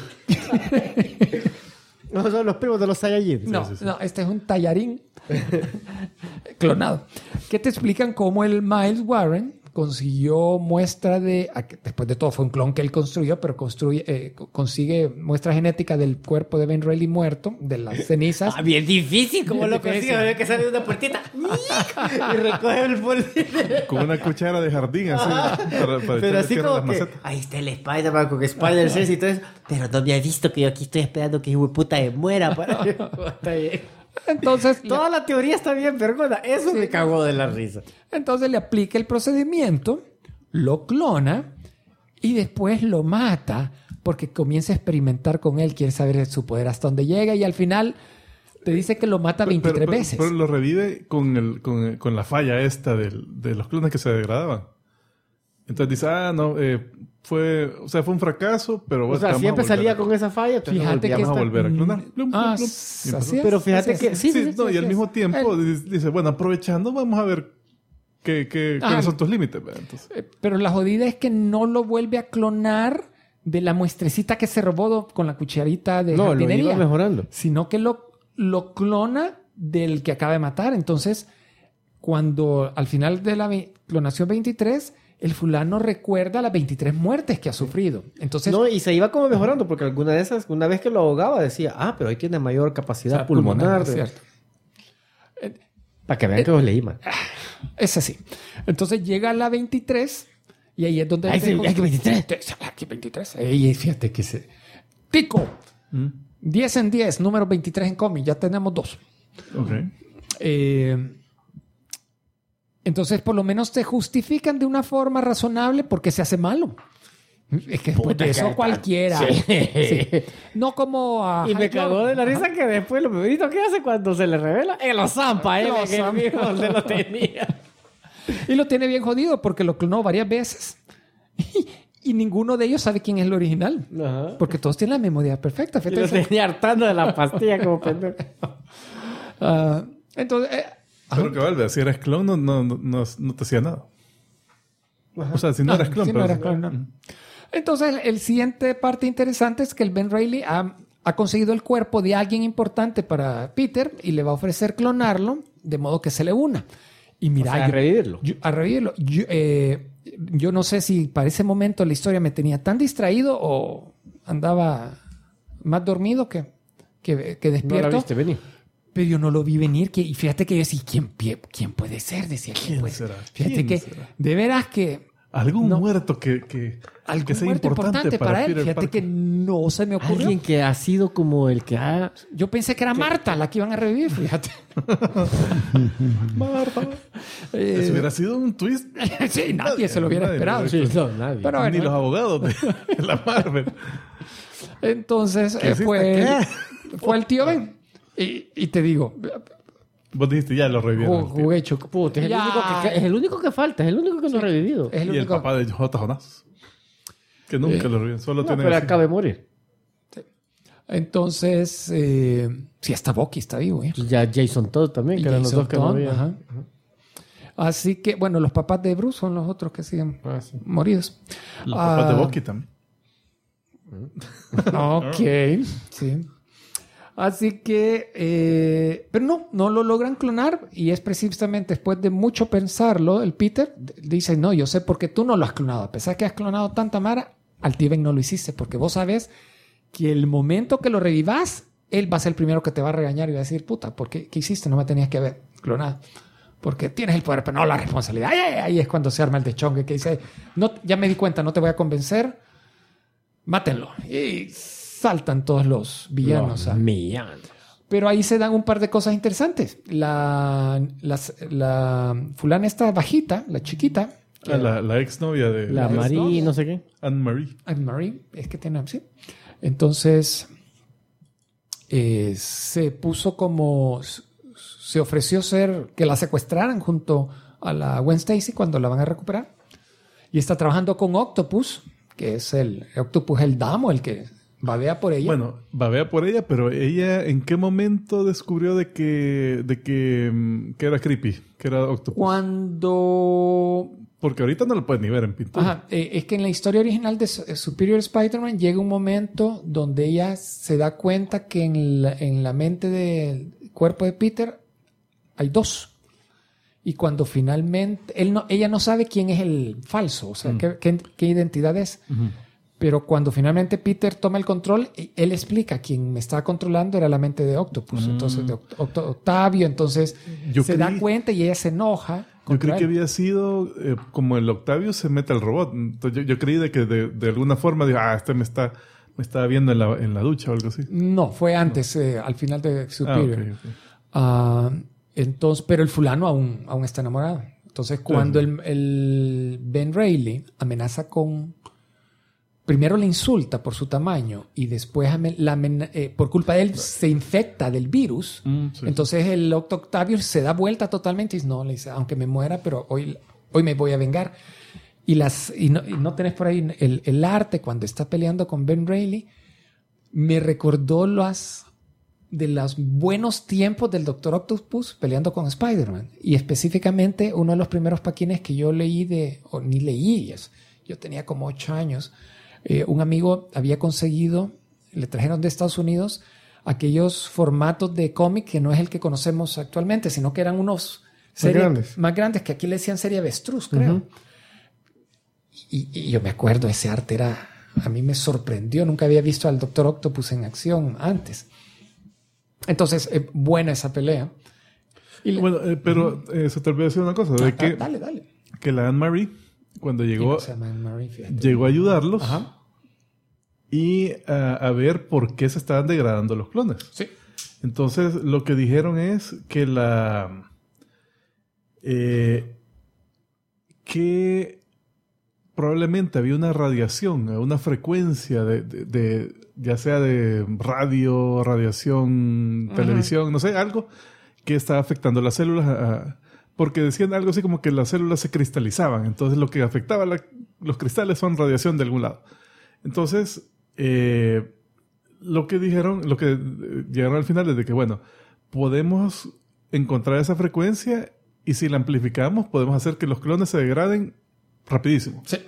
S3: No son los primos de los Saiyajin.
S4: No, este es un tallarín clonado. Que te explican cómo el Miles Warren consiguió muestra después de todo fue un clon que él construyó, pero consigue muestra genética del cuerpo de Ben Reilly muerto, de las cenizas.
S3: Bien difícil, como
S4: Bien
S3: lo
S4: difícil.
S3: consigue, ver que sale de una puertita y recoge el bolsillo.
S2: Con una cuchara de jardín así. Para
S3: Pero
S2: echarle
S3: así
S2: tierra a
S3: como
S2: las
S3: que
S2: macetas.
S3: ahí está el Spider-Man con Spider-Sense y todo eso. Pero no me ha visto que yo aquí estoy esperando que hijo de puta se muera. Está bien.
S4: Entonces,
S3: Toda la teoría está bien, pero eso me cagó de la risa.
S4: entonces le aplica el procedimiento, lo clona y después lo mata porque comienza a experimentar con él, quiere saber su poder hasta dónde llega y al final te dice que lo mata 23 veces.
S2: Pero lo revive con la falla esta de los clones que se degradaban. Entonces dice, fue un fracaso, pero
S3: O sea, siempre salía con esa falla. Entonces
S4: Fíjate que
S2: vamos a volver a clonar. Plum, plum, plum.
S4: así
S2: Y empezó.
S4: es,
S3: Pero fíjate
S4: así
S3: que...
S4: es.
S3: Sí,
S2: Y al mismo tiempo dice, bueno, aprovechando, vamos a ver cuáles son tus límites. Entonces,
S4: Pero la jodida es que no lo vuelve a clonar de la muestrecita que se robó con la cucharita de
S3: No, lo
S4: jardinería,
S3: iba mejorando.
S4: sino que lo lo clona del que acaba de matar. Entonces, cuando al final de la clonación 23, el fulano recuerda las 23 muertes que ha sufrido. Entonces,
S3: No, y se iba como mejorando, porque alguna de esas, una vez que lo ahogaba, decía, pero ahí tiene mayor capacidad pulmonar.
S4: es cierto.
S3: Para que vean que os leí, man.
S4: Es así. Entonces llega a la 23 y ahí es donde...
S3: Ay, sí, hay que 23.
S4: Aquí 23. Y fíjate que se... Tico. 10 en 10, número 23 en cómic. Ya tenemos 2.
S2: Ok.
S4: Entonces, por lo menos te justifican de una forma razonable porque se hace malo. Es que después de eso cualquiera.
S3: Sí.
S4: Sí. No como a...
S3: Y me
S4: Hal
S3: cagó
S4: Jordan.
S3: de la risa que después lo primerito que hace cuando se le revela, lo zampa,
S4: Lo
S3: que el
S4: zampa.
S3: viejo donde lo tenía.
S4: Y lo tiene bien jodido porque lo clonó varias veces. Y ninguno de ellos sabe quién es el original.
S3: Ajá.
S4: Porque todos tienen la memoria perfecta.
S3: Y
S4: Fíjate
S3: lo
S4: eso.
S3: tenía hartando de la pastilla como pendejo.
S4: Entonces...
S2: Pero que valga, si eras clon no te hacía nada. O sea, si no eras clon.
S4: sí, no
S2: pero-
S4: eras clon, no. Entonces, el siguiente parte interesante es que el Ben Reilly ha conseguido el cuerpo de alguien importante para Peter y le va a ofrecer clonarlo de modo que se le una. Y mira,
S3: O sea, a revivirlo.
S4: A revivirlo. Yo no sé si para ese momento la historia me tenía tan distraído o andaba más dormido que
S3: No
S4: despierto.
S3: la viste venir.
S4: Pero yo no lo vi venir. Y fíjate que yo decía, ¿quién puede ser? Decía,
S2: ¿Quién
S4: puede
S2: será?
S4: Fíjate
S2: ¿Quién
S4: que,
S2: será?
S4: de veras que...
S2: Algún
S4: No.
S2: muerto que
S4: Algún
S2: sea
S4: muerto importante para él.
S2: Peter
S4: Fíjate
S2: Parker.
S4: que no se me ocurrió.
S3: Alguien que ha sido como el que ha...
S4: Yo pensé que era Marta la que iban a revivir, fíjate.
S2: Marta.
S4: Eh,
S2: Eso hubiera sido un twist.
S4: sí, nadie se lo hubiera
S2: Nadie,
S4: esperado.
S2: nadie.
S3: Sí, no, nadie.
S4: Pero
S2: Ni
S4: bueno,
S2: los abogados de la Marvel.
S4: entonces
S2: hiciste?
S4: fue el tío Ben. Y te digo,
S2: Vos dijiste, ya lo revivieron. el tío.
S4: jugué hecho.
S3: Puta, es el,
S4: Ya.
S3: único que falta, es el único que no ha revivido.
S4: Es el
S2: Y el
S4: único.
S2: papá de J. Jonas. Que nunca lo revivieron. Solo
S3: No,
S2: tienen
S3: pero
S2: así.
S3: acaba de morir.
S4: Entonces, sí, hasta Bucky está vivo.
S3: Y ya Jason Todd también,
S4: Y
S3: que eran los
S4: Jason
S3: dos que no
S4: Todd,
S3: habían.
S4: ajá. Así que, bueno, los papás de Bruce son los otros que siguen
S3: Sí.
S4: moridos.
S2: Los papás de
S4: Ah,
S2: Bucky también.
S4: Ok, sí. Así que, pero no lo logran clonar y es precisamente después de mucho pensarlo, el Peter dice, no, yo sé por qué tú no lo has clonado. A pesar que has clonado tanta mara, al Steven no lo hiciste porque vos sabes que el momento que lo revivas, él va a ser el primero que te va a regañar y va a decir, puta, ¿por qué hiciste? No me tenías que haber clonado. Porque tienes el poder, pero no la responsabilidad. Ahí es cuando se arma el techongue que dice, no, ya me di cuenta, no te voy a convencer, mátenlo. Y saltan todos los villanos. Pero ahí se dan un par de cosas interesantes. La fulana esta bajita, la chiquita,
S2: La exnovia de
S3: La
S2: de
S3: Marie, no sé qué.
S2: Anne-Marie.
S4: Anne-Marie, es que tiene, sí. Entonces, se puso como, se ofreció ser, que la secuestraran junto a la Gwen Stacy cuando la van a recuperar. Y está trabajando con Octopus, que es el Damo, el que babea por ella.
S2: Bueno, babea por ella, pero ella ¿en qué momento descubrió de que era creepy? Que era Octopus.
S4: Cuando...
S2: Porque ahorita no lo puedes ni ver en pintura.
S4: Ajá, es que en la historia original de Superior Spider-Man llega un momento donde ella se da cuenta que en la mente del cuerpo de Peter hay dos. Y cuando finalmente... ella no sabe quién es el falso, o sea, qué identidad es. Pero cuando finalmente Peter toma el control, él explica quién me estaba controlando era la mente de Octopus. Entonces, de Octavio. Entonces,
S2: Yo
S4: se da
S2: creí-
S4: cuenta y ella se enoja.
S2: Yo creí
S4: contra
S2: que
S4: él.
S2: había sido como el Octavio se mete al robot. Entonces yo creí de que de alguna forma digo, este me está viendo en la ducha o algo así.
S4: No, fue antes, al final de Superior.
S2: Ok.
S4: Entonces, pero el fulano aún está enamorado. Entonces, cuando el Ben Reilly amenaza con... Primero le insulta por su tamaño y después por culpa de él se infecta del virus.
S2: Sí.
S4: Entonces el Octavio se da vuelta totalmente y dice, no, le dice, aunque me muera, pero hoy me voy a vengar. Y no tenés por ahí el arte cuando está peleando con Ben Reilly. Me recordó de los buenos tiempos del Dr. Octopus peleando con Spider-Man. Y específicamente uno de los primeros paquines que yo leí ni leí, yo tenía como 8 años. Un amigo había conseguido, le trajeron de Estados Unidos aquellos formatos de cómic que no es el que conocemos actualmente, sino que eran unos series más grandes, que aquí le decían serie avestruz, creo.
S3: Uh-huh.
S4: Y yo me acuerdo, ese arte a mí me sorprendió, nunca había visto al Dr. Octopus en acción antes. Entonces, buena esa pelea.
S2: Bueno, pero se te olvidó decir una cosa, de que,
S4: dale.
S2: que la Anne-Marie, cuando llegó,
S4: Anne-Marie,
S2: llegó a ayudarlos.
S4: Ajá.
S2: Y a ver por qué se estaban degradando los clones.
S4: Sí.
S2: Entonces, lo que dijeron es que que probablemente había una radiación, una frecuencia de ya sea de radio, radiación, televisión, no sé, algo que estaba afectando las células. Porque decían algo así como que las células se cristalizaban. Entonces, lo que afectaba los cristales son radiación de algún lado. Entonces, lo que llegaron al final es de que, bueno, podemos encontrar esa frecuencia y si la amplificamos podemos hacer que los clones se degraden rapidísimo.
S4: Sí.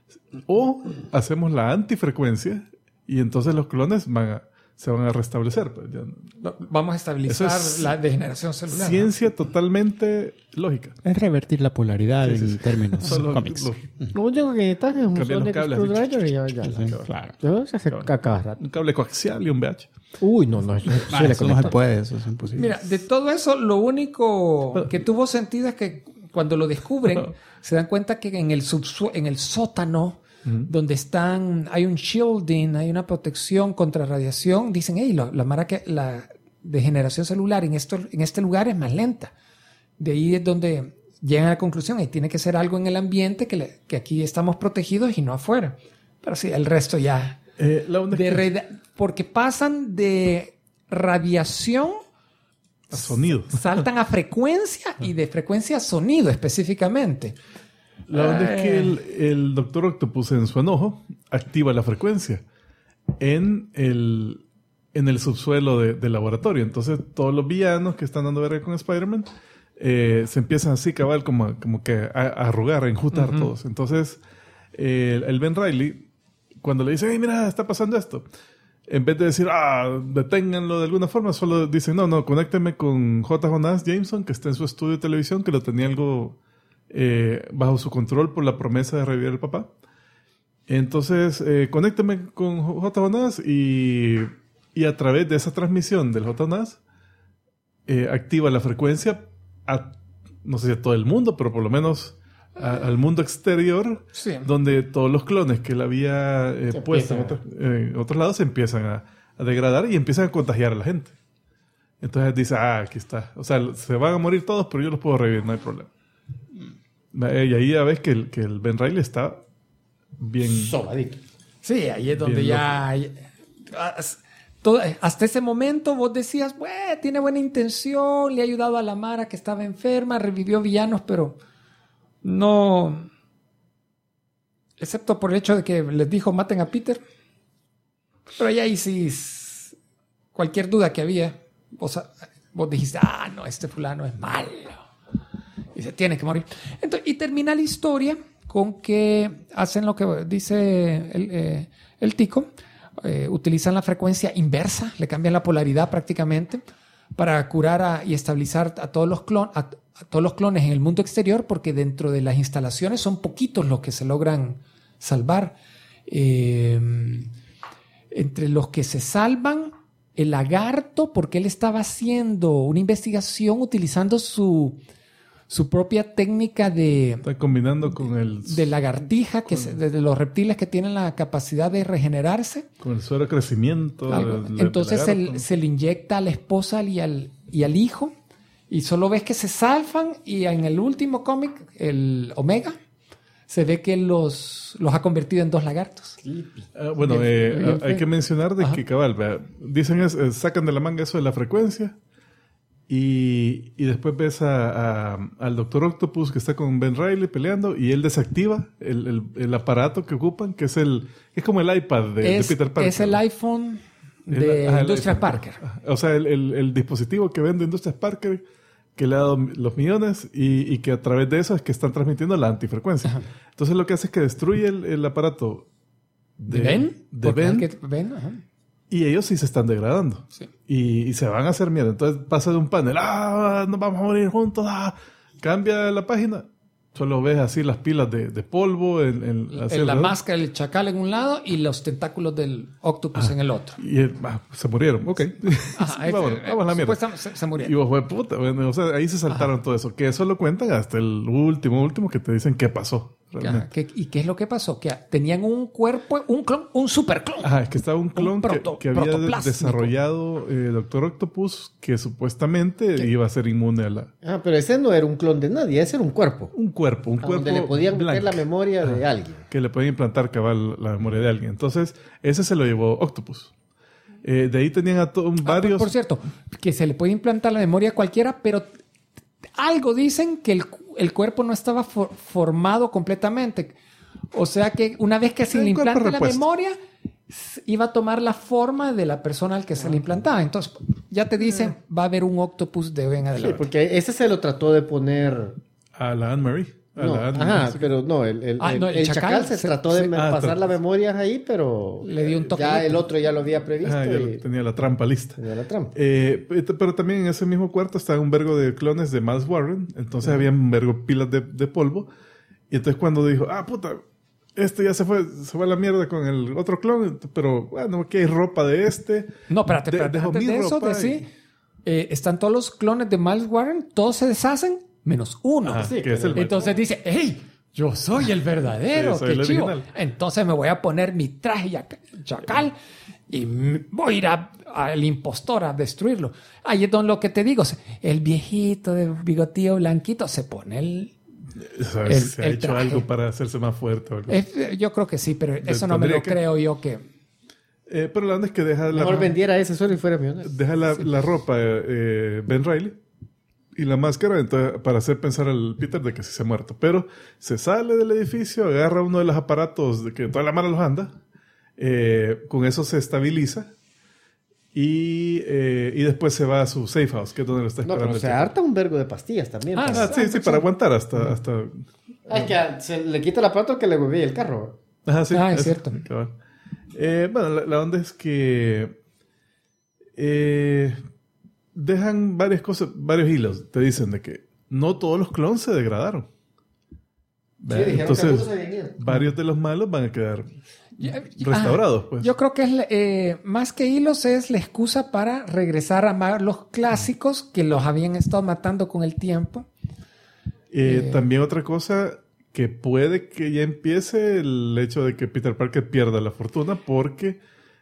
S2: O hacemos la antifrecuencia y entonces los clones se van a restablecer. Pues ya,
S4: vamos a estabilizar la degeneración celular.
S2: Ciencia totalmente lógica.
S1: Es revertir la polaridad en términos
S2: Solo
S1: cómics.
S3: Lo único que necesitas es un
S2: Cambiar los
S3: Sonic
S2: cables,
S3: Screwdriver y ya.
S1: Sí, claro.
S3: Yo se hace a cada rato.
S2: Un cable coaxial y un VH.
S3: Uy, no, eso es imposible
S1: Eso no se
S3: conectar.
S1: puede, eso es imposible.
S4: Mira, de todo eso, lo único que tuvo sentido es que cuando lo descubren, se dan cuenta que en el sótano, donde hay un shielding, hay una protección contra radiación, dicen, hey, la degeneración celular en este lugar es más lenta. De ahí es donde llegan a la conclusión, y tiene que ser algo en el ambiente que aquí estamos protegidos y no afuera. Pero sí, el resto ya...
S2: La onda es
S4: porque pasan de radiación
S2: a sonido.
S4: saltan a frecuencia y de frecuencia a sonido específicamente.
S2: La onda es que el Dr. Octopus en su enojo activa la frecuencia en el subsuelo del laboratorio. Entonces todos los villanos que están dando verga con Spider-Man se empiezan así cabal como que a arrugar, a enjutar todos. Entonces el Ben Reilly, cuando le dice, hey, mira, está pasando esto, en vez de decir, deténganlo de alguna forma, solo dicen, no, conécteme con J. Jonás Jameson, que está en su estudio de televisión, que lo tenía algo bajo su control por la promesa de revivir al papá. Entonces, conécteme con J. Jonás y a través de esa transmisión del J. Jonás activa la frecuencia no sé si a todo el mundo, pero por lo menos al mundo exterior,
S4: Sí.
S2: donde todos los clones que él había puesto en otros lados se empiezan a degradar y empiezan a contagiar a la gente. Entonces dice, aquí está. O sea, se van a morir todos, pero yo los puedo revivir, no hay problema. Y ahí ya ves que el Ben Reilly está bien...
S3: Sobadito.
S4: Sí, ahí es donde
S2: Bien
S4: ya... hasta ese momento vos decías, tiene buena intención, le ha ayudado a la Mara que estaba enferma, revivió villanos, pero no... Excepto por el hecho de que les dijo, maten a Peter. Pero ahí sí, cualquier duda que había, vos dijiste, no, este fulano es malo. Y se tiene que morir. Entonces, y termina la historia con que hacen lo que dice el tico. Utilizan la frecuencia inversa, le cambian la polaridad prácticamente para curar y estabilizar a todos los clones en el mundo exterior, porque dentro de las instalaciones son poquitos los que se logran salvar. Entre los que se salvan, el lagarto, porque él estaba haciendo una investigación utilizando su propia técnica
S2: Está combinando con
S4: de lagartija, de los reptiles que tienen la capacidad de regenerarse.
S2: con el suero de crecimiento.
S4: Entonces
S2: del
S4: se le inyecta a la esposa y al hijo, y solo ves que se salvan, y en el último cómic, el Omega, se ve que los ha convertido en 2 lagartos.
S2: Bueno,
S4: Bien,
S2: hay que mencionar de que cabal, dicen sacan de la manga eso de la frecuencia. Y después ves al Dr. Octopus que está con Ben Reilly peleando y él desactiva el aparato que ocupan, que es como el iPad de Peter Parker.
S4: Es el iPhone de Industrias Parker.
S2: O sea, el dispositivo que vende Industrias Parker, que le ha dado los millones y que a través de eso es que están transmitiendo la antifrecuencia. Ajá. Entonces lo que hace es que destruye el aparato
S4: ¿De Ben?
S2: De Ben.
S4: Ben, ajá.
S2: Y ellos sí se están degradando.
S4: Sí.
S2: Y se van a hacer mierda. Entonces pasa de un panel, nos vamos a morir juntos, cambia la página. Solo ves así las pilas de polvo
S4: En la máscara del chacal en un lado y los tentáculos del octopus en el otro.
S2: Y se murieron. Ok.
S4: Ajá,
S2: vamos a la mierda.
S4: Se
S2: Y
S4: murieron.
S2: vos, fue puta. Bueno, o sea, ahí se saltaron todo eso. Que eso lo cuentan hasta el último que te dicen qué pasó. Realmente.
S4: ¿Y qué es lo que pasó? Que tenían un cuerpo, un clon, un superclon.
S2: Ajá, es que estaba un clon que había
S4: protoplásmico.
S2: desarrollado Doctor Octopus que supuestamente iba a ser inmune a la...
S3: Ah, pero ese no era un clon de nadie, ese era un cuerpo.
S2: Un cuerpo
S3: Donde le podían meter la memoria de alguien.
S2: Que le podían implantar cabal la memoria de alguien. Entonces, ese se lo llevó Octopus. De ahí tenían a varios...
S4: Por cierto, que se le puede implantar la memoria a cualquiera, pero algo dicen que el cuerpo no estaba formado completamente. O sea que una vez que se le implanta la memoria, iba a tomar la forma de la persona al que se le implantaba. Entonces, ya te dicen, va a haber un octopus de hoy en adelante.
S3: Sí, porque ese se lo trató de poner...
S2: A la Anne-Marie.
S3: Pero no, el chacal se trató de pasar las memorias ahí, pero
S4: le dio un toque.
S3: Ya el otro ya lo había previsto.
S2: Tenía la trampa lista.
S3: Tenía la trampa.
S2: Pero también en ese mismo cuarto estaba un vergo de clones de Miles Warren. Entonces había un vergo pilas de polvo. Y entonces cuando dijo, puta, este ya se fue a la mierda con el otro clon, pero bueno, aquí hay ropa de este.
S4: No, espérate. Antes de eso, están todos los clones de Miles Warren, todos se deshacen, menos uno. Entonces dice, ¡hey! Yo soy el verdadero, qué chivo. Entonces me voy a poner mi traje chacal y voy a ir al impostor a destruirlo. Ahí es donde lo que te digo, el viejito de bigotillo blanquito se pone
S2: se ha hecho algo para hacerse más fuerte. O algo.
S4: Yo creo que sí, pero eso no me lo creo yo que...
S2: pero la onda es que deja
S3: mejor vendiera ese suelo y fuera millonario.
S2: Deja la ropa Ben Reilly y la máscara entonces, para hacer pensar al Peter de que sí se ha muerto. Pero se sale del edificio, agarra uno de los aparatos de que toda la mano los anda, con eso se estabiliza y después se va a su safe house, que es donde lo está esperando.
S3: No, pero se harta un vergo de pastillas también.
S2: Sí, para aguantar hasta...
S3: Es que se le quita el aparato que le volvía el carro.
S2: Sí,
S4: es cierto.
S2: Bueno, la onda es que dejan varias cosas, varios hilos. Te dicen de que no todos los clones se degradaron.
S3: Sí,
S2: entonces, varios de los malos van a quedar restaurados. Pues.
S4: Yo creo que es más que hilos es la excusa para regresar a los clásicos que los habían estado matando con el tiempo.
S2: También otra cosa que puede que ya empiece el hecho de que Peter Parker pierda la fortuna porque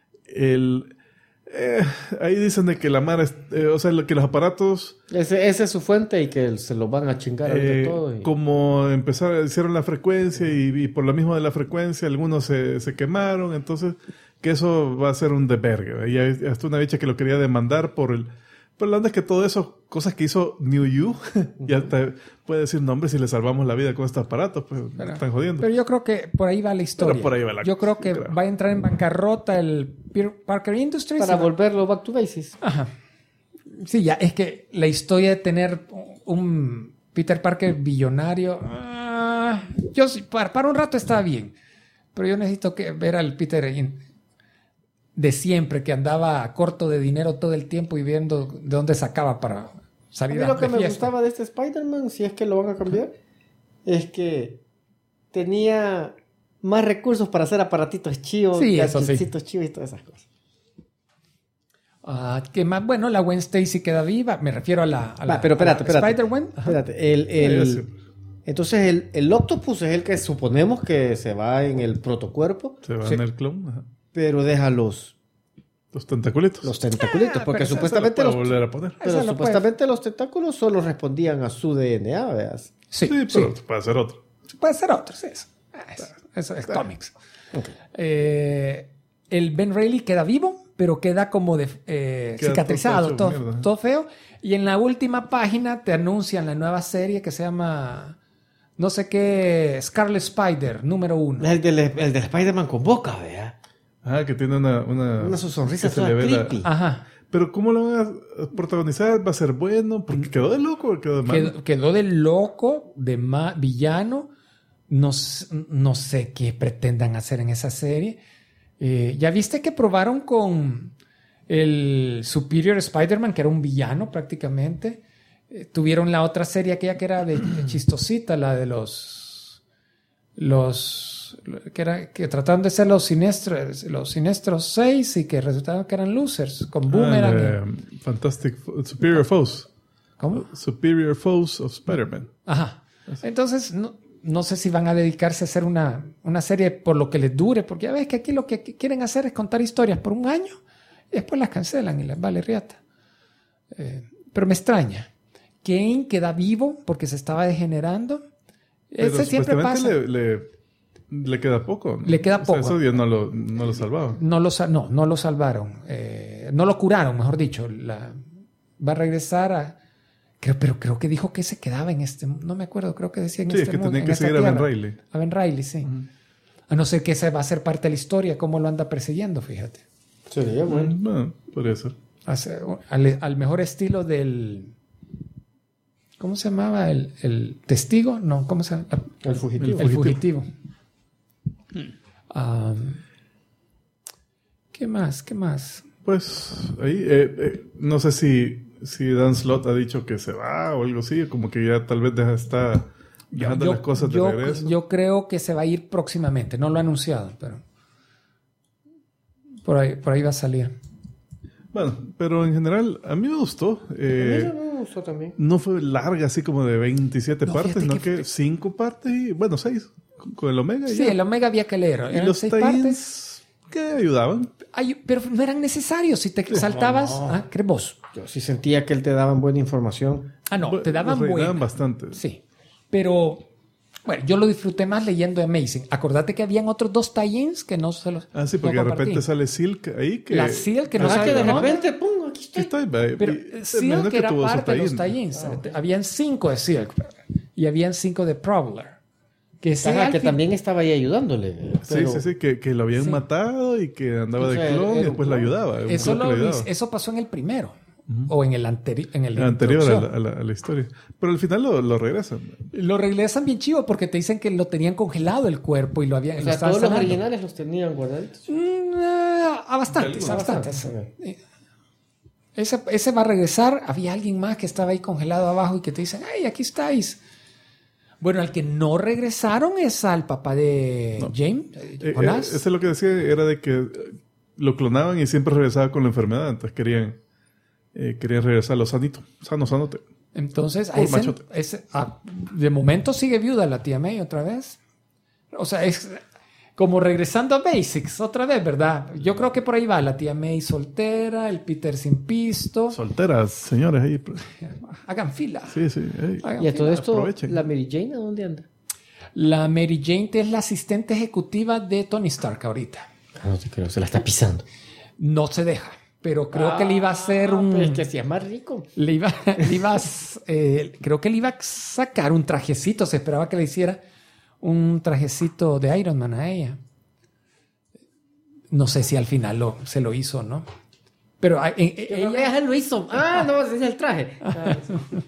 S2: ahí dicen de que la mar o sea, que los aparatos...
S3: Ese es su fuente y que se los van a chingar de todo.
S2: Como hicieron la frecuencia y por lo mismo de la frecuencia algunos se quemaron, entonces que eso va a ser un desvergue. Y hay hasta una bicha que lo quería demandar pero la onda es que todo eso, cosas que hizo New You, ya te puede decir nombres si le salvamos la vida con estos aparatos, pues están jodiendo.
S4: Pero yo creo que por ahí va la historia. Yo creo que va a entrar en bancarrota el Parker Industries.
S3: Para volverlo back to basics.
S4: Ajá. Sí, ya, es que la historia de tener un Peter Parker billonario, yo para un rato está bien, pero yo necesito ver al Peter de siempre, que andaba corto de dinero todo el tiempo y viendo de dónde sacaba para salir a
S3: lo que me gustaba de este Spider-Man, si es que lo van a cambiar, es que tenía más recursos para hacer aparatitos chivos, gadgetcitos chivos y todas esas cosas.
S4: ¿Qué más? Bueno, la Gwen Stacy queda viva. Me refiero a la
S3: pero espérate.
S4: Spider-Gwen.
S3: Espérate. Entonces el Octopus es el que suponemos que se va en el protocuerpo.
S2: Se va en el clon. Ajá.
S3: Pero deja los
S2: tentaculitos.
S3: Los tentaculitos, porque supuestamente los tentáculos solo respondían a su DNA, ¿veas?
S2: Sí, pero puede ser otro.
S4: Puede ser otro, sí. Eso es cómics. Okay. El Ben Reilly queda vivo, pero queda como cicatrizado, todo feo. Y en la última página te anuncian la nueva serie que se llama... no sé qué... Scarlet Spider, número 1.
S3: El del Spider-Man con boca, ¿vea?
S2: Que tiene una
S3: sonrisa toda creepy.
S4: Ajá.
S2: Pero ¿cómo lo van a protagonizar? ¿Va a ser bueno? Porque quedó de loco o quedó de malo.
S4: Quedó de loco, de villano. No sé qué pretendan hacer en esa serie. ¿Ya viste que probaron con el Superior Spider-Man, que era un villano prácticamente? Tuvieron la otra serie aquella que era de chistosita, la de los que trataban de ser los siniestros 6 y que resultaron que eran losers con Boomerang.
S2: Superior Foes.
S4: ¿Cómo?
S2: Superior Foes of Spider-Man.
S4: Ajá. Entonces, no sé si van a dedicarse a hacer una serie por lo que les dure, porque ya ves que aquí lo que quieren hacer es contar historias por un año y después las cancelan y les vale riata. Pero me extraña. Kane queda vivo porque se estaba degenerando.
S2: Pero
S4: Ese siempre pasa.
S2: Le queda poco, ¿no?
S4: Le queda poco.
S2: Eso Dios no lo salvaba.
S4: No lo salvaron. No lo curaron, mejor dicho. Va a regresar a... Creo que dijo que se quedaba en este... No me acuerdo, creo que decía en
S2: Sí,
S4: este
S2: es que
S4: mundo,
S2: tenía
S4: en
S2: que
S4: esta
S2: seguir a Ben
S4: tierra.
S2: Reilly.
S4: A Ben Reilly, sí. A no ser que ese va a ser parte de la historia, cómo lo anda persiguiendo, fíjate.
S3: Sería bueno.
S2: Bueno, podría ser.
S4: Al mejor estilo del... ¿Cómo se llamaba? ¿El testigo? No, ¿cómo se llama?
S3: El fugitivo.
S4: El fugitivo. ¿Qué más?
S2: Pues ahí, no sé si Dan Slott ha dicho que se va o algo así, como que ya tal vez está dejando las cosas de regreso.
S4: Yo creo que se va a ir próximamente. No lo ha anunciado, pero por ahí va a salir.
S2: Bueno, pero en general a mí me gustó.
S3: A mí eso me gustó también.
S2: No fue larga, así como de 27
S4: No,
S2: partes,
S4: fíjate
S2: sino que 5 partes y, bueno, 6 con el Omega.
S4: Sí, el Omega había que leer.
S2: y
S4: Eran
S2: los
S4: 6
S2: tie-ins
S4: partes.
S2: que ayudaban.
S4: Pero no eran necesarios. Si te saltabas...
S3: no.
S4: Ah, ¿crees vos?
S3: Yo sí sentía que él te daban buena información.
S4: Ah, no. Te daban
S2: Los rellenaban
S4: buena.
S2: bastante.
S4: Sí. Pero... Bueno, yo lo disfruté más leyendo Amazing. Acordate que habían otros 2 tie-ins que no se los...
S2: Ah, sí, porque
S4: no
S2: de repente
S4: compartí.
S2: sale Silk ahí que...
S4: La Silk que no
S3: O sea
S4: sabe
S3: que de
S4: dónde.
S3: repente, pum, aquí
S2: Sí,
S3: está.
S2: está,
S4: Pero
S2: me
S4: Silk
S2: imagino que
S4: era
S2: tuvo su
S4: parte de los
S2: tie-in.
S4: tie-ins. Habían 5 de Silk y habían 5 de Prowler. Que sí,
S3: Ajá,
S4: al
S3: que
S4: fin-
S3: también estaba ahí ayudándole. Pero-
S2: Sí, que lo habían
S4: Sí.
S2: matado y que andaba
S3: O
S2: de
S3: sea,
S2: clon y
S3: era un
S2: después lo
S3: clon.
S2: ayudaba. un
S4: Eso,
S2: clon que le ayudaba.
S4: eso pasó en el primero. O en el anterior. En el
S2: El anterior
S4: introducción.
S2: a la historia. Pero al final lo regresan.
S4: Lo regresan bien chivo porque te dicen que lo tenían congelado el cuerpo y lo habían.
S3: O
S4: lo
S3: sea,
S4: estaban
S3: todos los
S4: sanando.
S3: originales los tenían guardaditos.
S4: A bastantes, a bastantes.
S3: Ok.
S4: Ese va a regresar. Había alguien más que estaba ahí congelado abajo y que te dicen, ¡ay, aquí estáis! Bueno, al que no regresaron es al papá de James, Jonás.
S2: Eso es lo que decía, era de que lo clonaban y siempre regresaba con la enfermedad. Entonces querían regresarlo sanote.
S4: Entonces,
S2: Por machote.
S4: de momento sigue viuda la tía May otra vez. O sea, es como regresando a Basics otra vez, ¿verdad? Yo creo que por ahí va la tía May soltera, el Peter sin pisto.
S2: Solteras, señores, ahí.
S4: Hagan fila.
S2: Sí. Ey.
S4: Hagan
S3: Y a todo
S4: fila.
S3: esto,
S2: aprovechen.
S3: ¿la Mary Jane a dónde anda?
S4: La Mary Jane es la asistente ejecutiva de Tony Stark ahorita.
S3: No te creo, se la está pisando.
S4: No se deja, pero creo que le iba a hacer un...
S3: Pero es que si es más rico.
S4: Creo que le iba a sacar un trajecito. Se esperaba que le hiciera un trajecito de Iron Man a ella. No sé si al final se lo hizo o no. Pero
S3: Ella lo hizo. Ah, no, ese es el traje. Ah,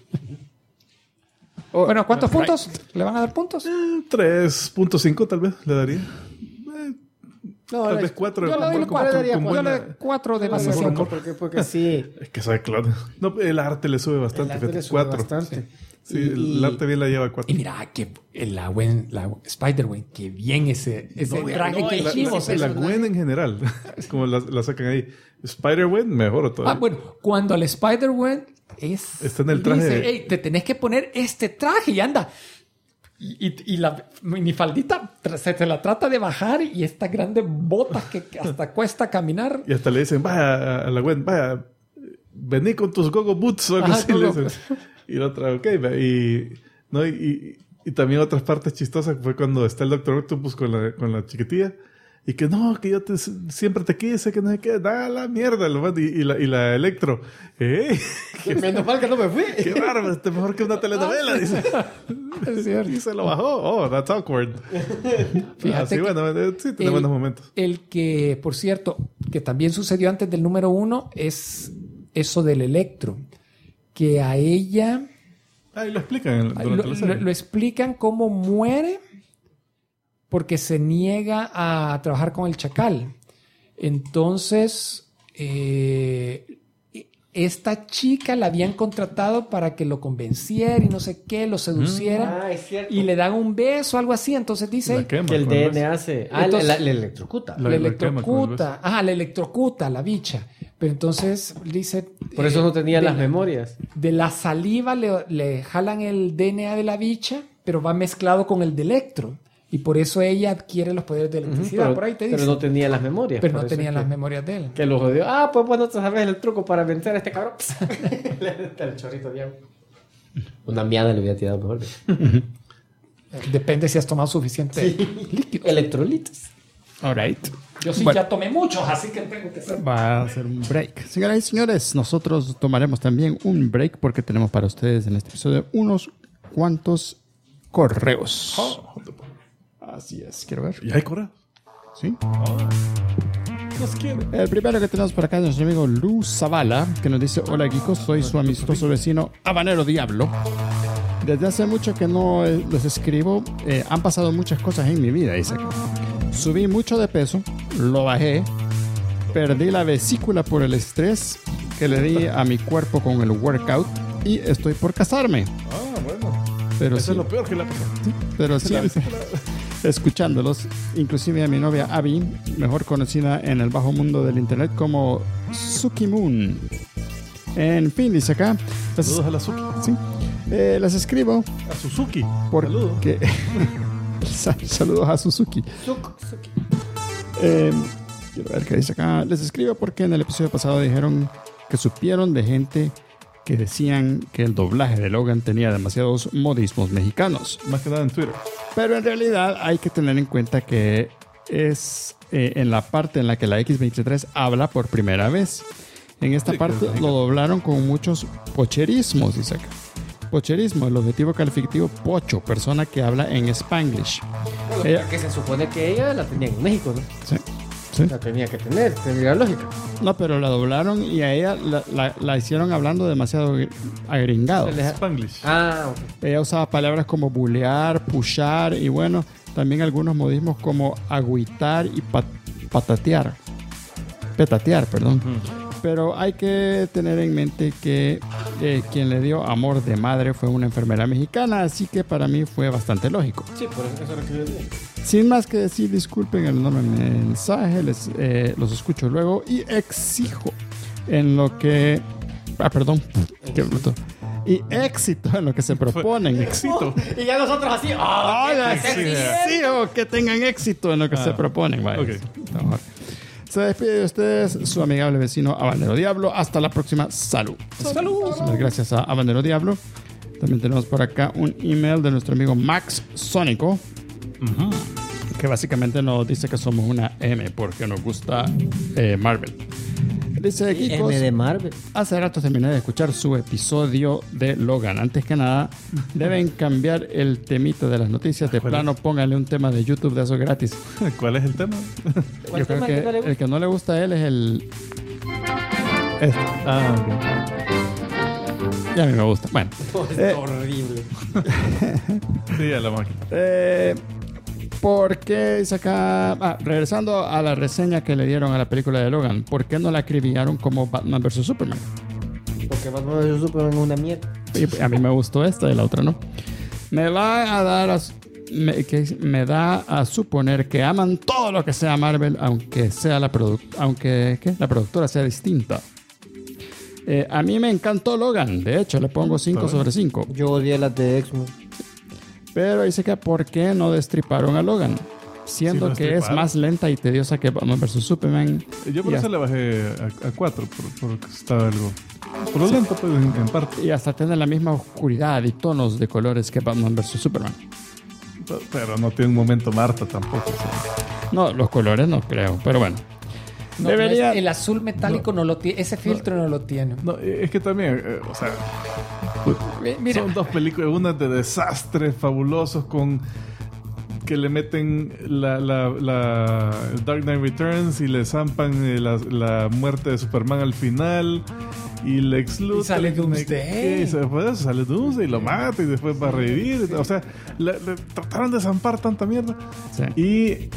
S4: bueno, ¿cuántos puntos? ¿Le van a dar puntos?
S2: 3.5 tal vez le daría.
S3: no,
S2: Tal
S3: no,
S2: vez 4.
S4: Yo le doy 4. Yo le doy 4 de base
S3: no,
S4: 5.
S3: porque sí.
S2: Es que sabe clon. No, el arte le sube bastante.
S3: El arte le sube
S2: 4.
S3: bastante.
S2: Sí,
S3: Y-
S2: el arte bien la lleva a 4.
S4: Y mira, que la Spider-Gwen, que bien ese traje que
S3: la-
S4: hicimos.
S2: La Gwen en general, como la sacan ahí. Spider-Gwen, mejor todavía.
S4: Bueno, cuando el Spider-Gwen
S2: Está en el traje
S4: dice,
S2: de-
S4: "Hey, te tenés que poner este traje y anda. Y la minifaldita se te la trata de bajar y estas grandes botas que hasta cuesta caminar.
S2: Y hasta le dicen, vaya a la Gwen, vaya, vení con tus gogo boots o algo
S4: Ajá,
S2: así. Le
S4: gogo.
S2: dicen. Y la otra, ok, y también otras partes chistosas fue cuando está el Doctor Octopus con la chiquitilla. Y que no, que yo siempre te quise, que no sé qué, da la mierda. Y la Electro,
S3: Menos mal que no me fui.
S2: qué bárbaro, este es mejor que una telenovela, dice.
S4: Es cierto.
S2: Y se lo bajó. Oh, that's awkward.
S4: Fíjate
S2: Así,
S4: que
S2: bueno, sí, tiene buenos momentos.
S4: El que, por cierto, que también sucedió antes del número 1 es eso del Electro. Que a ella
S2: Ahí lo explican durante la serie.
S4: lo explican cómo muere porque se niega a trabajar con el Chacal. Entonces, esta chica la habían contratado para que lo convenciera y no sé qué, lo seduciera.
S3: Es cierto.
S4: Y le dan un beso, algo así. Entonces dice
S2: La quema
S3: Que el
S2: con el
S3: DNA hace...
S4: Entonces-
S3: le electrocuta.
S2: La-
S4: le
S2: quema con el
S4: electrocuta. Ajá, le electrocuta la bicha. Pero entonces dice...
S3: Por eso no tenía
S4: de
S3: las
S4: la-
S3: memorias.
S4: De la saliva le jalan el DNA de la bicha, pero va mezclado con el de Electro. Y por eso ella adquiere los poderes de electricidad.
S3: Pero,
S4: por ahí te dice.
S3: pero no tenía las memorias.
S4: Pero
S3: por
S4: no
S3: eso
S4: tenía
S3: es
S4: las
S3: que-
S4: memorias de él.
S3: Que lo jodió. Pues bueno, tú sabes el truco para vencer a este cabrón. El chorrito de agua. Una miada le hubiera tirado mejor.
S4: Depende si has tomado suficiente líquido.
S3: Electrolitos.
S1: Alright.
S4: Yo sí
S1: Bueno.
S4: ya tomé muchos, así que tengo que ser...
S1: Va a ser un break. Señoras y señores, nosotros tomaremos también un break porque tenemos para ustedes en este episodio unos cuantos correos. Así es, quiero ver.
S2: ¿Y hay correos?
S1: ¿Sí?
S2: Nos quiere.
S1: El primero que tenemos por acá es nuestro amigo Luz Zavala, que nos dice: hola Geekos, soy su amistoso vecino Habanero Diablo. Desde hace mucho que no les escribo, han pasado muchas cosas en mi vida, dice acá. Subí mucho de peso, lo bajé, perdí la vesícula por el estrés que le di a mi cuerpo con el workout y estoy por casarme.
S2: Ah, bueno.
S1: Pero
S2: Eso
S1: sí,
S2: es lo peor que le ha pasado.
S1: pero siempre escuchándolos, inclusive a mi novia Abby, mejor conocida en el bajo mundo del internet como Suki Moon. En fin, dice acá,
S2: Saludos a la Suki.
S1: sí, les escribo
S2: A Suzuki. Saludos.
S1: porque saludos a Suzuki. Quiero ver qué dice acá. Les escribo porque en el episodio pasado dijeron que supieron de gente que decían que el doblaje de Logan tenía demasiados modismos mexicanos.
S2: Más que nada en Twitter.
S1: Pero en realidad hay que tener en cuenta que es en la parte en la que la X-23 habla por primera vez. En esta
S2: Sí,
S1: parte
S2: que-
S1: lo doblaron con muchos pocherismos, dice acá. Pocherismo, el objetivo calificativo pocho, persona que habla en Spanglish. Ella-
S3: Que se supone que ella la tenía en México, ¿no?
S1: sí, sí.
S3: La tenía que tener, tendría lógica.
S1: No, pero la doblaron y a ella la hicieron hablando demasiado agringado.
S2: Spanglish.
S3: Ok.
S1: Ella usaba palabras como bulear, pushar y bueno, también algunos modismos como agüitar y petatear, perdón. Pero hay que tener en mente que quien le dio amor de madre fue una enfermera mexicana, así que para mí fue bastante lógico.
S3: Sí, por eso es lo que yo digo.
S1: Sin más que decir, disculpen el enorme mensaje, los escucho luego y exijo en lo que... perdón, qué bruto. Y éxito en lo que se proponen.
S2: Éxito.
S3: Y ya nosotros así.
S1: Exijo que tengan éxito en lo que se proponen. Vaya.
S2: Ok.
S1: Mejor. Se despide de ustedes su amigable vecino Habanero Diablo. Hasta la próxima. Salud. Muchísimas gracias a Habanero Diablo. También tenemos por acá un email de nuestro amigo Max Sónico, que básicamente nos dice que somos una M porque nos gusta Marvel. Dice Geekos,
S3: M de Marvel.
S1: hace rato terminé de escuchar su episodio de Logan. Antes que nada, deben cambiar el temita de las noticias. De plano, pónganle un tema de YouTube de eso gratis.
S2: ¿Cuál es el tema?
S3: ¿Cuál
S1: Yo creo
S3: tema
S1: que
S3: que no le gusta?
S1: el que no le gusta a él es el... Este.
S2: Ah, ok.
S1: Y a mí me gusta. Bueno.
S3: Es horrible.
S2: Sí, a la máquina.
S1: ¿Por qué dice acá? Regresando a la reseña que le dieron a la película de Logan, ¿por qué no la acribillaron como Batman vs Superman?
S3: Porque Batman vs Superman es una mierda.
S1: Y a mí me gustó esta y la otra no. Me va a dar me da a suponer que aman todo lo que sea Marvel, aunque sea la productora sea distinta. A mí me encantó Logan, de hecho le pongo 5 sobre 5.
S3: Yo odié las de X-Men.
S1: Pero dice que ¿por qué no destriparon a Logan? Siendo
S2: Sí, lo
S1: que es
S2: destriparon.
S1: más lenta y tediosa que Batman vs Superman.
S2: Yo por
S1: Y
S2: eso le bajé a 4, porque estaba algo... Por lo lento, pues, en parte.
S1: Y hasta tiene la misma oscuridad y tonos de colores que Batman vs Superman.
S2: Pero no tiene un momento Marta tampoco. O sea.
S1: No, los colores no creo, pero bueno.
S4: No,
S1: Debería...
S4: el azul metálico no lo tiene, ese filtro no lo tiene.
S2: No, es que también, o sea...
S4: Mira,
S2: Son dos películas, una de desastres fabulosos con... que le meten el Dark Knight Returns y le zampan la muerte de Superman al final y Lex Luthor
S4: Y sale Doomsday.
S2: y después sale Doomsday y lo mata y después va a revivir, o sea le trataron de zampar tanta mierda
S1: Sí.
S2: y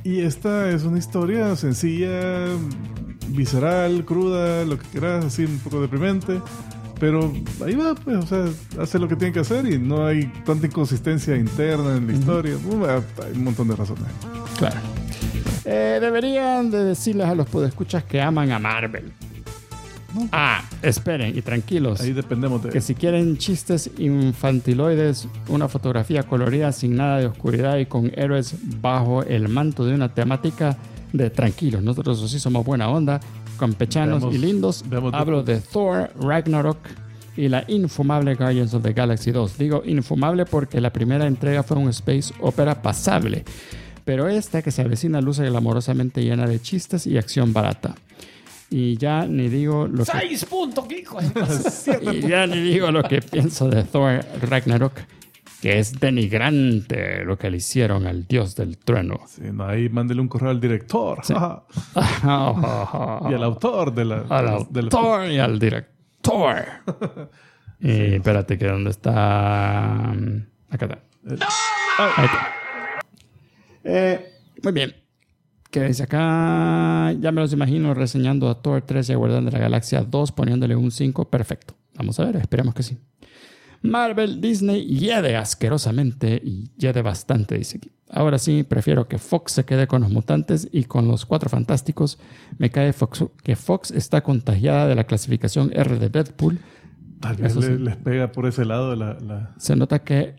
S2: Y esta es una historia sencilla, visceral, cruda, lo que quieras, así un poco deprimente. Pero ahí va, pues, o sea, hace lo que tiene que hacer y no hay tanta inconsistencia interna en la historia. Hay un montón de razones.
S1: Claro. Deberían de decirles a los podescuchas que aman a Marvel. Esperen y tranquilos.
S2: Ahí dependemos de...
S1: Que si quieren chistes infantiloides, una fotografía colorida sin nada de oscuridad y con héroes bajo el manto de una temática de tranquilos. Nosotros sí somos buena onda, campechanos y lindos. Hablo de Thor, Ragnarok y la infumable Guardians of the Galaxy 2. Digo infumable porque la primera entrega fue un space opera pasable. Pero esta que se avecina luce glamorosamente llena de chistes y acción barata. Y ya ni digo lo que...
S4: 6 puntos, hijo.
S1: Y ya ni digo lo que pienso de Thor Ragnarok, que es denigrante lo que le hicieron al dios del trueno.
S2: Sí, no, ahí mándele un correo al director.
S1: Sí.
S2: Y al autor de la...
S1: Al autor y al director. Y espérate, que ¿dónde está? Acá está. Ahí está. Muy bien. Que dice acá, ya me los imagino reseñando a Thor 3 y a Guardián de la Galaxia 2 poniéndole un 5. Perfecto. Vamos a ver, esperemos que sí. Marvel, Disney hiede asquerosamente y hiede bastante, dice aquí. Ahora sí, prefiero que Fox se quede con los mutantes y con los Cuatro Fantásticos. Me cae que Fox está contagiada de la clasificación R de Deadpool.
S2: Tal vez les pega por ese lado
S1: Se nota que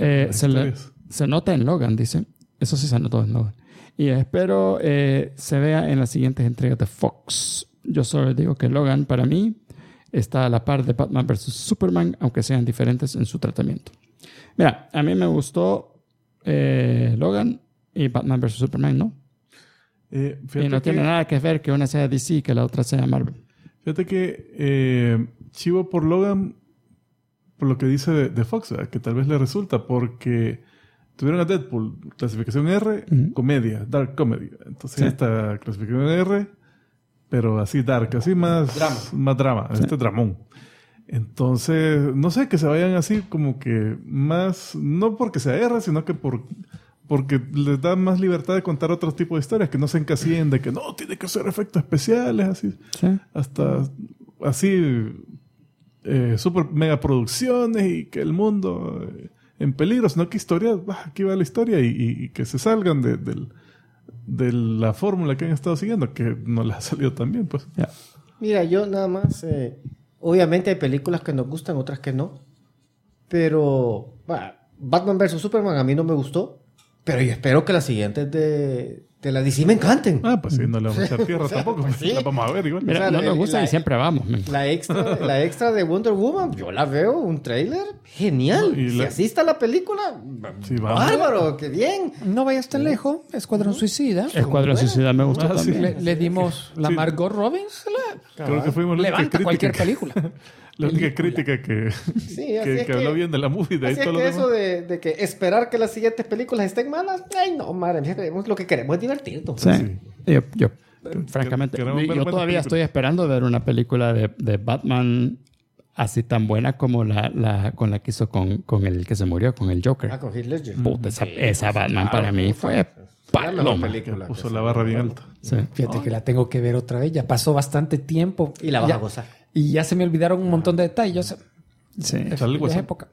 S1: se nota en Logan, dice. Eso sí se notó en Logan. Y espero se vea en las siguientes entregas de Fox. Yo solo digo que Logan, para mí, está a la par de Batman vs. Superman, aunque sean diferentes en su tratamiento. Mira, a mí me gustó Logan y Batman vs. Superman, ¿no? Y no tiene nada que ver que una sea DC y que la otra sea Marvel.
S2: Fíjate que chivo por Logan, por lo que dice de Fox, ¿verdad? Que tal vez le resulta, porque... Tuvieron a Deadpool, clasificación R, comedia, dark comedy. Entonces esta clasificación R, pero así dark, así más drama, este dramón. Entonces, no sé, que se vayan así como que más, no porque sea R, sino que porque les da más libertad de contar otro tipo de historias, que no se encasillen de que no, tiene que ser efectos especiales, así. Sí. Hasta así, super mega producciones y que el mundo... en peligro, sino que historia, aquí va la historia y que se salgan de la fórmula que han estado siguiendo, que no les ha salido tan bien, pues.
S3: Yeah. Mira, yo nada más, obviamente hay películas que nos gustan, otras que no, pero Batman vs. Superman a mí no me gustó, pero yo espero que las siguientes de la DC me encanten.
S2: Pues sí, no le vamos a echar tierra tampoco. Pues sí. La vamos a ver igual.
S1: Mira, no nos gusta y siempre vamos.
S3: La extra de Wonder Woman, yo la veo, un tráiler genial. Si así está la película, sí, bárbaro, qué bien.
S4: No vayas tan lejos. Escuadrón Suicida.
S1: Escuadrón Suicida me gustó también.
S4: Le dimos la Margot Robbins.
S2: Creo que fuimos
S4: levanta cualquier película.
S2: La única crítica que habló bien de la movie. De ahí todo
S3: que eso de que esperar que las siguientes películas estén malas, ay no, madre mía, lo que queremos es divertirnos.
S1: Sí. Yo francamente, yo todavía estoy esperando ver una película de Batman así tan buena como la con la que hizo con el que se murió, con el Joker.
S3: Con Heath Ledger.
S1: Puta, esa Batman para mí fue paloma.
S2: Puso la barra bien alta.
S4: Sí. Fíjate que la tengo que ver otra vez. Ya pasó bastante tiempo.
S3: Y la vas a gozar.
S4: Y ya se me olvidaron un montón de detalles.
S1: Sí.
S2: Esa
S4: época.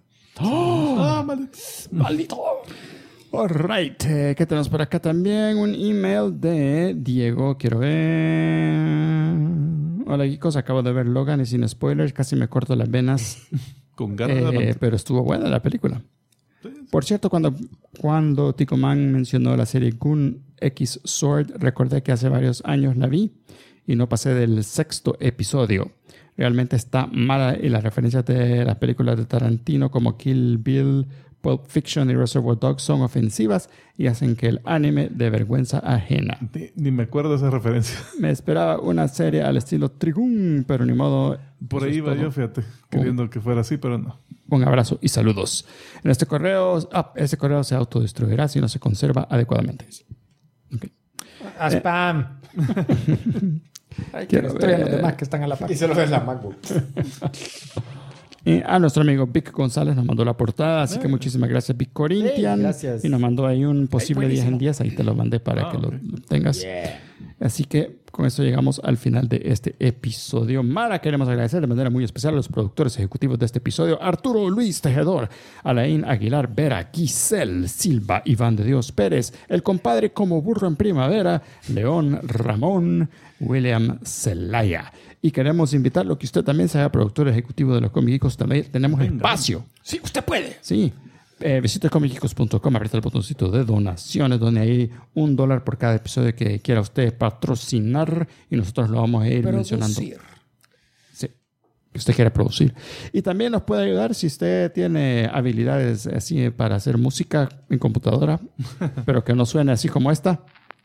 S1: Maldito. All right. ¿Qué tenemos por acá también? Un email de Diego. Quiero ver. Hola, chicos. Acabo de ver Logan y sin spoilers casi me corto las venas.
S2: Con ganas
S1: pero estuvo buena la película. Por cierto, cuando Tico Man mencionó la serie Gun X Sword, recordé que hace varios años la vi y no pasé del 6º episodio. Realmente está mala y las referencias de las películas de Tarantino como Kill Bill, Pulp Fiction y Reservoir Dogs son ofensivas y hacen que el anime de vergüenza ajena.
S2: Ni me acuerdo de esa referencia.
S1: Me esperaba una serie al estilo Trigun, pero ni modo.
S2: Por ahí iba yo, fíjate, queriendo que fuera así, pero no.
S1: Un abrazo y saludos. En este correo se autodestruirá si no se conserva adecuadamente. Okay.
S4: Spam. Hay que destruir a los demás que están a la par.
S3: Y se lo ves la MacBook.
S1: Y a nuestro amigo Vic González nos mandó la portada, así que muchísimas gracias, Vic Corinthian.
S3: Sí, gracias.
S1: Y nos mandó ahí un posible 10 en 10, ahí te lo mandé para que lo tengas. Así que con eso llegamos al final de este episodio. Mara, queremos agradecer de manera muy especial a los productores ejecutivos de este episodio: Arturo Luis Tejedor, Alain Aguilar Vera, Giselle Silva, Iván de Dios Pérez, el compadre como burro en primavera, León Ramón, William Zelaya. Y queremos invitarlo que usted también sea productor ejecutivo de los Comic Geekos. También tenemos espacio.
S4: Sí, usted puede.
S1: Sí. Visite comicgeekos.com, aprieta el botoncito de donaciones, donde hay $1 por cada episodio que quiera usted patrocinar y nosotros lo vamos a ir mencionando. Sí, que usted quiera producir. Y también nos puede ayudar si usted tiene habilidades así para hacer música en computadora, pero que no suene así como esta.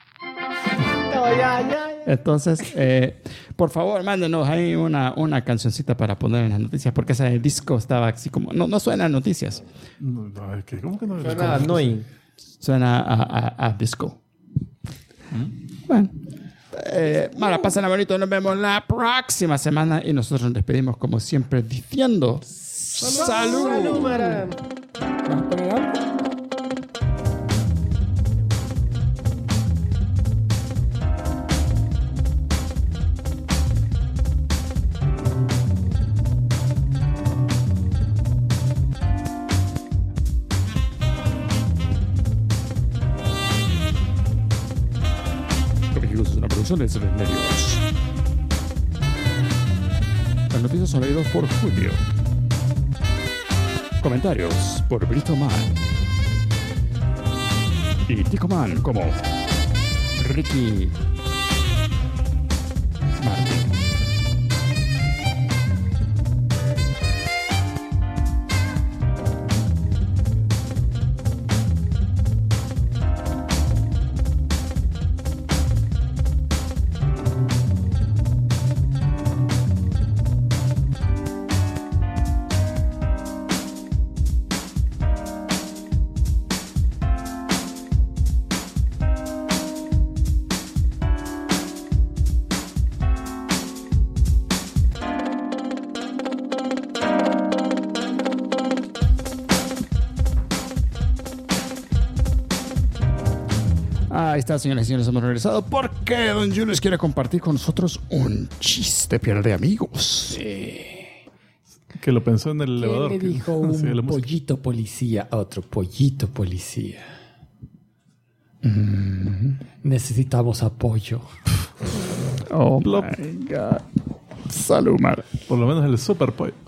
S1: Entonces, por favor, mándenos ahí una cancioncita para poner en las noticias, porque ese disco estaba así como... No suena a noticias.
S2: ¿Cómo que no?
S3: Suena annoying.
S1: Suena a disco. Bueno. Mara, pásenla bonito. Nos vemos la próxima semana y nosotros nos despedimos como siempre diciendo... ¡Salud!
S3: ¡Salud, Mara!
S1: Es una producción de Seven Medios. Las noticias son leídas por Julio. Comentarios por Brito Man. Y Tico Man como Ricky Martin. Ahí está, señoras y señores, hemos regresado porque Don Julius quiere compartir con nosotros un chiste pierde amigos.
S2: Que lo pensó en el
S4: ¿Qué
S2: elevador.
S4: le dijo
S2: Sí, la
S4: un
S2: música.
S4: pollito policía a otro pollito policía? Necesitamos apoyo.
S1: Oh my God. Salud, Mara.
S2: Por lo menos el super pollo.